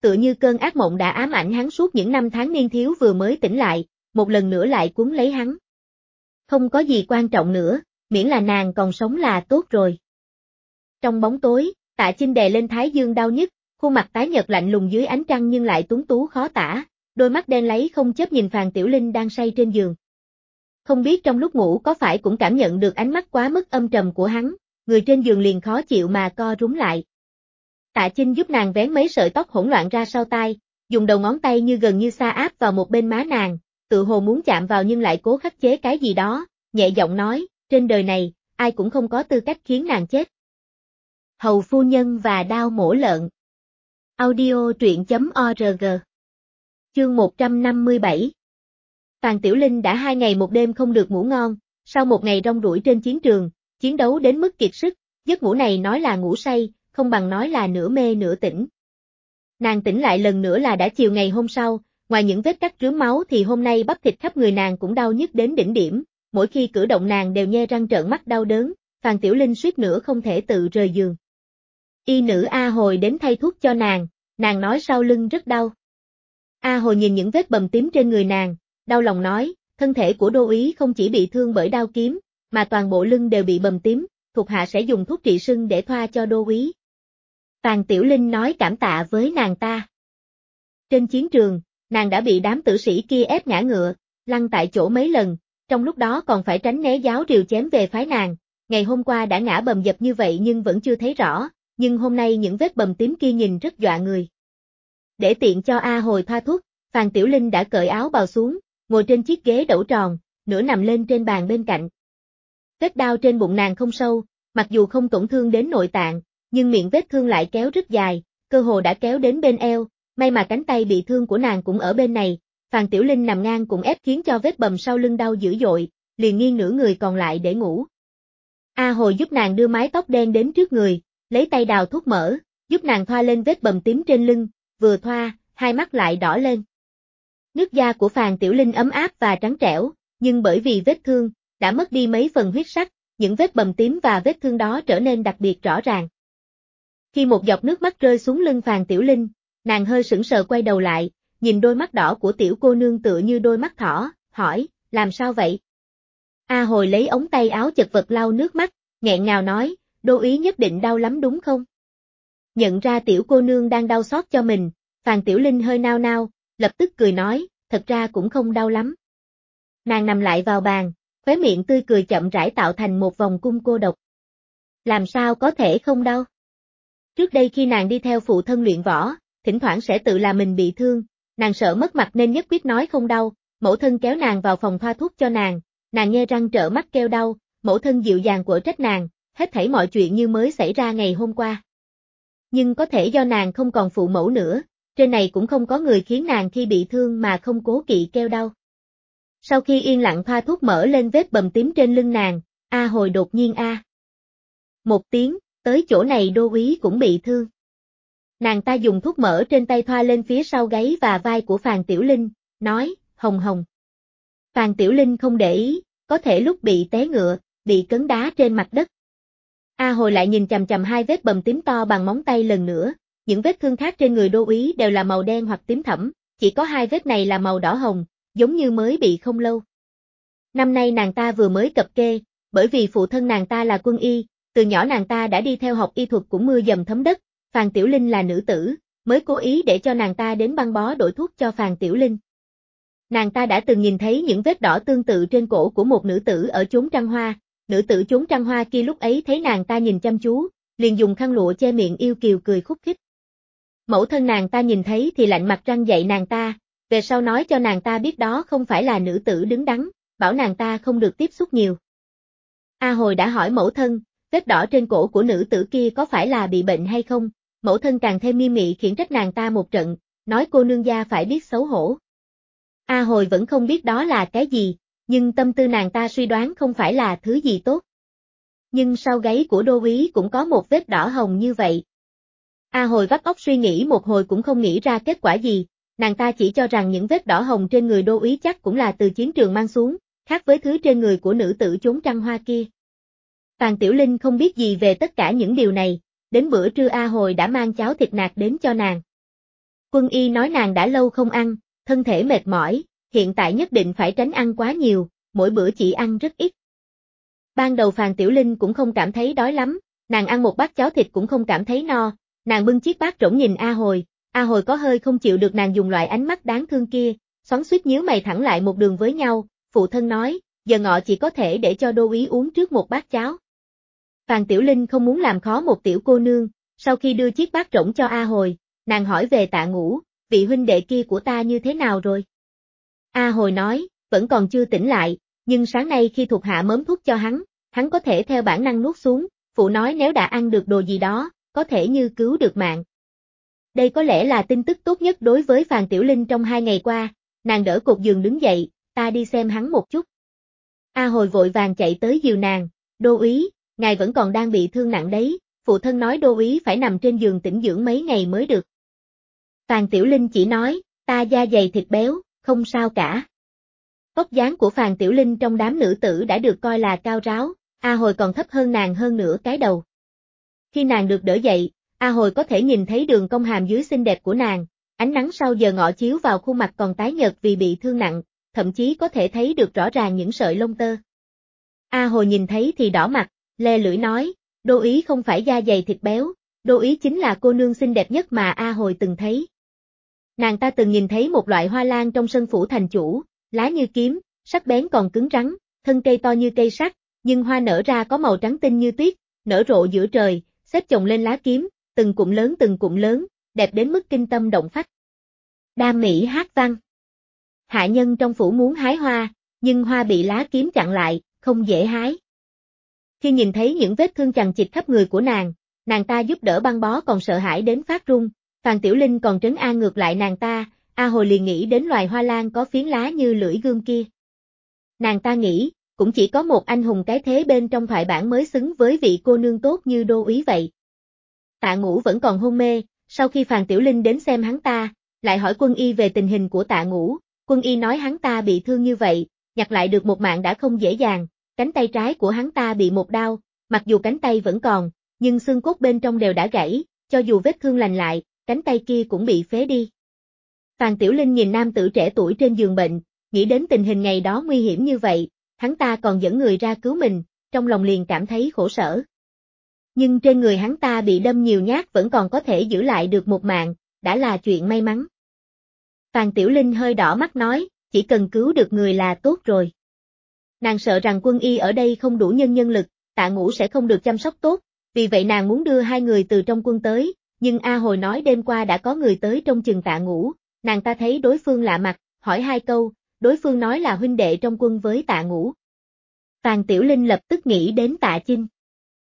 tựa như cơn ác mộng đã ám ảnh hắn suốt những năm tháng niên thiếu vừa mới tỉnh lại, một lần nữa lại cuốn lấy hắn. Không có gì quan trọng nữa, miễn là nàng còn sống là tốt rồi. Trong bóng tối, Tạ Chinh đè lên thái dương đau nhức, khuôn mặt tái nhợt lạnh lùng dưới ánh trăng nhưng lại tuấn tú khó tả, đôi mắt đen láy không chớp nhìn Phàn Tiểu Linh đang say trên giường. Không biết trong lúc ngủ có phải cũng cảm nhận được ánh mắt quá mức âm trầm của hắn, người trên giường liền khó chịu mà co rúm lại. Tạ Chinh giúp nàng vén mấy sợi tóc hỗn loạn ra sau tai, dùng đầu ngón tay như gần như sa áp vào một bên má nàng, tự hồ muốn chạm vào nhưng lại cố khắc chế cái gì đó, nhẹ giọng nói, trên đời này, ai cũng không có tư cách khiến nàng chết. Hầu phu nhân và đao mổ lợn. Audio truyện.org. Chương 157. Phàn Tiểu Linh đã 2 ngày một đêm không được ngủ ngon, sau một ngày rong ruổi trên chiến trường, chiến đấu đến mức kiệt sức, giấc ngủ này nói là ngủ say, không bằng nói là nửa mê nửa tỉnh. Nàng tỉnh lại lần nữa là đã chiều ngày hôm sau, ngoài những vết cắt rướm máu thì hôm nay bắp thịt khắp người nàng cũng đau nhức đến đỉnh điểm, mỗi khi cử động nàng đều nhe răng trợn mắt đau đớn, Phàn Tiểu Linh suýt nữa không thể tự rời giường. Y nữ A Hồi đến thay thuốc cho nàng nói sau lưng rất đau. A Hồi nhìn những vết bầm tím trên người nàng, đau lòng nói, thân thể của đô úy không chỉ bị thương bởi đao kiếm, mà toàn bộ lưng đều bị bầm tím, thuộc hạ sẽ dùng thuốc trị sưng để thoa cho đô úy. Phàn Tiểu Linh nói cảm tạ với nàng ta. Trên chiến trường, nàng đã bị đám tử sĩ kia ép ngã ngựa, lăn tại chỗ mấy lần, trong lúc đó còn phải tránh né giáo rìu chém về phái nàng, ngày hôm qua đã ngã bầm dập như vậy nhưng vẫn chưa thấy rõ, nhưng hôm nay những vết bầm tím kia nhìn rất dọa người. Để tiện cho A Hồi thoa thuốc, Phàn Tiểu Linh đã cởi áo bào xuống, ngồi trên chiếc ghế đẩu tròn, nửa nằm lên trên bàn bên cạnh. Vết đao trên bụng nàng không sâu, mặc dù không tổn thương đến nội tạng, nhưng miệng vết thương lại kéo rất dài, cơ hồ đã kéo đến bên eo, may mà cánh tay bị thương của nàng cũng ở bên này, Phàn Tiểu Linh nằm ngang cũng ép khiến cho vết bầm sau lưng đau dữ dội, liền nghiêng nửa người còn lại để ngủ. A Hồi giúp nàng đưa mái tóc đen đến trước người, lấy tay đào thuốc mỡ, giúp nàng thoa lên vết bầm tím trên lưng, vừa thoa, hai mắt lại đỏ lên. Nước da của Phàn Tiểu Linh ấm áp và trắng trẻo, nhưng bởi vì vết thương, đã mất đi mấy phần huyết sắc, những vết bầm tím và vết thương đó trở nên đặc biệt rõ ràng. Khi một giọt nước mắt rơi xuống lưng Phàn Tiểu Linh, nàng hơi sững sờ quay đầu lại, nhìn đôi mắt đỏ của tiểu cô nương tựa như đôi mắt thỏ, hỏi, làm sao vậy? A Hồi lấy ống tay áo chật vật lau nước mắt, nghẹn ngào nói, đô úy nhất định đau lắm đúng không? Nhận ra tiểu cô nương đang đau xót cho mình, Phàn Tiểu Linh hơi nao nao, lập tức cười nói, thật ra cũng không đau lắm. Nàng nằm lại vào bàn, khóe miệng tươi cười chậm rãi tạo thành một vòng cung cô độc. Làm sao có thể không đau? Trước đây khi nàng đi theo phụ thân luyện võ, thỉnh thoảng sẽ tự làm mình bị thương, nàng sợ mất mặt nên nhất quyết nói không đau, mẫu thân kéo nàng vào phòng thoa thuốc cho nàng nhe răng trợn mắt kêu đau, mẫu thân dịu dàng quở trách nàng, hết thảy mọi chuyện như mới xảy ra ngày hôm qua. Nhưng có thể do nàng không còn phụ mẫu nữa, trên này cũng không có người khiến nàng khi bị thương mà không cố kỵ kêu đau. Sau khi yên lặng thoa thuốc mỡ lên vết bầm tím trên lưng nàng, A Hồi đột nhiên một tiếng, tới chỗ này đô úy cũng bị thương. Nàng ta dùng thuốc mỡ trên tay thoa lên phía sau gáy và vai của Phàn Tiểu Linh, nói, hồng hồng. Phàn Tiểu Linh không để ý, có thể lúc bị té ngựa, bị cấn đá trên mặt đất. A Hồi lại nhìn chằm chằm hai vết bầm tím to bằng móng tay lần nữa, những vết thương khác trên người đô úy đều là màu đen hoặc tím thẫm, chỉ có hai vết này là màu đỏ hồng, giống như mới bị không lâu. Năm nay nàng ta vừa mới cập kê, bởi vì phụ thân nàng ta là quân y, từ nhỏ nàng ta đã đi theo học y thuật cũng mưa dầm thấm đất, Phàn Tiểu Linh là nữ tử, mới cố ý để cho nàng ta đến băng bó đổi thuốc cho Phàn Tiểu Linh. Nàng ta đã từng nhìn thấy những vết đỏ tương tự trên cổ của một nữ tử ở chốn trăng hoa, nữ tử chốn trăng hoa kia lúc ấy thấy nàng ta nhìn chăm chú, liền dùng khăn lụa che miệng yêu kiều cười khúc khích. Mẫu thân nàng ta nhìn thấy thì lạnh mặt răng dạy nàng ta, về sau nói cho nàng ta biết đó không phải là nữ tử đứng đắn, bảo nàng ta không được tiếp xúc nhiều. A Hồi đã hỏi mẫu thân, vết đỏ trên cổ của nữ tử kia có phải là bị bệnh hay không, mẫu thân càng thêm nghiêm nghị khiển trách nàng ta một trận, nói cô nương gia phải biết xấu hổ. A Hồi vẫn không biết đó là cái gì, nhưng tâm tư nàng ta suy đoán không phải là thứ gì tốt. Nhưng sau gáy của đô úy cũng có một vết đỏ hồng như vậy. A Hồi vắt óc suy nghĩ một hồi cũng không nghĩ ra kết quả gì, nàng ta chỉ cho rằng những vết đỏ hồng trên người đô úy chắc cũng là từ chiến trường mang xuống, khác với thứ trên người của nữ tử chốn trăng hoa kia. Phàn Tiểu Linh không biết gì về tất cả những điều này, đến bữa trưa A Hồi đã mang cháo thịt nạc đến cho nàng. Quân y nói nàng đã lâu không ăn, thân thể mệt mỏi, hiện tại nhất định phải tránh ăn quá nhiều, mỗi bữa chỉ ăn rất ít. Ban đầu Phàn Tiểu Linh cũng không cảm thấy đói lắm, nàng ăn một bát cháo thịt cũng không cảm thấy no, nàng bưng chiếc bát rỗng nhìn A Hồi có hơi không chịu được nàng dùng loại ánh mắt đáng thương kia, xoắn xuýt nhíu mày thẳng lại một đường với nhau, phụ thân nói, giờ ngọ chỉ có thể để cho Đô úy uống trước một bát cháo. Phàn Tiểu Linh không muốn làm khó một tiểu cô nương, sau khi đưa chiếc bát rỗng cho A Hồi, nàng hỏi về Tạ Ngũ, vị huynh đệ kia của ta như thế nào rồi? A Hồi nói, vẫn còn chưa tỉnh lại, nhưng sáng nay khi thuộc hạ mớm thuốc cho hắn có thể theo bản năng nuốt xuống, phụ nói nếu đã ăn được đồ gì đó, có thể như cứu được mạng. Đây có lẽ là tin tức tốt nhất đối với Phàn Tiểu Linh trong 2 ngày qua, nàng đỡ cột giường đứng dậy, ta đi xem hắn một chút. A Hồi vội vàng chạy tới dìu nàng, Đô úy, ngài vẫn còn đang bị thương nặng đấy, phụ thân nói Đô úy phải nằm trên giường tĩnh dưỡng mấy ngày mới được. Phàn Tiểu Linh chỉ nói, ta da dày thịt béo, không sao cả. Vóc dáng của Phàn Tiểu Linh trong đám nữ tử đã được coi là cao ráo, A Hồi còn thấp hơn nàng hơn nửa cái đầu. Khi nàng được đỡ dậy, A Hồi có thể nhìn thấy đường cong hàm dưới xinh đẹp của nàng, ánh nắng sau giờ ngọ chiếu vào khuôn mặt còn tái nhợt vì bị thương nặng, thậm chí có thể thấy được rõ ràng những sợi lông tơ. A Hồi nhìn thấy thì đỏ mặt, le lưỡi nói, Đô úy không phải da dày thịt béo, Đô úy chính là cô nương xinh đẹp nhất mà A Hồi từng thấy. Nàng ta từng nhìn thấy một loại hoa lan trong sân phủ thành chủ, lá như kiếm, sắc bén còn cứng rắn, thân cây to như cây sắt, nhưng hoa nở ra có màu trắng tinh như tuyết, nở rộ giữa trời, xếp chồng lên lá kiếm, từng cụm lớn, đẹp đến mức kinh tâm động phách. Đam mỹ hát văn. Hạ nhân trong phủ muốn hái hoa, nhưng hoa bị lá kiếm chặn lại, không dễ hái. Khi nhìn thấy những vết thương chằng chịt khắp người của nàng ta giúp đỡ băng bó còn sợ hãi đến phát run, Phàn Tiểu Linh còn trấn an ngược lại nàng ta, A Hồi liền nghĩ đến loài hoa lan có phiến lá như lưỡi gươm kia. Nàng ta nghĩ, cũng chỉ có một anh hùng cái thế bên trong thoại bản mới xứng với vị cô nương tốt như Đô úy vậy. Tạ Ngũ vẫn còn hôn mê, sau khi Phàn Tiểu Linh đến xem hắn ta, lại hỏi quân y về tình hình của Tạ Ngũ, quân y nói hắn ta bị thương như vậy, nhặt lại được một mạng đã không dễ dàng, cánh tay trái của hắn ta bị một đao, mặc dù cánh tay vẫn còn, nhưng xương cốt bên trong đều đã gãy, cho dù vết thương lành lại, cánh tay kia cũng bị phế đi. Phàn Tiểu Linh nhìn nam tử trẻ tuổi trên giường bệnh, nghĩ đến tình hình ngày đó nguy hiểm như vậy, hắn ta còn dẫn người ra cứu mình, trong lòng liền cảm thấy khổ sở. Nhưng trên người hắn ta bị đâm nhiều nhát vẫn còn có thể giữ lại được một mạng, đã là chuyện may mắn. Phàn Tiểu Linh hơi đỏ mắt nói, chỉ cần cứu được người là tốt rồi. Nàng sợ rằng quân y ở đây không đủ nhân lực, Tạ Ngũ sẽ không được chăm sóc tốt, vì vậy nàng muốn đưa 2 người từ trong quân tới, nhưng A Hồi nói đêm qua đã có người tới trông chừng Tạ Ngũ, nàng ta thấy đối phương lạ mặt, hỏi 2 câu, đối phương nói là huynh đệ trong quân với Tạ Ngũ. Phàn Tiểu Linh lập tức nghĩ đến Tạ Chinh.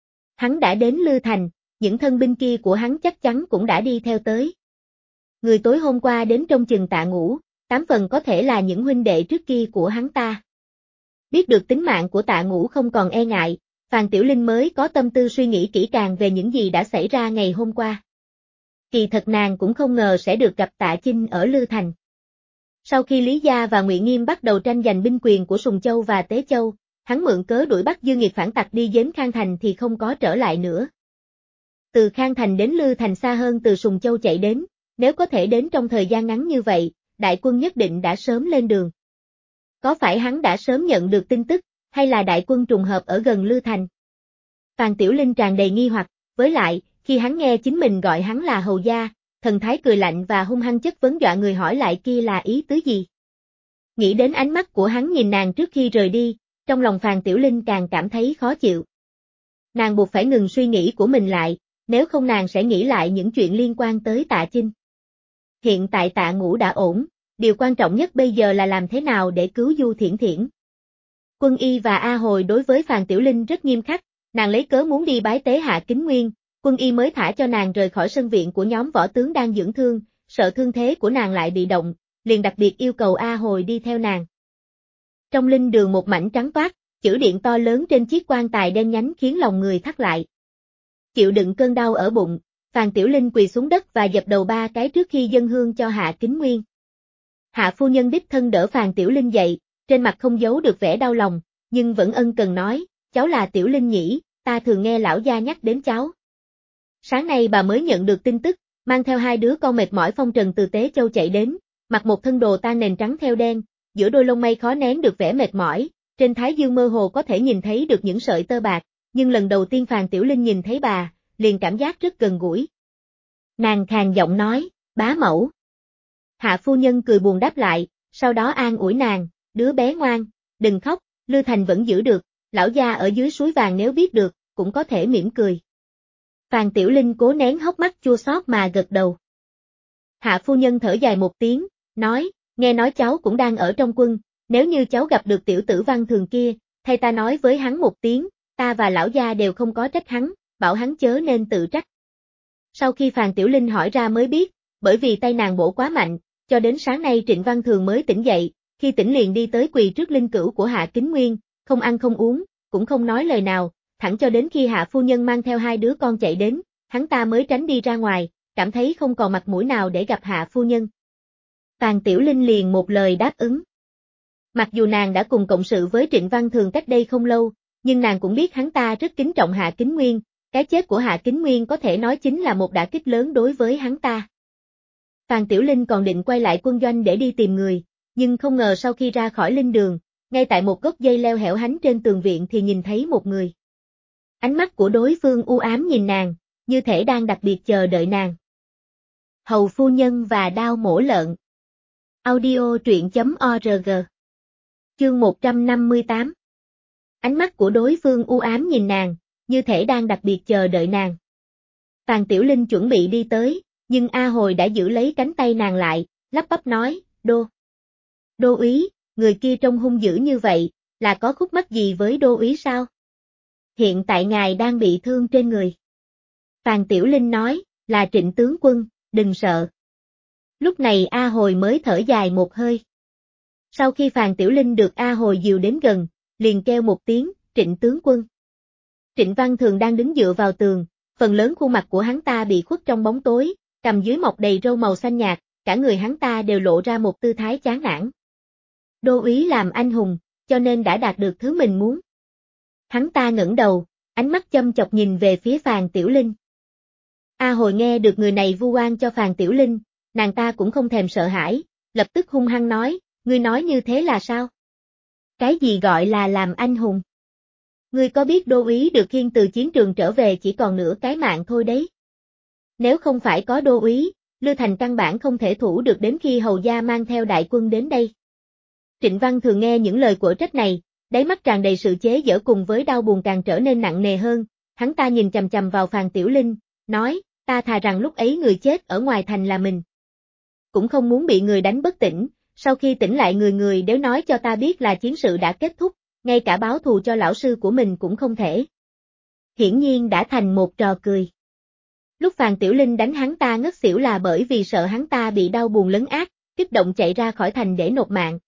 Hắn đã đến Lư Thành, những thân binh kia của hắn chắc chắn cũng đã đi theo tới. Người tối hôm qua đến trông chừng Tạ Ngũ, 8 phần có thể là những huynh đệ trước kia của hắn ta. Biết được tính mạng của Tạ Ngũ không còn e ngại, Phàn Tiểu Linh mới có tâm tư suy nghĩ kỹ càng về những gì đã xảy ra ngày hôm qua. Kỳ thật nàng cũng không ngờ sẽ được gặp Tạ Chinh ở Lư Thành. Sau khi Lý Gia và Ngụy Nghiêm bắt đầu tranh giành binh quyền của Sùng Châu và Tế Châu, hắn mượn cớ đuổi bắt dư nghiệt phản tặc đi giếm Khang Thành thì không có trở lại nữa. Từ Khang Thành đến Lư Thành xa hơn từ Sùng Châu chạy đến, nếu có thể đến trong thời gian ngắn như vậy, đại quân nhất định đã sớm lên đường. Có phải hắn đã sớm nhận được tin tức, hay là đại quân trùng hợp ở gần Lư Thành? Phàn Tiểu Linh tràn đầy nghi hoặc, với lại, khi hắn nghe chính mình gọi hắn là hầu gia, thần thái cười lạnh và hung hăng chất vấn dọa người hỏi lại kia là ý tứ gì? Nghĩ đến ánh mắt của hắn nhìn nàng trước khi rời đi, trong lòng Phàn Tiểu Linh càng cảm thấy khó chịu. Nàng buộc phải ngừng suy nghĩ của mình lại, nếu không nàng sẽ nghĩ lại những chuyện liên quan tới Tạ Chinh. Hiện tại Tạ Ngũ đã ổn, điều quan trọng nhất bây giờ là làm thế nào để cứu Du Thiển Thiển. Quân y và A Hồi đối với Phàn Tiểu Linh rất nghiêm khắc, nàng lấy cớ muốn đi bái tế Hạ Kính Nguyên, quân y mới thả cho nàng rời khỏi sân viện của nhóm võ tướng đang dưỡng thương, sợ thương thế của nàng lại bị động, liền đặc biệt yêu cầu A Hồi đi theo nàng. Trong linh đường một mảnh trắng toát, chữ điện to lớn trên chiếc quan tài đen nhánh khiến lòng người thắt lại. Chịu đựng cơn đau ở bụng, Phàn Tiểu Linh quỳ xuống đất và dập đầu 3 cái trước khi dâng hương cho Hạ Kính Nguyên. Hạ phu nhân đích thân đỡ Phàn Tiểu Linh dậy, trên mặt không giấu được vẻ đau lòng, nhưng vẫn ân cần nói, cháu là Tiểu Linh nhỉ, ta thường nghe lão gia nhắc đến cháu. Sáng nay bà mới nhận được tin tức, mang theo hai đứa con mệt mỏi phong trần từ Tế Châu chạy đến, mặc một thân đồ tang nền trắng theo đen, giữa đôi lông mày khó nén được vẻ mệt mỏi, trên thái dương mơ hồ có thể nhìn thấy được những sợi tơ bạc, nhưng lần đầu tiên Phàn Tiểu Linh nhìn thấy bà, liền cảm giác rất gần gũi. Nàng khàn giọng nói, bá mẫu. Hạ phu nhân cười buồn đáp lại, sau đó an ủi nàng, đứa bé ngoan, đừng khóc, Lư Thành vẫn giữ được, lão gia ở dưới suối vàng nếu biết được, cũng có thể mỉm cười. Phàn Tiểu Linh cố nén hốc mắt chua xót mà gật đầu. Hạ phu nhân thở dài một tiếng, nói, nghe nói cháu cũng đang ở trong quân, nếu như cháu gặp được tiểu tử Văn Thường kia, thay ta nói với hắn một tiếng, ta và lão gia đều không có trách hắn, bảo hắn chớ nên tự trách. Sau khi Phàn Tiểu Linh hỏi ra mới biết, bởi vì tay nàng bổ quá mạnh, cho đến sáng nay Trịnh Văn Thường mới tỉnh dậy, khi tỉnh liền đi tới quỳ trước linh cữu của Hạ Kính Nguyên, không ăn không uống, cũng không nói lời nào, thẳng cho đến khi Hạ phu nhân mang theo hai đứa con chạy đến, hắn ta mới tránh đi ra ngoài, cảm thấy không còn mặt mũi nào để gặp Hạ phu nhân. Phàn Tiểu Linh liền một lời đáp ứng. Mặc dù nàng đã cùng cộng sự với Trịnh Văn Thường cách đây không lâu, nhưng nàng cũng biết hắn ta rất kính trọng Hạ Kính Nguyên, cái chết của Hạ Kính Nguyên có thể nói chính là một đả kích lớn đối với hắn ta. Phàn Tiểu Linh còn định quay lại quân doanh để đi tìm người, nhưng không ngờ sau khi ra khỏi linh đường, ngay tại một gốc dây leo hẻo hánh trên tường viện thì nhìn thấy một người. Ánh mắt của đối phương u ám nhìn nàng, như thể đang đặc biệt chờ đợi nàng. Hầu phu nhân và đao mổ lợn. Audio truyện.org. Chương 158. Ánh mắt của đối phương u ám nhìn nàng, như thể đang đặc biệt chờ đợi nàng. Phàn Tiểu Linh chuẩn bị đi tới, nhưng A Hồi đã giữ lấy cánh tay nàng lại, lắp bắp nói, Đô úy, người kia trông hung dữ như vậy, là có khúc mắc gì với Đô úy sao? Hiện tại ngài đang bị thương trên người. Phàn Tiểu Linh nói, là Trịnh tướng quân, đừng sợ. Lúc này A Hồi mới thở dài một hơi. Sau khi Phàn Tiểu Linh được A Hồi dìu đến gần, liền kêu một tiếng, Trịnh tướng quân. Trịnh Văn Thường đang đứng dựa vào tường, phần lớn khuôn mặt của hắn ta bị khuất trong bóng tối, cằm dưới mọc đầy râu màu xanh nhạt, cả người hắn ta đều lộ ra một tư thái chán nản. Đô úy làm anh hùng, cho nên đã đạt được thứ mình muốn. Hắn ta ngẩng đầu, ánh mắt châm chọc nhìn về phía Phàn Tiểu Linh. A Hồi nghe được người này vu oan cho Phàn Tiểu Linh, nàng ta cũng không thèm sợ hãi, lập tức hung hăng nói, ngươi nói như thế là sao? Cái gì gọi là làm anh hùng? Ngươi có biết Đô úy được khiêng từ chiến trường trở về chỉ còn nửa cái mạng thôi đấy. Nếu không phải có Đô úy, Lư Thành căn bản không thể thủ được đến khi hầu gia mang theo đại quân đến đây. Trịnh Văn Thường nghe những lời quở trách này, đáy mắt tràn đầy sự chế giễu cùng với đau buồn càng trở nên nặng nề hơn, hắn ta nhìn chằm chằm vào Phàn Tiểu Linh, nói, ta thà rằng lúc ấy người chết ở ngoài thành là mình. Cũng không muốn bị người đánh bất tỉnh, sau khi tỉnh lại người người đều nói cho ta biết là chiến sự đã kết thúc, ngay cả báo thù cho lão sư của mình cũng không thể. Hiển nhiên đã thành một trò cười. Lúc Phàn Tiểu Linh đánh hắn ta ngất xỉu là bởi vì sợ hắn ta bị đau buồn lấn át, kích động chạy ra khỏi thành để nộp mạng.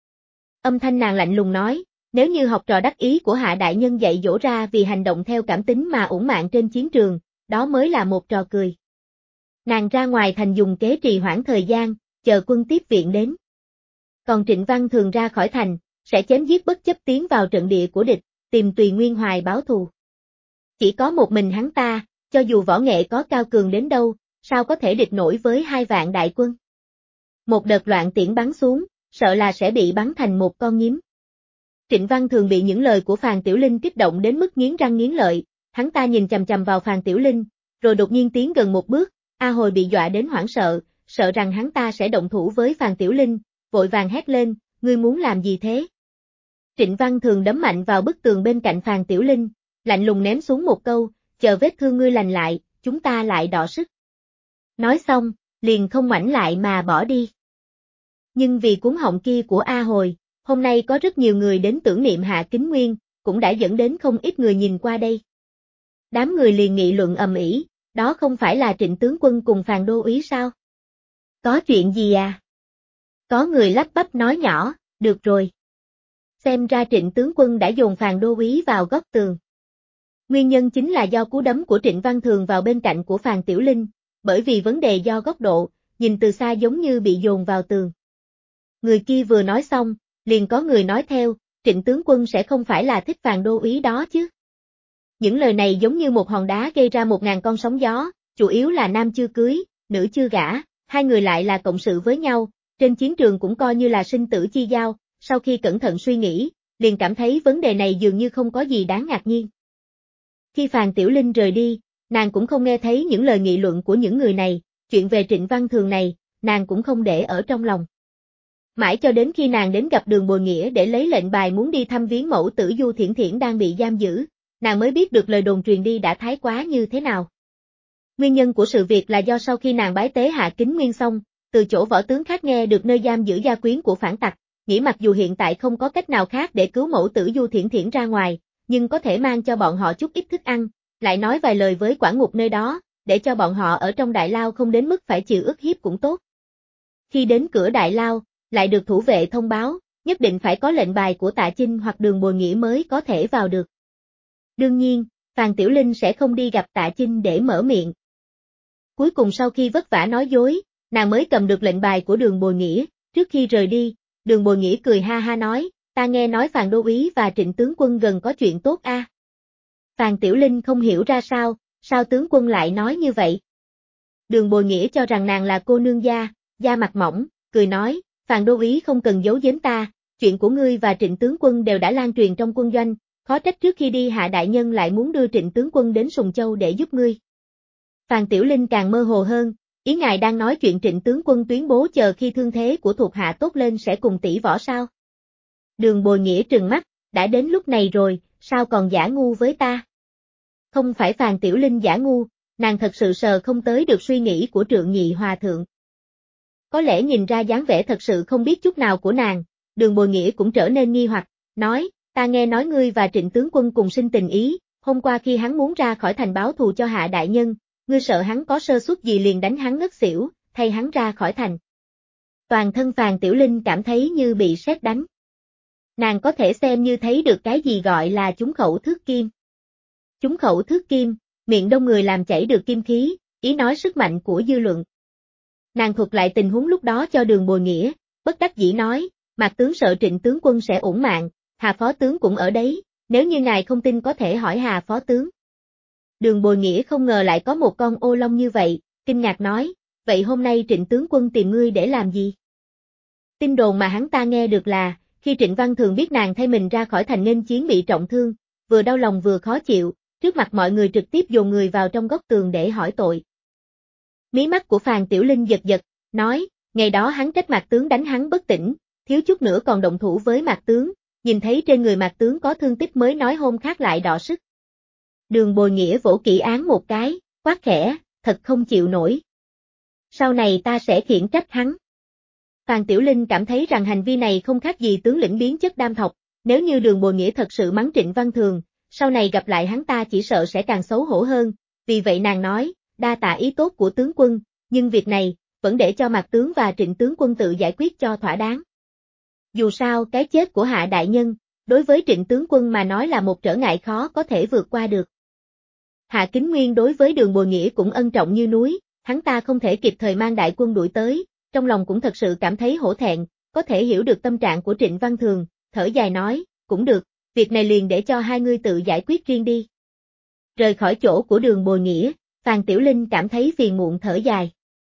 Âm thanh nàng lạnh lùng nói, nếu như học trò đắc ý của Hạ đại nhân dạy dỗ ra vì hành động theo cảm tính mà uổng mạng trên chiến trường, đó mới là một trò cười. Nàng ra ngoài thành dùng kế trì hoãn thời gian, chờ quân tiếp viện đến. Còn Trịnh Văn Thường ra khỏi thành, sẽ chém giết bất chấp tiến vào trận địa của địch, tìm Tùy Nguyên Hoài báo thù. Chỉ có một mình hắn ta, cho dù võ nghệ có cao cường đến đâu, sao có thể địch nổi với 2 vạn đại quân. Một đợt loạn tiễn bắn xuống, sợ là sẽ bị bắn thành một con nhím. Trịnh Văn Thường bị những lời của Phàn Tiểu Linh kích động đến mức nghiến răng nghiến lợi, hắn ta nhìn chằm chằm vào Phàn Tiểu Linh, rồi đột nhiên tiến gần một bước, A Hồi bị dọa đến hoảng sợ, sợ rằng hắn ta sẽ động thủ với Phàn Tiểu Linh, vội vàng hét lên, ngươi muốn làm gì thế? Trịnh Văn Thường đấm mạnh vào bức tường bên cạnh Phàn Tiểu Linh, lạnh lùng ném xuống một câu, chờ vết thương ngươi lành lại, chúng ta lại đọ sức. Nói xong, liền không ngoảnh lại mà bỏ đi. Nhưng vì cuốn họng kia của A Hồi, hôm nay có rất nhiều người đến tưởng niệm Hạ Kính Nguyên, cũng đã dẫn đến không ít người nhìn qua đây. Đám người liền nghị luận ầm ĩ, đó không phải là Trịnh tướng quân cùng Phàn đô úy sao? Có chuyện gì à? Có người lắp bắp nói nhỏ, được rồi. Xem ra Trịnh tướng quân đã dồn Phàn đô úy vào góc tường. Nguyên nhân chính là do cú đấm của Trịnh Văn Thường vào bên cạnh của Phàn Tiểu Linh, bởi vì vấn đề do góc độ, nhìn từ xa giống như bị dồn vào tường. Người kia vừa nói xong, liền có người nói theo, Trịnh tướng quân sẽ không phải là thích Phàn đô úy đó chứ. Những lời này giống như một hòn đá gây ra 1000 con sóng gió, chủ yếu là nam chưa cưới, nữ chưa gả, hai người lại là cộng sự với nhau, trên chiến trường cũng coi như là sinh tử chi giao, sau khi cẩn thận suy nghĩ, liền cảm thấy vấn đề này dường như không có gì đáng ngạc nhiên. Khi Phàn Tiểu Linh rời đi, nàng cũng không nghe thấy những lời nghị luận của những người này, chuyện về Trịnh Văn Thường này, nàng cũng không để ở trong lòng. Mãi cho đến khi nàng đến gặp Đường Bồi Nghĩa để lấy lệnh bài muốn đi thăm viếng mẫu tử Du Thiển Thiển đang bị giam giữ, nàng mới biết được lời đồn truyền đi đã thái quá như thế nào. Nguyên nhân của sự việc là do sau khi nàng bái tế Hạ Kính Nguyên xong, từ chỗ võ tướng khác nghe được nơi giam giữ gia quyến của phản tặc, nghĩ mặc dù hiện tại không có cách nào khác để cứu mẫu tử Du Thiển Thiển ra ngoài, nhưng có thể mang cho bọn họ chút ít thức ăn, lại nói vài lời với quản ngục nơi đó, để cho bọn họ ở trong đại lao không đến mức phải chịu ức hiếp cũng tốt. Khi đến cửa đại lao, lại được thủ vệ thông báo, nhất định phải có lệnh bài của Tạ Chinh hoặc Đường Bồi Nghĩa mới có thể vào được. Đương nhiên, Phàn Tiểu Linh sẽ không đi gặp Tạ Chinh để mở miệng. Cuối cùng sau khi vất vả nói dối, nàng mới cầm được lệnh bài của Đường Bồi Nghĩa, trước khi rời đi, Đường Bồi Nghĩa cười ha ha nói, ta nghe nói Phàn Đô Úy và Trịnh tướng quân gần có chuyện tốt a. Phàn Tiểu Linh không hiểu ra sao tướng quân lại nói như vậy? Đường Bồi Nghĩa cho rằng nàng là cô nương gia, da mặt mỏng, cười nói, Phàn Đô Úy không cần giấu giếm ta, chuyện của ngươi và Trịnh tướng quân đều đã lan truyền trong quân doanh, khó trách trước khi đi Hạ đại nhân lại muốn đưa Trịnh tướng quân đến Sùng Châu để giúp ngươi. Phàn Tiểu Linh càng mơ hồ hơn, ý ngài đang nói chuyện Trịnh tướng quân tuyên bố chờ khi thương thế của thuộc hạ tốt lên sẽ cùng tỷ võ sao? Đường Bồi Nghĩa trừng mắt, đã đến lúc này rồi, sao còn giả ngu với ta? Không phải Phàn Tiểu Linh giả ngu, nàng thật sự sờ không tới được suy nghĩ của Trượng Nhị Hòa Thượng. Có lẽ nhìn ra dáng vẻ thật sự không biết chút nào của nàng, Đường Bồi Nghĩa cũng trở nên nghi hoặc, nói, ta nghe nói ngươi và Trịnh tướng quân cùng sinh tình ý, hôm qua khi hắn muốn ra khỏi thành báo thù cho Hạ đại nhân, ngươi sợ hắn có sơ suất gì liền đánh hắn ngất xỉu, thay hắn ra khỏi thành. Toàn thân Phàn Tiểu Linh cảm thấy như bị sét đánh. Nàng có thể xem như thấy được cái gì gọi là trúng khẩu thước kim. Trúng khẩu thước kim, miệng đông người làm chảy được kim khí, ý nói sức mạnh của dư luận. Nàng thuật lại tình huống lúc đó cho Đường Bồi Nghĩa, bất đắc dĩ nói, Mạc tướng sợ Trịnh tướng quân sẽ uổng mạng, Hà phó tướng cũng ở đấy, nếu như ngài không tin có thể hỏi Hà phó tướng. Đường Bồi Nghĩa không ngờ lại có một con ô long như vậy, kinh ngạc nói, vậy hôm nay Trịnh tướng quân tìm ngươi để làm gì? Tin đồn mà hắn ta nghe được là, khi Trịnh Văn Thường biết nàng thay mình ra khỏi thành nghênh chiến bị trọng thương, vừa đau lòng vừa khó chịu, trước mặt mọi người trực tiếp dồn người vào trong góc tường để hỏi tội. Mí mắt của Phàn Tiểu Linh giật giật, nói, ngày đó hắn trách Mạc tướng đánh hắn bất tỉnh, thiếu chút nữa còn động thủ với Mạc tướng, nhìn thấy trên người Mạc tướng có thương tích mới nói hôm khác lại đọ sức. Đường Bồi Nghĩa vỗ kỹ án một cái, quát khẽ, thật không chịu nổi. Sau này ta sẽ khiển trách hắn. Phàn Tiểu Linh cảm thấy rằng hành vi này không khác gì tướng lĩnh biến chất đam thọc, nếu như Đường Bồi Nghĩa thật sự mắng Trịnh Văn Thường, sau này gặp lại hắn ta chỉ sợ sẽ càng xấu hổ hơn, vì vậy nàng nói, đa tạ ý tốt của tướng quân, nhưng việc này, vẫn để cho Mạc tướng và Trịnh tướng quân tự giải quyết cho thỏa đáng. Dù sao cái chết của Hạ đại nhân, đối với Trịnh tướng quân mà nói là một trở ngại khó có thể vượt qua được. Hạ Kính Nguyên đối với Đường Bồi Nghĩa cũng ân trọng như núi, hắn ta không thể kịp thời mang đại quân đuổi tới, trong lòng cũng thật sự cảm thấy hổ thẹn, có thể hiểu được tâm trạng của Trịnh Văn Thường, thở dài nói, cũng được, việc này liền để cho hai ngươi tự giải quyết riêng đi. Rời khỏi chỗ của Đường Bồi Nghĩa, Phàn Tiểu Linh cảm thấy phiền muộn thở dài.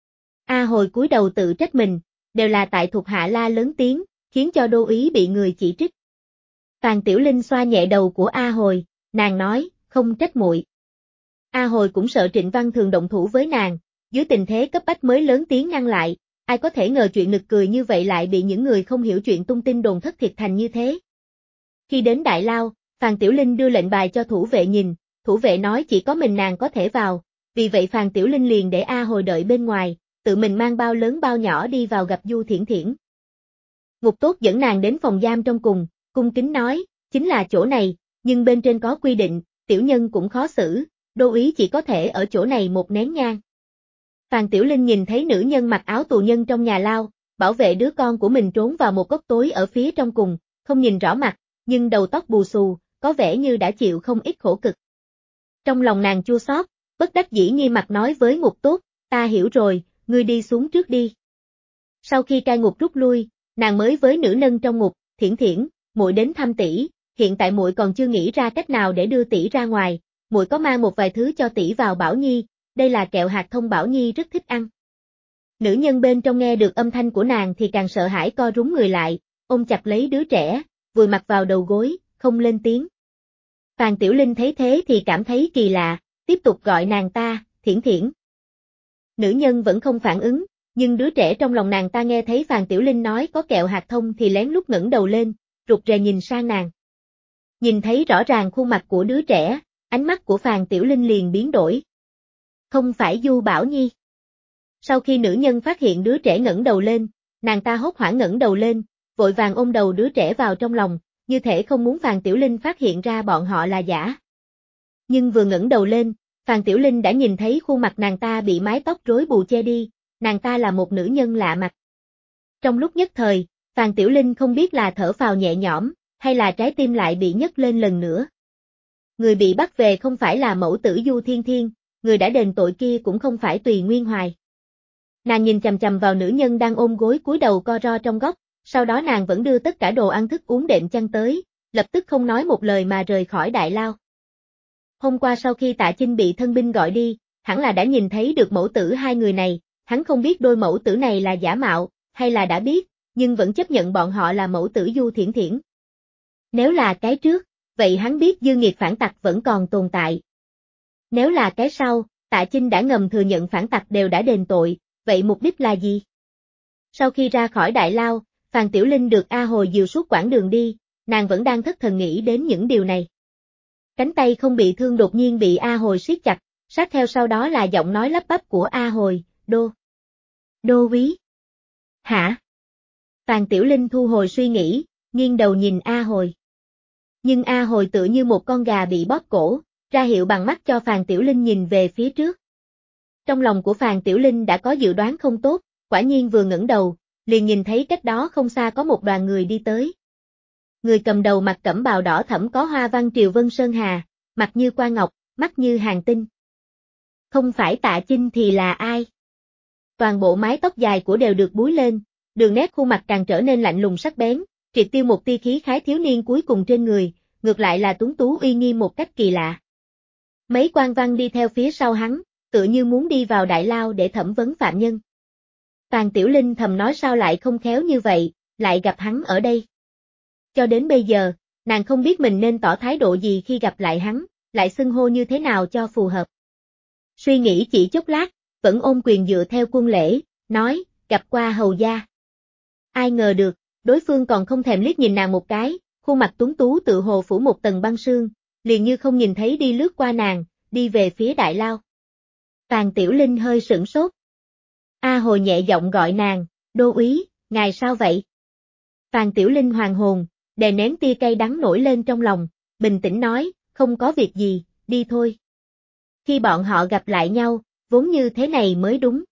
A Hồi cúi đầu tự trách mình, đều là tại thuộc hạ la lớn tiếng, khiến cho đô úy bị người chỉ trích. Phàn Tiểu Linh xoa nhẹ đầu của A Hồi, nàng nói, không trách muội. A Hồi cũng sợ Trịnh Văn Thường động thủ với nàng, dưới tình thế cấp bách mới lớn tiếng ngăn lại, ai có thể ngờ chuyện nực cười như vậy lại bị những người không hiểu chuyện tung tin đồn thất thiệt thành như thế. Khi đến Đại Lao, Phàn Tiểu Linh đưa lệnh bài cho thủ vệ nhìn, thủ vệ nói chỉ có mình nàng có thể vào, vì vậy Phàn Tiểu Linh liền để A Hồi đợi bên ngoài, tự mình mang bao lớn bao nhỏ đi vào gặp Du Thiển Thiển. Ngục tốt dẫn nàng đến phòng giam trong cùng, cung kính nói, chính là chỗ này, nhưng bên trên có quy định, tiểu nhân cũng khó xử, đô úy chỉ có thể ở chỗ này một nén nhang. Phàn Tiểu Linh nhìn thấy nữ nhân mặc áo tù nhân trong nhà lao, bảo vệ đứa con của mình trốn vào một góc tối ở phía trong cùng, không nhìn rõ mặt, nhưng đầu tóc bù xù, có vẻ như đã chịu không ít khổ cực. Trong lòng nàng chua xót, bất đắc dĩ nghiêm mặt nói với ngục tốt, ta hiểu rồi, ngươi đi xuống trước đi. Sau khi cai ngục rút lui, nàng mới với nữ nâng trong ngục, Thiển Thiển, muội đến thăm tỷ, hiện tại muội còn chưa nghĩ ra cách nào để đưa tỷ ra ngoài, muội có mang một vài thứ cho tỷ vào Bảo Nhi, đây là kẹo hạt thông Bảo Nhi rất thích ăn. Nữ nhân bên trong nghe được âm thanh của nàng thì càng sợ hãi co rúm người lại, ôm chặt lấy đứa trẻ, vùi mặt vào đầu gối, không lên tiếng. Phàn Tiểu Linh thấy thế thì cảm thấy kỳ lạ, tiếp tục gọi nàng ta, Thiển Thiển. Nữ nhân vẫn không phản ứng, nhưng đứa trẻ trong lòng nàng ta nghe thấy Phàn Tiểu Linh nói có kẹo hạt thông thì lén lút ngẩng đầu lên, rụt rè nhìn sang nàng. Nhìn thấy rõ ràng khuôn mặt của đứa trẻ, ánh mắt của Phàn Tiểu Linh liền biến đổi. Không phải Du Bảo Nhi. Sau khi nữ nhân phát hiện đứa trẻ ngẩng đầu lên, nàng ta hốt hoảng ngẩng đầu lên, vội vàng ôm đầu đứa trẻ vào trong lòng, như thể không muốn Phàn Tiểu Linh phát hiện ra bọn họ là giả. Nhưng vừa ngẩng đầu lên, Phàn Tiểu Linh đã nhìn thấy khuôn mặt nàng ta bị mái tóc rối bù che đi, nàng ta là một nữ nhân lạ mặt. Trong lúc nhất thời, Phàn Tiểu Linh không biết là thở phào nhẹ nhõm, hay là trái tim lại bị nhấc lên lần nữa. Người bị bắt về không phải là mẫu tử Du Thiên Thiên, người đã đền tội kia cũng không phải Tùy Nguyên Hoài. Nàng nhìn chằm chằm vào nữ nhân đang ôm gối cúi đầu co ro trong góc, sau đó nàng vẫn đưa tất cả đồ ăn thức uống đệm chăn tới, lập tức không nói một lời mà rời khỏi đại lao. Hôm qua sau khi Tạ Chinh bị thân binh gọi đi, hẳn là đã nhìn thấy được mẫu tử hai người này, hắn không biết đôi mẫu tử này là giả mạo, hay là đã biết, nhưng vẫn chấp nhận bọn họ là mẫu tử Du Thiển Thiển. Nếu là cái trước, vậy hắn biết dư nghiệt phản tặc vẫn còn tồn tại. Nếu là cái sau, Tạ Chinh đã ngầm thừa nhận phản tặc đều đã đền tội, vậy mục đích là gì? Sau khi ra khỏi đại lao, Phàn Tiểu Linh được A Hồi dìu suốt quãng đường đi, nàng vẫn đang thất thần nghĩ đến những điều này. Cánh tay không bị thương đột nhiên bị A Hồi siết chặt, sát theo sau đó là giọng nói lắp bắp của A Hồi, Đô úy. Hả? Phàn Tiểu Linh thu hồi suy nghĩ, nghiêng đầu nhìn A Hồi. Nhưng A Hồi tựa như một con gà bị bóp cổ, ra hiệu bằng mắt cho Phàn Tiểu Linh nhìn về phía trước. Trong lòng của Phàn Tiểu Linh đã có dự đoán không tốt, quả nhiên vừa ngẩng đầu, liền nhìn thấy cách đó không xa có một đoàn người đi tới. Người cầm đầu mặc cẩm bào đỏ thẫm có hoa văn triều vân sơn hà, mặt như qua ngọc, mắt như hàng tinh. Không phải Tạ Chinh thì là ai? Toàn bộ mái tóc dài của đều được búi lên, đường nét khuôn mặt càng trở nên lạnh lùng sắc bén, triệt tiêu một tia khí khái thiếu niên cuối cùng trên người, ngược lại là tuấn tú uy nghiêm một cách kỳ lạ. Mấy quan văn đi theo phía sau hắn, tựa như muốn đi vào đại lao để thẩm vấn phạm nhân. Phàn Tiểu Linh thầm nói sao lại không khéo như vậy, lại gặp hắn ở đây. Cho đến bây giờ, nàng không biết mình nên tỏ thái độ gì khi gặp lại hắn, lại xưng hô như thế nào cho phù hợp. Suy nghĩ chỉ chốc lát, vẫn ôm quyền dựa theo quân lễ, nói, gặp qua hầu gia. Ai ngờ được, đối phương còn không thèm liếc nhìn nàng một cái, khuôn mặt tuấn tú tự hồ phủ một tầng băng sương, liền như không nhìn thấy đi lướt qua nàng, đi về phía đại lao. Phàn Tiểu Linh hơi sửng sốt. A Hồi nhẹ giọng gọi nàng, Đô úy, ngài sao vậy? Phàn Tiểu Linh hoàng hồn, đè nén tia cay đắng nổi lên trong lòng, bình tĩnh nói, không có việc gì, đi thôi. Khi bọn họ gặp lại nhau, vốn như thế này mới đúng.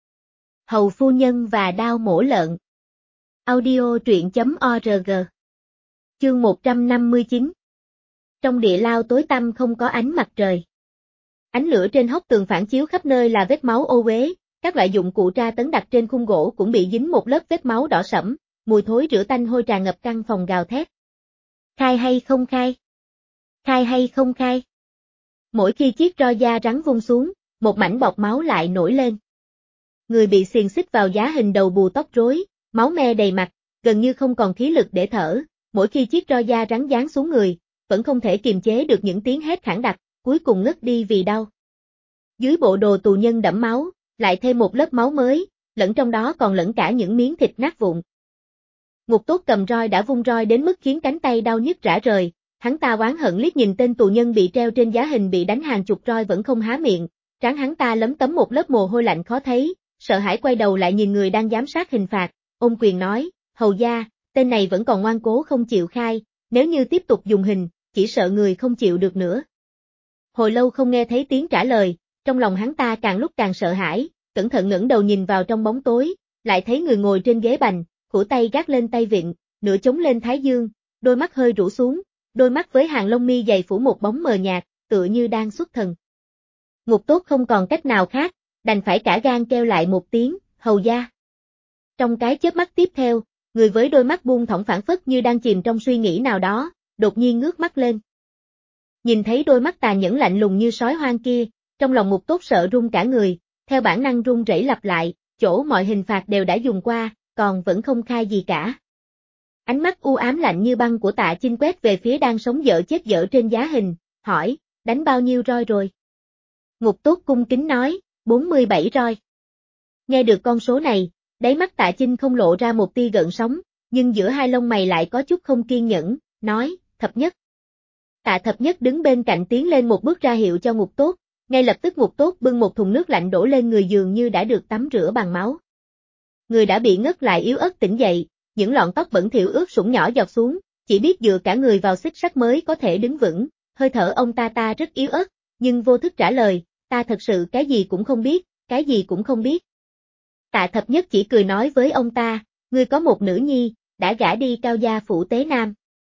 Hầu phu nhân và đao mổ lợn. Audio truyện.org. Chương 159. Trong địa lao tối tăm không có ánh mặt trời. Ánh lửa trên hốc tường phản chiếu khắp nơi là vết máu ô uế, các loại dụng cụ tra tấn đặt trên khung gỗ cũng bị dính một lớp vết máu đỏ sẫm, mùi thối rửa tanh hôi tràn ngập căn phòng gào thét. Khai hay không khai? Khai hay không khai? Mỗi khi chiếc roi da rắn vung xuống, một mảnh bọt máu lại nổi lên. Người bị xiềng xích vào giá hình đầu bù tóc rối, máu me đầy mặt, gần như không còn khí lực để thở, mỗi khi chiếc roi da rắn giáng xuống người, vẫn không thể kiềm chế được những tiếng hét khản đặc, cuối cùng ngất đi vì đau. Dưới bộ đồ tù nhân đẫm máu, lại thêm một lớp máu mới, lẫn trong đó còn lẫn cả những miếng thịt nát vụn. Ngục Tốt cầm roi đã vung roi đến mức khiến cánh tay đau nhức rã rời, hắn ta oán hận liếc nhìn tên tù nhân bị treo trên giá hình bị đánh hàng chục roi vẫn không há miệng, trán hắn ta lấm tấm một lớp mồ hôi lạnh khó thấy, sợ hãi quay đầu lại nhìn người đang giám sát hình phạt, ôm quyền nói, hầu gia, tên này vẫn còn ngoan cố không chịu khai, nếu như tiếp tục dùng hình, chỉ sợ người không chịu được nữa. Hồi lâu không nghe thấy tiếng trả lời, trong lòng hắn ta càng lúc càng sợ hãi, cẩn thận ngẩng đầu nhìn vào trong bóng tối, lại thấy người ngồi trên ghế bành, khuỷu tay gác lên tay vịn, nửa chống lên thái dương, đôi mắt hơi rũ xuống, đôi mắt với hàng lông mi dày phủ một bóng mờ nhạt, tựa như đang xuất thần. Ngục Tốt không còn cách nào khác, đành phải cả gan kêu lại một tiếng, hầu gia. Trong cái chớp mắt tiếp theo, người với đôi mắt buông thõng phảng phất như đang chìm trong suy nghĩ nào đó, đột nhiên ngước mắt lên. Nhìn thấy đôi mắt tà nhẫn lạnh lùng như sói hoang kia, trong lòng Ngục Tốt sợ run cả người, theo bản năng run rẩy lặp lại, chỗ mọi hình phạt đều đã dùng qua, còn vẫn không khai gì cả. Ánh mắt u ám lạnh như băng của Tạ Chinh quét về phía đang sống dở chết dở trên giá hình, hỏi, đánh bao nhiêu roi rồi? Ngục Tốt cung kính nói, 47 roi. Nghe được con số này, đáy mắt Tạ Chinh không lộ ra một tia gợn sóng, nhưng giữa hai lông mày lại có chút không kiên nhẫn, nói, Thập Nhất. Tạ Thập Nhất đứng bên cạnh tiến lên một bước ra hiệu cho Ngục Tốt, ngay lập tức Ngục Tốt bưng một thùng nước lạnh đổ lên người dường như đã được tắm rửa bằng máu. Người đã bị ngất lại yếu ớt tỉnh dậy, những lọn tóc bẩn thỉu ướt sũng nhỏ giọt xuống, chỉ biết dựa cả người vào xích sắt mới có thể đứng vững, hơi thở ông ta rất yếu ớt, nhưng vô thức trả lời, ta thật sự cái gì cũng không biết, cái gì cũng không biết. Tạ Thập Nhất chỉ cười nói với ông ta, ngươi có một nữ nhi, đã gả đi Cao gia phủ Tế Nam.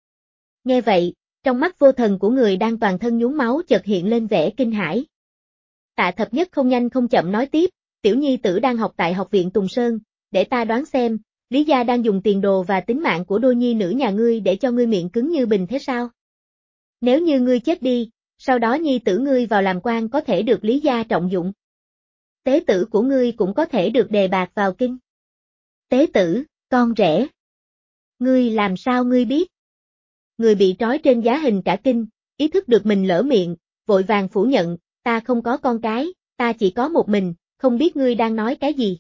Nghe vậy, trong mắt vô thần của người đang toàn thân nhuốm máu chợt hiện lên vẻ kinh hãi. Tạ Thập Nhất không nhanh không chậm nói tiếp, tiểu nhi tử đang học tại học viện Tùng Sơn, để ta đoán xem, Lý gia đang dùng tiền đồ và tính mạng của đôi nhi nữ nhà ngươi để cho ngươi miệng cứng như bình thế sao? Nếu như ngươi chết đi, sau đó nhi tử ngươi vào làm quan có thể được Lý gia trọng dụng. Tế tử của ngươi cũng có thể được đề bạt vào kinh. Tế tử, con rể. Ngươi làm sao ngươi biết? Người bị trói trên giá hình cả kinh, ý thức được mình lỡ miệng, vội vàng phủ nhận, ta không có con cái, ta chỉ có một mình, không biết ngươi đang nói cái gì.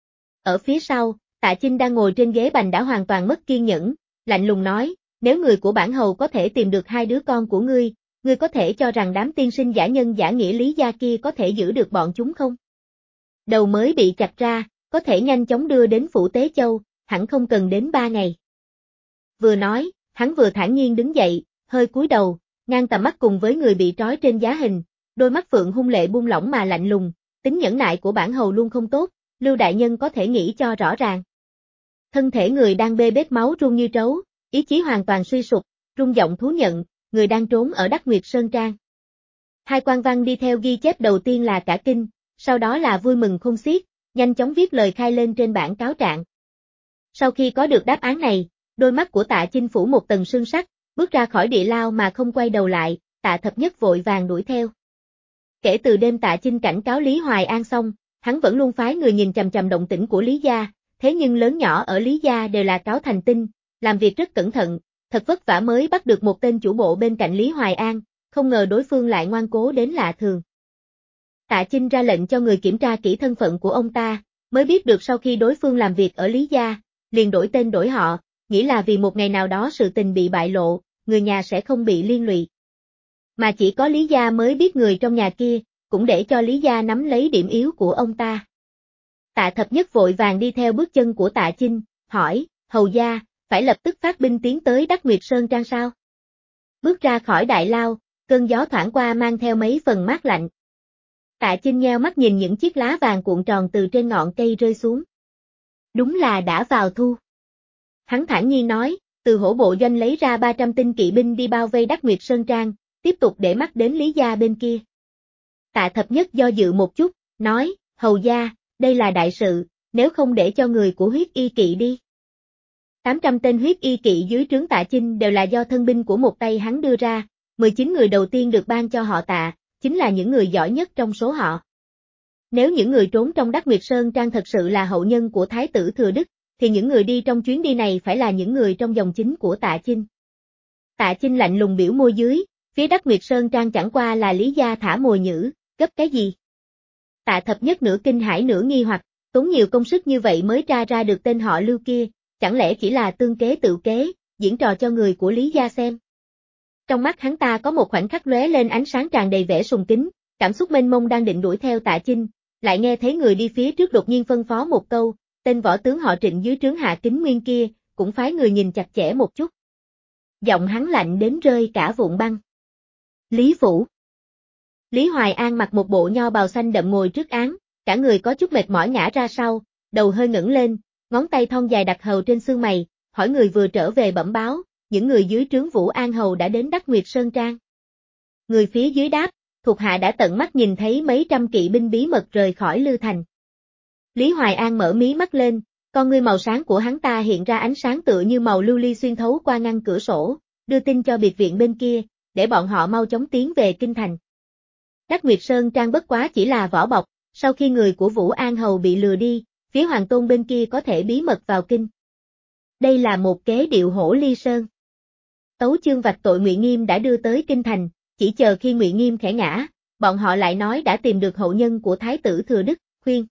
Ở phía sau, Tạ Chinh đang ngồi trên ghế bành đã hoàn toàn mất kiên nhẫn, lạnh lùng nói, nếu người của bản hầu có thể tìm được hai đứa con của ngươi có thể cho rằng đám tiên sinh giả nhân giả nghĩa Lý gia kia có thể giữ được bọn chúng không? Đầu mới bị chặt ra, có thể nhanh chóng đưa đến phủ Tế Châu, hẳn không cần đến 3 ngày. Vừa nói, hắn vừa thản nhiên đứng dậy, hơi cúi đầu, ngang tầm mắt cùng với người bị trói trên giá hình, đôi mắt phượng hung lệ buông lỏng mà lạnh lùng, tính nhẫn nại của bản hầu luôn không tốt, Lưu đại nhân có thể nghĩ cho rõ ràng. Thân thể người đang bê bết máu run như trấu, ý chí hoàn toàn suy sụp, rung giọng thú nhận, người đang trốn ở Đắc Nguyệt Sơn Trang. Hai quan văn đi theo ghi chép đầu tiên là cả kinh, sau đó là vui mừng khôn xiết, nhanh chóng viết lời khai lên trên bản cáo trạng. Sau khi có được đáp án này, đôi mắt của Tạ Chinh phủ một tầng sương sắc, bước ra khỏi địa lao mà không quay đầu lại, Tạ Thập Nhất vội vàng đuổi theo. Kể từ đêm Tạ Chinh cảnh cáo Lý Hoài An xong, hắn vẫn luôn phái người nhìn chằm chằm động tĩnh của Lý gia, thế nhưng lớn nhỏ ở Lý gia đều là cáo thành tinh, làm việc rất cẩn thận, thật vất vả mới bắt được một tên chủ bộ bên cạnh Lý Hoài An, không ngờ đối phương lại ngoan cố đến lạ thường. Tạ Chinh ra lệnh cho người kiểm tra kỹ thân phận của ông ta, mới biết được sau khi đối phương làm việc ở Lý gia, liền đổi tên đổi họ, nghĩ là vì một ngày nào đó sự tình bị bại lộ, người nhà sẽ không bị liên lụy. Mà chỉ có Lý gia mới biết người trong nhà kia, cũng để cho Lý gia nắm lấy điểm yếu của ông ta. Tạ Thập Nhất vội vàng đi theo bước chân của Tạ Chinh, hỏi, hầu gia, phải lập tức phát binh tiến tới Đắc Nguyệt Sơn Trang sao? Bước ra khỏi đại lao, cơn gió thoảng qua mang theo mấy phần mát lạnh. Tạ Chinh nheo mắt nhìn những chiếc lá vàng cuộn tròn từ trên ngọn cây rơi xuống. Đúng là đã vào thu. Hắn thản nhiên nói, từ hổ bộ doanh lấy ra 300 tinh kỵ binh đi bao vây Đắc Nguyệt Sơn Trang, tiếp tục để mắt đến Lý gia bên kia. Tạ Thập Nhất do dự một chút, nói, hầu gia, đây là đại sự, nếu không để cho người của huyết y kỵ đi. 800 tên huyết y kỵ dưới trướng Tạ Chinh đều là do thân binh của một tay hắn đưa ra, 19 người đầu tiên được ban cho họ Tạ, chính là những người giỏi nhất trong số họ. Nếu những người trốn trong Đắc Nguyệt Sơn Trang thật sự là hậu nhân của Thái tử Thừa Đức, thì những người đi trong chuyến đi này phải là những người trong dòng chính của Tạ Chinh. Tạ Chinh lạnh lùng biểu môi dưới, phía Đắc Nguyệt Sơn Trang chẳng qua là Lý gia thả mồi nhử, gấp cái gì? Tạ Thập Nhất nửa kinh hãi nửa nghi hoặc, tốn nhiều công sức như vậy mới tra ra được tên họ Lưu kia, chẳng lẽ chỉ là tương kế tự kế, diễn trò cho người của Lý gia xem. Trong mắt hắn ta có một khoảnh khắc lóe lên ánh sáng tràn đầy vẻ sùng kính, cảm xúc mênh mông đang định đuổi theo Tạ Chinh, lại nghe thấy người đi phía trước đột nhiên phân phó một câu, tên võ tướng họ Trịnh dưới trướng Hạ Kính Nguyên kia, cũng phái người nhìn chặt chẽ một chút. Giọng hắn lạnh đến rơi cả vụn băng. Lý Phủ. Lý Hoài An mặc một bộ nho bào xanh đậm ngồi trước án, cả người có chút mệt mỏi ngã ra sau, đầu hơi ngẩng lên, ngón tay thon dài đặt hầu trên xương mày, hỏi người vừa trở về bẩm báo, những người dưới trướng Vũ An Hầu đã đến Đắc Nguyệt Sơn Trang. Người phía dưới đáp, thuộc hạ đã tận mắt nhìn thấy mấy trăm kỵ binh bí mật rời khỏi Lư Thành. Lý Hoài An mở mí mắt lên, con ngươi màu sáng của hắn ta hiện ra ánh sáng tựa như màu lưu ly xuyên thấu qua ngăn cửa sổ, đưa tin cho biệt viện bên kia, để bọn họ mau chóng tiến về kinh thành. Đắc Nguyệt Sơn Trang bất quá chỉ là vỏ bọc, sau khi người của Vũ An Hầu bị lừa đi, phía Hoàng Tôn bên kia có thể bí mật vào kinh. Đây là một kế điệu hổ ly sơn. Tấu chương vạch tội Ngụy Nghiêm đã đưa tới kinh thành, chỉ chờ khi Ngụy Nghiêm khẽ ngã, bọn họ lại nói đã tìm được hậu nhân của Thái tử Thừa Đức, khuyên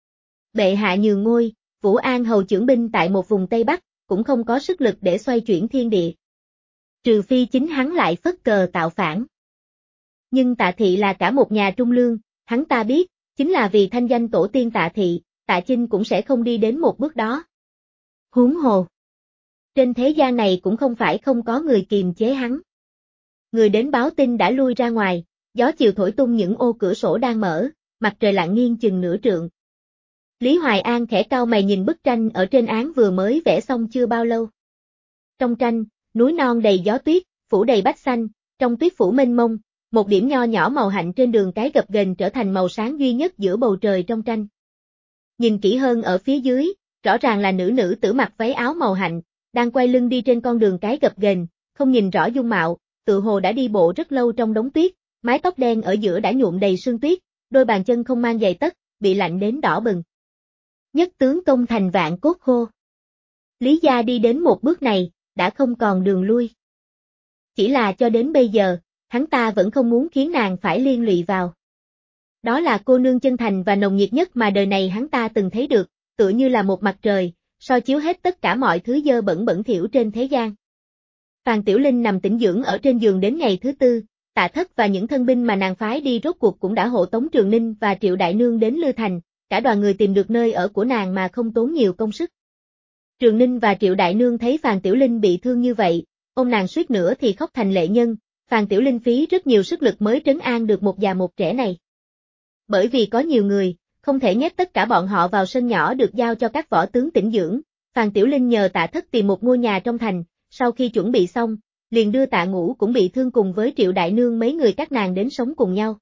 bệ hạ nhường ngôi, Vũ An hầu chưởng binh tại một vùng Tây Bắc, cũng không có sức lực để xoay chuyển thiên địa. Trừ phi chính hắn lại phất cờ tạo phản. Nhưng Tạ Thị là cả một nhà trung lương, hắn ta biết, chính là vì thanh danh tổ tiên Tạ Thị, Tạ Chinh cũng sẽ không đi đến một bước đó. Huống hồ. Trên thế gian này cũng không phải không có người kiềm chế hắn. Người đến báo tin đã lui ra ngoài, gió chiều thổi tung những ô cửa sổ đang mở, mặt trời lặn nghiêng chừng nửa trượng. Lý Hoài An khẽ cau mày nhìn bức tranh ở trên án vừa mới vẽ xong chưa bao lâu. Trong tranh, núi non đầy gió tuyết, phủ đầy bách xanh, trong tuyết phủ mênh mông, một điểm nho nhỏ màu hạnh trên đường cái gập ghềnh trở thành màu sáng duy nhất giữa bầu trời trong tranh. Nhìn kỹ hơn ở phía dưới, rõ ràng là nữ tử mặc váy áo màu hạnh, đang quay lưng đi trên con đường cái gập ghềnh, không nhìn rõ dung mạo, tự hồ đã đi bộ rất lâu trong đống tuyết, mái tóc đen ở giữa đã nhuộm đầy sương tuyết, đôi bàn chân không mang giày tất, bị lạnh đến đỏ bừng. Nhất tướng công thành vạn cốt khô. Lý gia đi đến một bước này, đã không còn đường lui. Chỉ là cho đến bây giờ, hắn ta vẫn không muốn khiến nàng phải liên lụy vào. Đó là cô nương chân thành và nồng nhiệt nhất mà đời này hắn ta từng thấy được, tựa như là một mặt trời, soi chiếu hết tất cả mọi thứ dơ bẩn bẩn thỉu trên thế gian. Phàn Tiểu Linh nằm tĩnh dưỡng ở trên giường đến ngày thứ tư, Tạ Thất và những thân binh mà nàng phái đi rốt cuộc cũng đã hộ tống Trường Ninh và Triệu Đại Nương đến Lư Thành, cả đoàn người tìm được nơi ở của nàng mà không tốn nhiều công sức. Trường Ninh và Triệu Đại Nương thấy Phàn Tiểu Linh bị thương như vậy, ôm nàng suýt nữa thì khóc thành lệ nhân, Phàn Tiểu Linh phí rất nhiều sức lực mới trấn an được một già một trẻ này. Bởi vì có nhiều người, không thể nhét tất cả bọn họ vào sân nhỏ được giao cho các võ tướng tĩnh dưỡng, Phàn Tiểu Linh nhờ Tạ Thất tìm một ngôi nhà trong thành, sau khi chuẩn bị xong, liền đưa Tạ Ngũ cũng bị thương cùng với Triệu Đại Nương mấy người các nàng đến sống cùng nhau.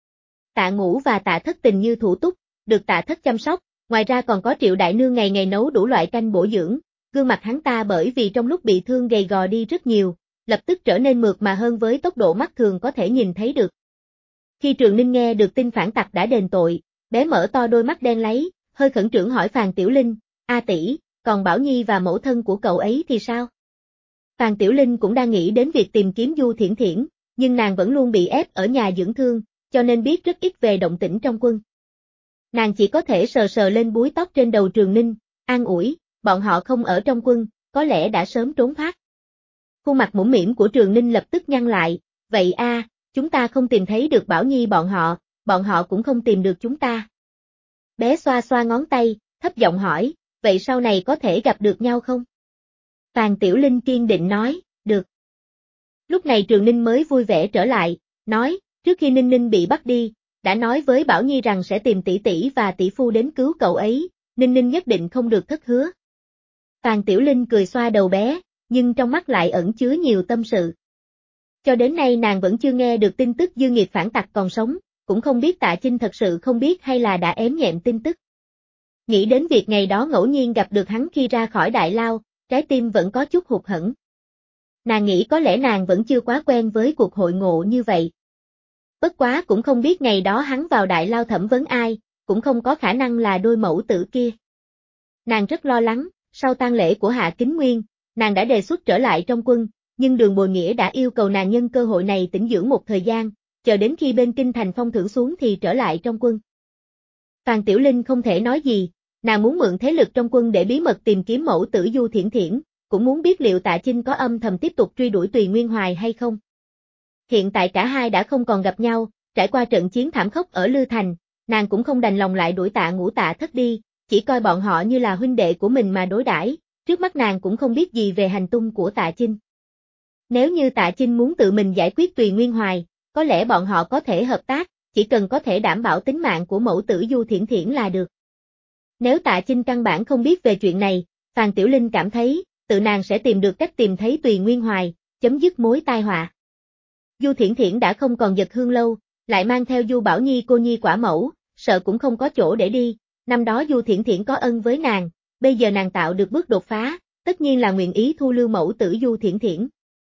Tạ Ngũ và Tạ Thất tình như thủ túc, được Tạ Thất chăm sóc, ngoài ra còn có Triệu Đại Nương ngày ngày nấu đủ loại canh bổ dưỡng, gương mặt hắn ta bởi vì trong lúc bị thương gầy gò đi rất nhiều, lập tức trở nên mượt mà hơn với tốc độ mắt thường có thể nhìn thấy được. Khi Trường Ninh nghe được tin phản tặc đã đền tội, bé mở to đôi mắt đen láy, hơi khẩn trương hỏi Phàn Tiểu Linh, "A tỷ, còn Bảo Nhi và mẫu thân của cậu ấy thì sao?" Phàn Tiểu Linh cũng đang nghĩ đến việc tìm kiếm Du Thiển Thiển, nhưng nàng vẫn luôn bị ép ở nhà dưỡng thương, cho nên biết rất ít về động tĩnh trong quân. Nàng chỉ có thể sờ sờ lên búi tóc trên đầu Trường Ninh, an ủi, bọn họ không ở trong quân, có lẽ đã sớm trốn thoát. Khuôn mặt mũm mĩm của Trường Ninh lập tức nhăn lại, "Vậy a, chúng ta không tìm thấy được Bảo Nhi bọn họ cũng không tìm được chúng ta." Bé xoa xoa ngón tay, thấp giọng hỏi, "Vậy sau này có thể gặp được nhau không?" Phàn Tiểu Linh kiên định nói, "Được." Lúc này Trường Ninh mới vui vẻ trở lại, nói, trước khi Ninh Ninh bị bắt đi, đã nói với Bảo Nhi rằng sẽ tìm tỷ tỷ và tỷ phu đến cứu cậu ấy, Ninh Ninh nhất định không được thất hứa. Phàn Tiểu Linh cười xoa đầu bé, nhưng trong mắt lại ẩn chứa nhiều tâm sự. Cho đến nay nàng vẫn chưa nghe được tin tức Dương Nghiệt phản tặc còn sống, cũng không biết Tạ Chinh thật sự không biết hay là đã ém nhẹm tin tức. Nghĩ đến việc ngày đó ngẫu nhiên gặp được hắn khi ra khỏi đại lao, trái tim vẫn có chút hụt hẫng. Nàng nghĩ có lẽ nàng vẫn chưa quá quen với cuộc hội ngộ như vậy. Bất quá cũng không biết ngày đó hắn vào đại lao thẩm vấn ai, cũng không có khả năng là đôi mẫu tử kia. Nàng rất lo lắng, sau tang lễ của Hạ Kính Nguyên, nàng đã đề xuất trở lại trong quân, nhưng Đường Bồi Nghĩa đã yêu cầu nàng nhân cơ hội này tĩnh dưỡng một thời gian, chờ đến khi bên kinh thành phong thưởng xuống thì trở lại trong quân. Phàn Tiểu Linh không thể nói gì, nàng muốn mượn thế lực trong quân để bí mật tìm kiếm mẫu tử Du Thiển Thiển, cũng muốn biết liệu Tạ Chinh có âm thầm tiếp tục truy đuổi Tùy Nguyên Hoài hay không. Hiện tại cả hai đã không còn gặp nhau, trải qua trận chiến thảm khốc ở Lư Thành, nàng cũng không đành lòng lại đuổi Tạ Ngũ Tạ Thất đi, chỉ coi bọn họ như là huynh đệ của mình mà đối đãi. Trước mắt nàng cũng không biết gì về hành tung của Tạ Chinh. Nếu như Tạ Chinh muốn tự mình giải quyết Tùy Nguyên Hoài, có lẽ bọn họ có thể hợp tác, chỉ cần có thể đảm bảo tính mạng của mẫu tử Du Thiển Thiển là được. Nếu Tạ Chinh căn bản không biết về chuyện này, Phàn Tiểu Linh cảm thấy, tự nàng sẽ tìm được cách tìm thấy Tùy Nguyên Hoài, chấm dứt mối tai họa. Du Thiển Thiển đã không còn Dật Hương lâu, lại mang theo Du Bảo Nhi cô nhi quả mẫu, sợ cũng không có chỗ để đi, năm đó Du Thiển Thiển có ân với nàng, bây giờ nàng tạo được bước đột phá, tất nhiên là nguyện ý thu lưu mẫu tử Du Thiển Thiển.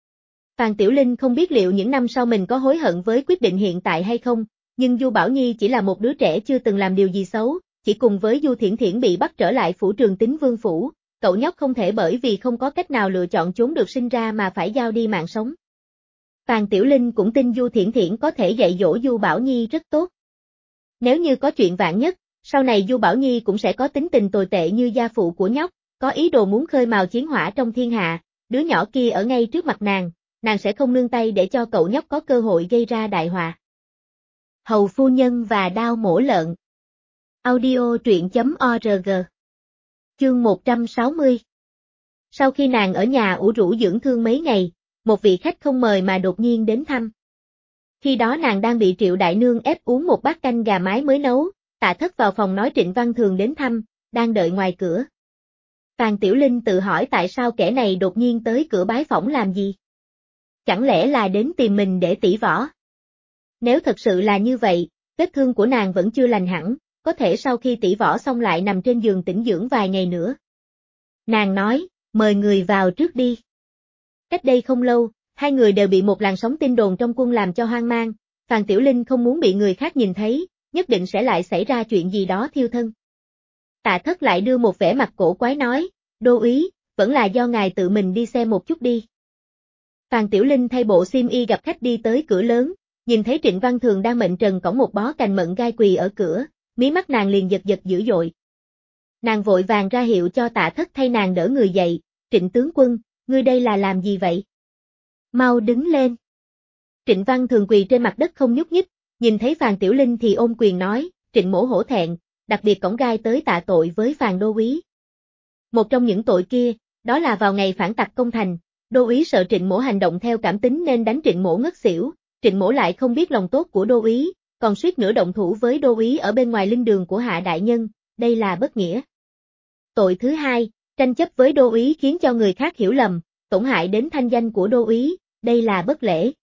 Phàn Tiểu Linh không biết liệu những năm sau mình có hối hận với quyết định hiện tại hay không, nhưng Du Bảo Nhi chỉ là một đứa trẻ chưa từng làm điều gì xấu, chỉ cùng với Du Thiển Thiển bị bắt trở lại phủ Trường Tính Vương phủ, cậu nhóc không thể bởi vì không có cách nào lựa chọn trốn được sinh ra mà phải giao đi mạng sống. Phàn Tiểu Linh cũng tin Du Thiển Thiển có thể dạy dỗ Du Bảo Nhi rất tốt. Nếu như có chuyện vạn nhất, sau này Du Bảo Nhi cũng sẽ có tính tình tồi tệ như gia phụ của nhóc, có ý đồ muốn khơi mào chiến hỏa trong thiên hạ, đứa nhỏ kia ở ngay trước mặt nàng sẽ không nương tay để cho cậu nhóc có cơ hội gây ra đại họa. Hầu phu nhân và đao mổ lợn. Audio truyện.org. Chương 160. Sau khi nàng ở nhà ủ rũ dưỡng thương mấy ngày, một vị khách không mời mà đột nhiên đến thăm. Khi đó nàng đang bị Triệu Đại Nương ép uống một bát canh gà mái mới nấu, Tạ Thất vào phòng nói Trịnh Văn Thường đến thăm, đang đợi ngoài cửa. Phàn Tiểu Linh tự hỏi tại sao kẻ này đột nhiên tới cửa bái phỏng làm gì? Chẳng lẽ là đến tìm mình để tỉ võ? Nếu thật sự là như vậy, vết thương của nàng vẫn chưa lành hẳn, có thể sau khi tỉ võ xong lại nằm trên giường tĩnh dưỡng vài ngày nữa. Nàng nói, mời người vào trước đi. Cách đây không lâu, hai người đều bị một làn sóng tin đồn trong quân làm cho hoang mang, Phàn Tiểu Linh không muốn bị người khác nhìn thấy, nhất định sẽ lại xảy ra chuyện gì đó thiêu thân. Tạ Thất lại đưa một vẻ mặt cổ quái nói, đô úy, vẫn là do ngài tự mình đi xem một chút đi. Phàn Tiểu Linh thay bộ xiêm y gặp khách đi tới cửa lớn, nhìn thấy Trịnh Văn Thường đang mệnh trần cõng một bó cành mận gai quỳ ở cửa, mí mắt nàng liền giật giật dữ dội. Nàng vội vàng ra hiệu cho Tạ Thất thay nàng đỡ người dậy, Trịnh tướng quân, ngươi đây là làm gì vậy? Mau đứng lên. Trịnh Văn Thường quỳ trên mặt đất không nhúc nhích, nhìn thấy Phàn Tiểu Linh thì ôm quyền nói, Trịnh mỗ hổ thẹn, đặc biệt cõng gai tới tạ tội với Phàn đô úy. Một trong những tội kia, đó là vào ngày phản tặc công thành, đô úy sợ Trịnh mỗ hành động theo cảm tính nên đánh Trịnh mỗ ngất xỉu, Trịnh mỗ lại không biết lòng tốt của đô úy, còn suýt nữa động thủ với đô úy ở bên ngoài linh đường của Hạ đại nhân, đây là bất nghĩa. Tội thứ hai, tranh chấp với đô úy khiến cho người khác hiểu lầm, tổn hại đến thanh danh của đô úy, đây là bất lễ.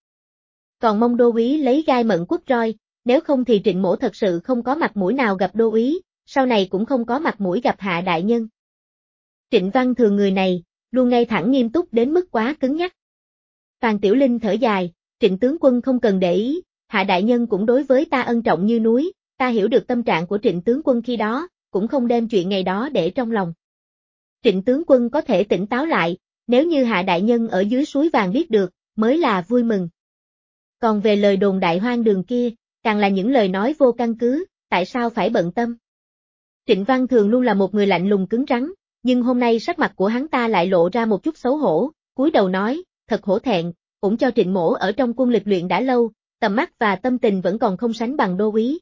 Còn mong đô úy lấy gai mận quất roi, nếu không thì Trịnh mỗ thật sự không có mặt mũi nào gặp đô úy, sau này cũng không có mặt mũi gặp Hạ đại nhân. Trịnh Văn Thường người này, luôn ngay thẳng nghiêm túc đến mức quá cứng nhắc. Phàn Tiểu Linh thở dài, Trịnh tướng quân không cần để ý, Hạ đại nhân cũng đối với ta ân trọng như núi, ta hiểu được tâm trạng của Trịnh tướng quân khi đó, cũng không đem chuyện ngày đó để trong lòng. Trịnh tướng quân có thể tỉnh táo lại, nếu như Hạ đại nhân ở dưới suối vàng biết được, mới là vui mừng. Còn về lời đồn đại hoang đường kia, càng là những lời nói vô căn cứ, tại sao phải bận tâm? Trịnh Văn Thường luôn là một người lạnh lùng cứng rắn, nhưng hôm nay sắc mặt của hắn ta lại lộ ra một chút xấu hổ, cúi đầu nói, thật hổ thẹn, cũng cho Trịnh mỗ ở trong quân lịch luyện đã lâu, tầm mắt và tâm tình vẫn còn không sánh bằng đô úy.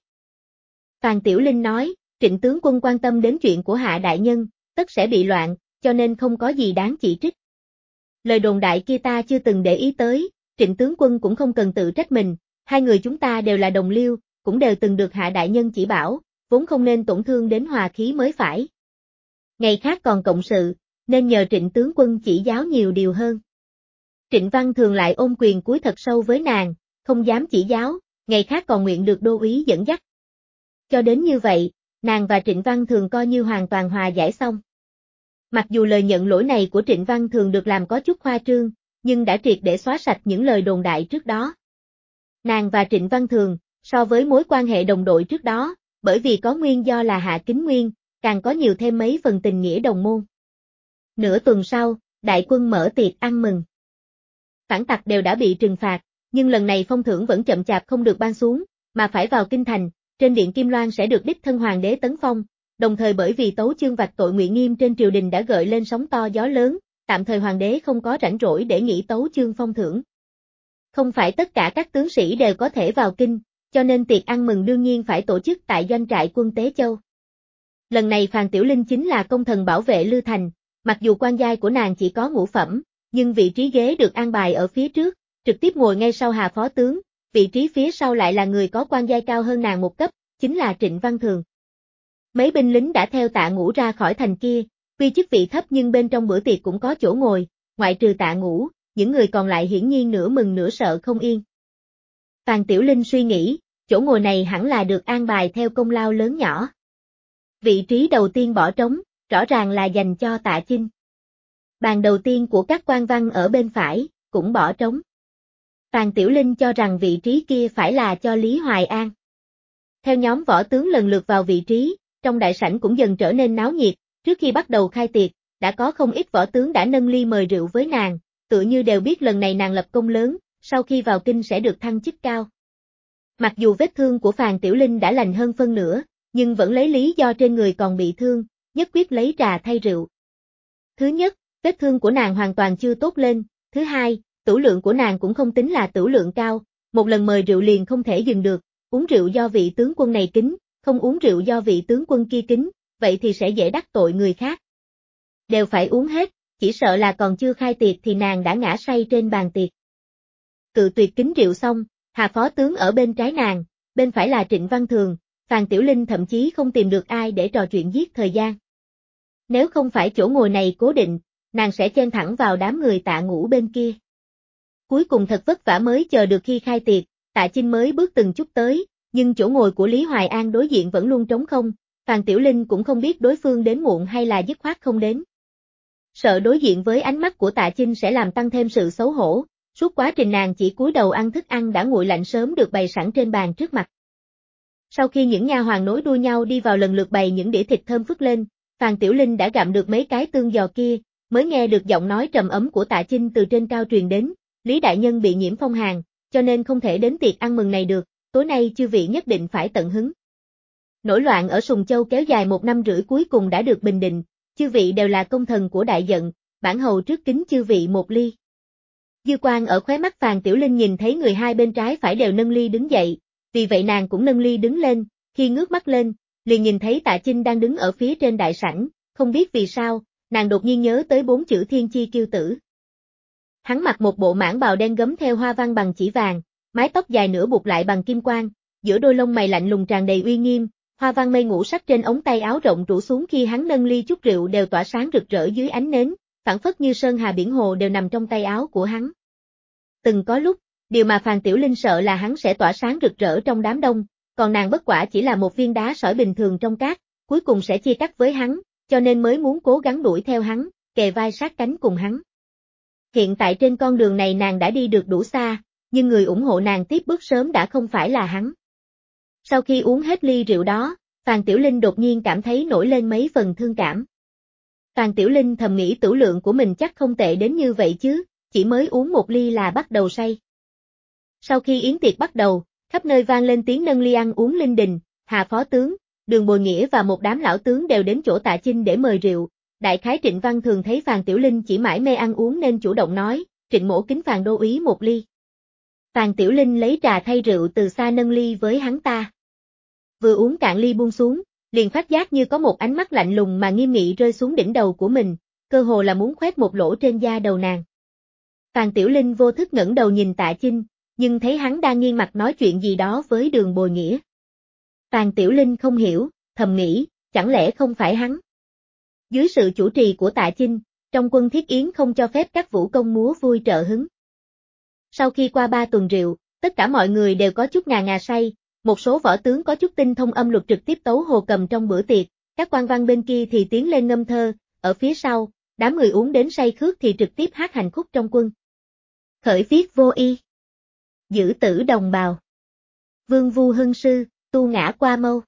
Phàn Tiểu Linh nói, Trịnh tướng quân quan tâm đến chuyện của Hạ đại nhân, tất sẽ bị loạn, cho nên không có gì đáng chỉ trích. Lời đồn đại kia ta chưa từng để ý tới, Trịnh tướng quân cũng không cần tự trách mình, hai người chúng ta đều là đồng liêu, cũng đều từng được Hạ đại nhân chỉ bảo, vốn không nên tổn thương đến hòa khí mới phải. Ngày khác còn cộng sự, nên nhờ Trịnh tướng quân chỉ giáo nhiều điều hơn. Trịnh Văn Thường lại ôm quyền cúi thật sâu với nàng, không dám chỉ giáo, ngày khác còn nguyện được đô úy dẫn dắt. Cho đến như vậy, nàng và Trịnh Văn Thường coi như hoàn toàn hòa giải xong. Mặc dù lời nhận lỗi này của Trịnh Văn Thường được làm có chút khoa trương, nhưng đã triệt để xóa sạch những lời đồn đại trước đó. Nàng và Trịnh Văn Thường, so với mối quan hệ đồng đội trước đó, bởi vì có nguyên do là Hạ Kính Nguyên, càng có nhiều thêm mấy phần tình nghĩa đồng môn. Nửa tuần sau, đại quân mở tiệc ăn mừng. Phản tặc đều đã bị trừng phạt, nhưng lần này phong thưởng vẫn chậm chạp không được ban xuống, mà phải vào kinh thành, trên điện Kim Loan sẽ được đích thân hoàng đế tấn phong, đồng thời bởi vì tấu chương vạch tội Ngụy Nghiêm trên triều đình đã gợi lên sóng to gió lớn, tạm thời hoàng đế không có rảnh rỗi để nghĩ tấu chương phong thưởng. Không phải tất cả các tướng sĩ đều có thể vào kinh, cho nên tiệc ăn mừng đương nhiên phải tổ chức tại doanh trại quân Tế Châu. Lần này Phàn Tiểu Linh chính là công thần bảo vệ Lư Thành, mặc dù quan giai của nàng chỉ có ngũ phẩm, nhưng vị trí ghế được an bài ở phía trước, trực tiếp ngồi ngay sau Hà phó tướng, vị trí phía sau lại là người có quan giai cao hơn nàng một cấp, chính là Trịnh Văn Thường. Mấy binh lính đã theo Tạ Ngũ ra khỏi thành kia, tuy chức vị thấp nhưng bên trong bữa tiệc cũng có chỗ ngồi, ngoại trừ Tạ Ngũ, những người còn lại hiển nhiên nửa mừng nửa sợ không yên. Phàn Tiểu Linh suy nghĩ, chỗ ngồi này hẳn là được an bài theo công lao lớn nhỏ. Vị trí đầu tiên bỏ trống, rõ ràng là dành cho Tạ Chinh. Bàn đầu tiên của các quan văn ở bên phải, cũng bỏ trống. Phàn Tiểu Linh cho rằng vị trí kia phải là cho Lý Hoài An. Theo nhóm võ tướng lần lượt vào vị trí, trong đại sảnh cũng dần trở nên náo nhiệt, trước khi bắt đầu khai tiệc, đã có không ít võ tướng đã nâng ly mời rượu với nàng, tựa như đều biết lần này nàng lập công lớn, sau khi vào kinh sẽ được thăng chức cao. Mặc dù vết thương của Phàn Tiểu Linh đã lành hơn phân nửa, nhưng vẫn lấy lý do trên người còn bị thương, nhất quyết lấy trà thay rượu. Thứ nhất, vết thương của nàng hoàn toàn chưa tốt lên, thứ hai, tửu lượng của nàng cũng không tính là tửu lượng cao, một lần mời rượu liền không thể dừng được, uống rượu do vị tướng quân này kính, không uống rượu do vị tướng quân kia kính, vậy thì sẽ dễ đắc tội người khác. Đều phải uống hết, chỉ sợ là còn chưa khai tiệc thì nàng đã ngã say trên bàn tiệc. Cự tuyệt kính rượu xong, Hà phó tướng ở bên trái nàng, bên phải là Trịnh Văn Thường, Phàn Tiểu Linh thậm chí không tìm được ai để trò chuyện giết thời gian. Nếu không phải chỗ ngồi này cố định, nàng sẽ chen thẳng vào đám người Tạ Ngũ bên kia. Cuối cùng thật vất vả mới chờ được khi khai tiệc, Tạ Chinh mới bước từng chút tới, nhưng chỗ ngồi của Lý Hoài An đối diện vẫn luôn trống không, Phàn Tiểu Linh cũng không biết đối phương đến muộn hay là dứt khoát không đến. Sợ đối diện với ánh mắt của Tạ Chinh sẽ làm tăng thêm sự xấu hổ, suốt quá trình nàng chỉ cúi đầu ăn thức ăn đã nguội lạnh sớm được bày sẵn trên bàn trước mặt. Sau khi những nha hoàn nối đuôi nhau đi vào lần lượt bày những đĩa thịt thơm phức lên, Phàn Tiểu Linh đã gặm được mấy cái tương giò kia, mới nghe được giọng nói trầm ấm của Tạ Chinh từ trên cao truyền đến, Lý đại nhân bị nhiễm phong hàn, cho nên không thể đến tiệc ăn mừng này được, tối nay chư vị nhất định phải tận hứng. Nổi loạn ở Sùng Châu kéo dài 1 năm rưỡi cuối cùng đã được bình định, chư vị đều là công thần của đại giận, bản hầu trước kính chư vị một ly. Dư quang ở khóe mắt Phàn Tiểu Linh nhìn thấy người hai bên trái phải đều nâng ly đứng dậy, vì vậy nàng cũng nâng ly đứng lên, khi ngước mắt lên, liền nhìn thấy Tạ Chinh đang đứng ở phía trên đại sảnh, không biết vì sao, nàng đột nhiên nhớ tới 4 chữ thiên chi kiêu tử. Hắn mặc một bộ mãng bào đen gấm theo hoa văn bằng chỉ vàng, mái tóc dài nửa buộc lại bằng kim quang, giữa đôi lông mày lạnh lùng tràn đầy uy nghiêm, hoa văn mây ngũ sắc trên ống tay áo rộng rũ xuống khi hắn nâng ly chút rượu đều tỏa sáng rực rỡ dưới ánh nến, phảng phất như sơn hà biển hồ đều nằm trong tay áo của hắn. Từng có lúc, điều mà Phàn Tiểu Linh sợ là hắn sẽ tỏa sáng rực rỡ trong đám đông, còn nàng bất quả chỉ là một viên đá sỏi bình thường trong cát, cuối cùng sẽ chia cắt với hắn, cho nên mới muốn cố gắng đuổi theo hắn, kề vai sát cánh cùng hắn. Hiện tại trên con đường này nàng đã đi được đủ xa, nhưng người ủng hộ nàng tiếp bước sớm đã không phải là hắn. Sau khi uống hết ly rượu đó, Phàn Tiểu Linh đột nhiên cảm thấy nổi lên mấy phần thương cảm. Phàn Tiểu Linh thầm nghĩ tửu lượng của mình chắc không tệ đến như vậy chứ, chỉ mới uống một ly là bắt đầu say. Sau khi yến tiệc bắt đầu, khắp nơi vang lên tiếng nâng ly ăn uống linh đình, Hà phó tướng, Đường Bồi Nghĩa và một đám lão tướng đều đến chỗ Tạ Chinh để mời rượu. Đại khái Trịnh Văn Thường thấy Phàn Tiểu Linh chỉ mải mê ăn uống nên chủ động nói, Trịnh mỗ kính Phàn đô úy một ly. Phàn Tiểu Linh lấy trà thay rượu từ xa nâng ly với hắn ta. Vừa uống cạn ly buông xuống, liền phát giác như có một ánh mắt lạnh lùng mà nghiêm nghị rơi xuống đỉnh đầu của mình, cơ hồ là muốn khoét một lỗ trên da đầu nàng. Phàn Tiểu Linh vô thức ngẩng đầu nhìn Tạ Chinh, nhưng thấy hắn đang nghiêng mặt nói chuyện gì đó với Đường Bồi Nghĩa. Phàn Tiểu Linh không hiểu, thầm nghĩ, chẳng lẽ không phải hắn? Dưới sự chủ trì của Tạ Chinh, trong quân thiết yến không cho phép các vũ công múa vui trợ hứng. Sau khi qua 3 tuần rượu, tất cả mọi người đều có chút ngà ngà say, một số võ tướng có chút tinh thông âm luật trực tiếp tấu hồ cầm trong bữa tiệc, các quan văn bên kia thì tiến lên ngâm thơ, ở phía sau, đám người uống đến say khước thì trực tiếp hát hành khúc trong quân. Khởi viết vô y, giữ tử đồng bào, vương vu hưng sư, tu ngã qua mâu.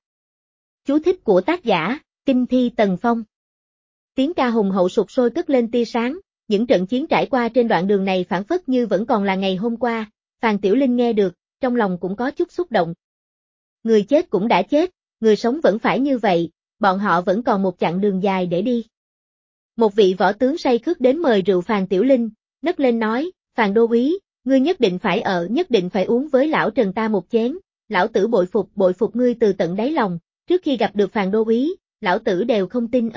Chú thích của tác giả, Kinh thi Tần Phong. Tiếng ca hùng hậu sục sôi cất lên tia sáng, những trận chiến trải qua trên đoạn đường này phảng phất như vẫn còn là ngày hôm qua, Phàn Tiểu Linh nghe được, trong lòng cũng có chút xúc động. Người chết cũng đã chết, người sống vẫn phải như vậy, bọn họ vẫn còn một chặng đường dài để đi. Một vị võ tướng say khước đến mời rượu Phàn Tiểu Linh, nấc lên nói, Phàn đô úy, ngươi nhất định phải uống với lão Trần ta một chén, lão tử bội phục ngươi từ tận đáy lòng, trước khi gặp được Phàn đô úy, lão tử đều không tin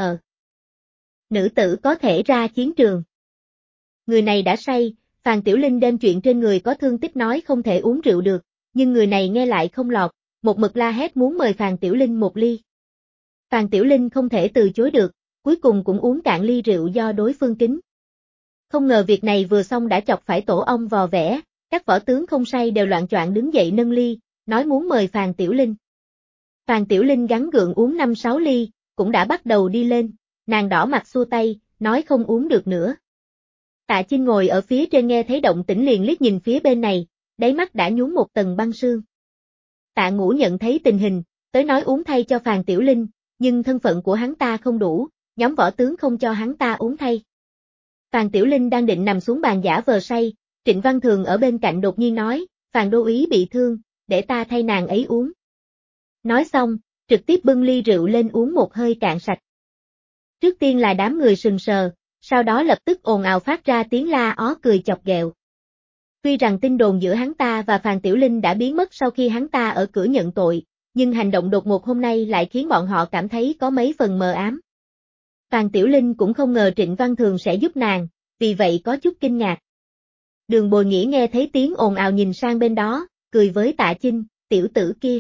nữ tử có thể ra chiến trường. Người này đã say, Phàn Tiểu Linh đem chuyện trên người có thương tích nói không thể uống rượu được, nhưng người này nghe lại không lọt, một mực la hét muốn mời Phàn Tiểu Linh một ly. Phàn Tiểu Linh không thể từ chối được, cuối cùng cũng uống cạn ly rượu do đối phương kính. Không ngờ việc này vừa xong đã chọc phải tổ ong vò vẽ, các võ tướng không say đều loạn choạng đứng dậy nâng ly, nói muốn mời Phàn Tiểu Linh. Phàn Tiểu Linh gắng gượng uống 5-6 ly, cũng đã bắt đầu đi lên, nàng đỏ mặt xua tay, nói không uống được nữa. Tạ Chinh ngồi ở phía trên nghe thấy động tĩnh liền liếc nhìn phía bên này, đáy mắt đã nhuốm một tầng băng sương. Tạ Ngũ nhận thấy tình hình, tới nói uống thay cho Phàn Tiểu Linh, nhưng thân phận của hắn ta không đủ, nhóm võ tướng không cho hắn ta uống thay. Phàn Tiểu Linh đang định nằm xuống bàn giả vờ say, Trịnh Văn Thường ở bên cạnh đột nhiên nói, Phàn đô úy bị thương, để ta thay nàng ấy uống. Nói xong, trực tiếp bưng ly rượu lên uống một hơi cạn sạch. Trước tiên là đám người sừng sờ, sau đó lập tức ồn ào phát ra tiếng la ó cười chọc ghẹo. Tuy rằng tin đồn giữa hắn ta và Phàn Tiểu Linh đã biến mất sau khi hắn ta ở cửa nhận tội, nhưng hành động đột ngột hôm nay lại khiến bọn họ cảm thấy có mấy phần mờ ám. Phàn Tiểu Linh cũng không ngờ Trịnh Văn Thường sẽ giúp nàng, vì vậy có chút kinh ngạc. Đường Bồi Nghĩa nghe thấy tiếng ồn ào nhìn sang bên đó, cười với Tạ Chinh, tiểu tử kia.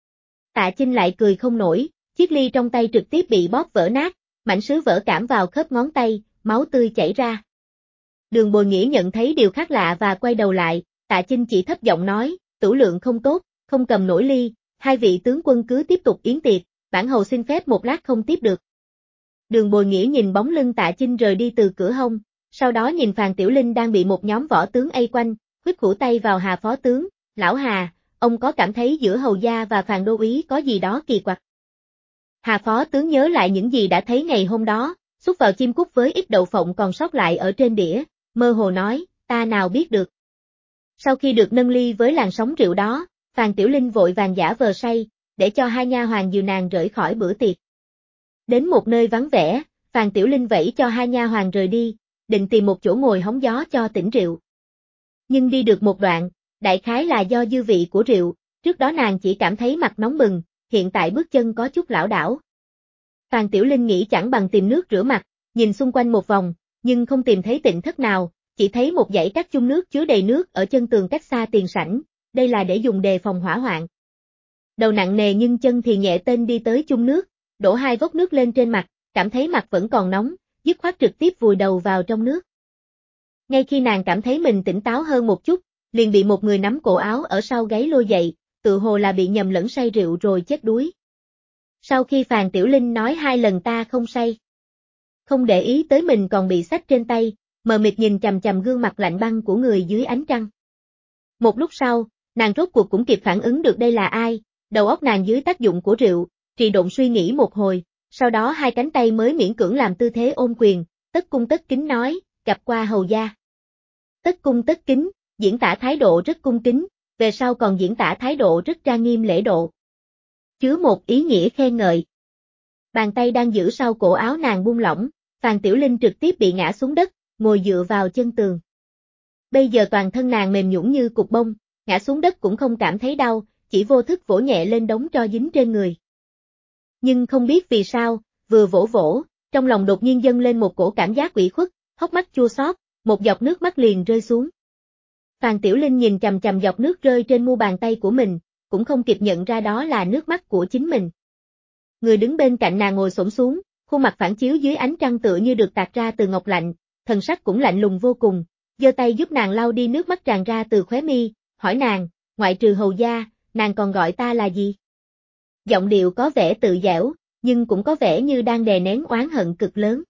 Tạ Chinh lại cười không nổi, chiếc ly trong tay trực tiếp bị bóp vỡ nát, mảnh sứ vỡ cảm vào khớp ngón tay, máu tươi chảy ra. Đường Bồi Nghĩa nhận thấy điều khác lạ và quay đầu lại, Tạ Chinh chỉ thấp giọng nói, tửu lượng không tốt, không cầm nổi ly, hai vị tướng quân cứ tiếp tục yến tiệc, bản hầu xin phép một lát không tiếp được. Đường Bồi Nghĩa nhìn bóng lưng Tạ Chinh rời đi từ cửa hông, sau đó nhìn Phàn Tiểu Linh đang bị một nhóm võ tướng ây quanh, huýt khủ tay vào Hà phó tướng, lão Hà, ông có cảm thấy giữa hầu gia và Phàn đô úy có gì đó kỳ quặc? Hà phó tướng nhớ lại những gì đã thấy ngày hôm đó, xúc vào chim cút với ít đậu phộng còn sót lại ở trên đĩa, mơ hồ nói, ta nào biết được. Sau khi được nâng ly với làn sóng rượu đó, Phàn Tiểu Linh vội vàng giả vờ say, để cho hai nha hoàn dìu nàng rời khỏi bữa tiệc. Đến một nơi vắng vẻ, Phàn Tiểu Linh vẫy cho hai nha hoàn rời đi, định tìm một chỗ ngồi hóng gió cho tỉnh rượu. Nhưng đi được một đoạn, đại khái là do dư vị của rượu, trước đó nàng chỉ cảm thấy mặt nóng bừng, hiện tại bước chân có chút lảo đảo. Phàn Tiểu Linh nghĩ chẳng bằng tìm nước rửa mặt, nhìn xung quanh một vòng, nhưng không tìm thấy tịnh thất nào, chỉ thấy một dãy các chung nước chứa đầy nước ở chân tường cách xa tiền sảnh, đây là để dùng đề phòng hỏa hoạn. Đầu nặng nề nhưng chân thì nhẹ tên đi tới chung nước, đổ hai vốc nước lên trên mặt, cảm thấy mặt vẫn còn nóng, dứt khoát trực tiếp vùi đầu vào trong nước. Ngay khi nàng cảm thấy mình tỉnh táo hơn một chút, liền bị một người nắm cổ áo ở sau gáy lôi dậy, tự hồ là bị nhầm lẫn say rượu rồi chết đuối. Sau khi Phàn Tiểu Linh nói hai lần ta không say, không để ý tới mình còn bị xách trên tay, mờ mịt nhìn chằm chằm gương mặt lạnh băng của người dưới ánh trăng. Một lúc sau, nàng rốt cuộc cũng kịp phản ứng được đây là ai, đầu óc nàng dưới tác dụng của rượu, trì độn suy nghĩ một hồi, sau đó hai cánh tay mới miễn cưỡng làm tư thế ôm quyền, tất cung tất kính nói, gặp qua hầu gia. Tất cung tất kính, diễn tả thái độ rất cung kính, về sau còn diễn tả thái độ rất trang nghiêm lễ độ. Chứa một ý nghĩa khen ngợi. Bàn tay đang giữ sau cổ áo nàng buông lỏng, Phàn Tiểu Linh trực tiếp bị ngã xuống đất, ngồi dựa vào chân tường. Bây giờ toàn thân nàng mềm nhũn như cục bông, ngã xuống đất cũng không cảm thấy đau, chỉ vô thức vỗ nhẹ lên đống tro dính trên người. Nhưng không biết vì sao, vừa vỗ vỗ, trong lòng đột nhiên dâng lên một cổ cảm giác ủy khuất, hốc mắt chua xót, một giọt nước mắt liền rơi xuống. Phàn Tiểu Linh nhìn chằm chằm giọt nước rơi trên mu bàn tay của mình, cũng không kịp nhận ra đó là nước mắt của chính mình. Người đứng bên cạnh nàng ngồi xổm xuống, khuôn mặt phản chiếu dưới ánh trăng tựa như được tạc ra từ ngọc lạnh, thần sắc cũng lạnh lùng vô cùng, giơ tay giúp nàng lau đi nước mắt tràn ra từ khóe mi, hỏi nàng, ngoại trừ hầu gia, nàng còn gọi ta là gì? Giọng điệu có vẻ tự dẻo, nhưng cũng có vẻ như đang đè nén oán hận cực lớn.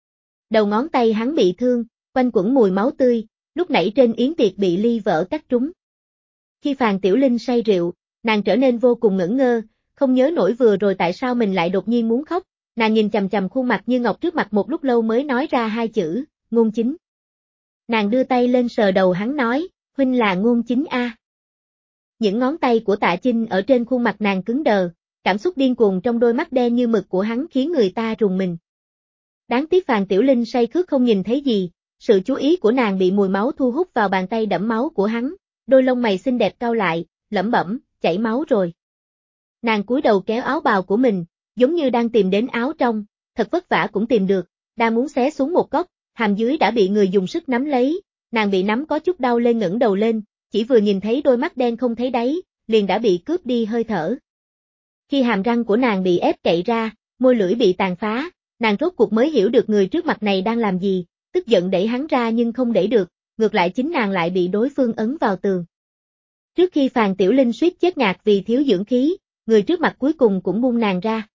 Đầu ngón tay hắn bị thương, quanh quẩn mùi máu tươi, lúc nãy trên yến tiệc bị ly vỡ cắt trúng. Khi Phàn Tiểu Linh say rượu, nàng trở nên vô cùng ngẩn ngơ, không nhớ nổi vừa rồi tại sao mình lại đột nhiên muốn khóc, nàng nhìn chằm chằm khuôn mặt như ngọc trước mặt một lúc lâu mới nói ra hai chữ, Ngôn Chính. Nàng đưa tay lên sờ đầu hắn nói, huynh là Ngôn Chính a. Những ngón tay của Tạ Chinh ở trên khuôn mặt nàng cứng đờ, cảm xúc điên cuồng trong đôi mắt đen như mực của hắn khiến người ta rùng mình. Đáng tiếc Phàn Tiểu Linh say khướt không nhìn thấy gì, sự chú ý của nàng bị mùi máu thu hút vào bàn tay đẫm máu của hắn, đôi lông mày xinh đẹp cau lại, lẩm bẩm, chảy máu rồi. Nàng cúi đầu kéo áo bào của mình, giống như đang tìm đến áo trong, thật vất vả cũng tìm được, đang muốn xé xuống một góc, hàm dưới đã bị người dùng sức nắm lấy, nàng bị nắm có chút đau lên ngẩng đầu lên, chỉ vừa nhìn thấy đôi mắt đen không thấy đáy, liền đã bị cướp đi hơi thở. Khi hàm răng của nàng bị ép cậy ra, môi lưỡi bị tàn phá, nàng rốt cuộc mới hiểu được người trước mặt này đang làm gì, tức giận đẩy hắn ra nhưng không đẩy được, ngược lại chính nàng lại bị đối phương ấn vào tường. Trước khi Phàn Tiểu Linh suýt chết ngạt vì thiếu dưỡng khí, người trước mặt cuối cùng cũng buông nàng ra.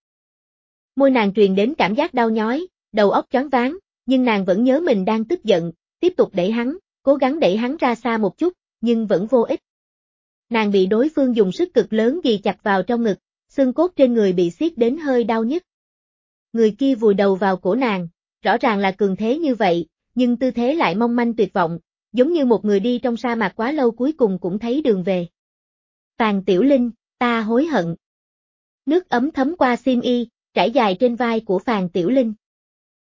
Môi nàng truyền đến cảm giác đau nhói, đầu óc choáng váng, nhưng nàng vẫn nhớ mình đang tức giận, tiếp tục đẩy hắn, cố gắng đẩy hắn ra xa một chút, nhưng vẫn vô ích. Nàng bị đối phương dùng sức cực lớn ghì chặt vào trong ngực, xương cốt trên người bị xiết đến hơi đau nhức. Người kia vùi đầu vào cổ nàng, rõ ràng là cường thế như vậy, nhưng tư thế lại mong manh tuyệt vọng, giống như một người đi trong sa mạc quá lâu cuối cùng cũng thấy đường về. Phàn Tiểu Linh, ta hối hận. Nước ấm thấm qua xiêm y, trải dài trên vai của Phàn Tiểu Linh.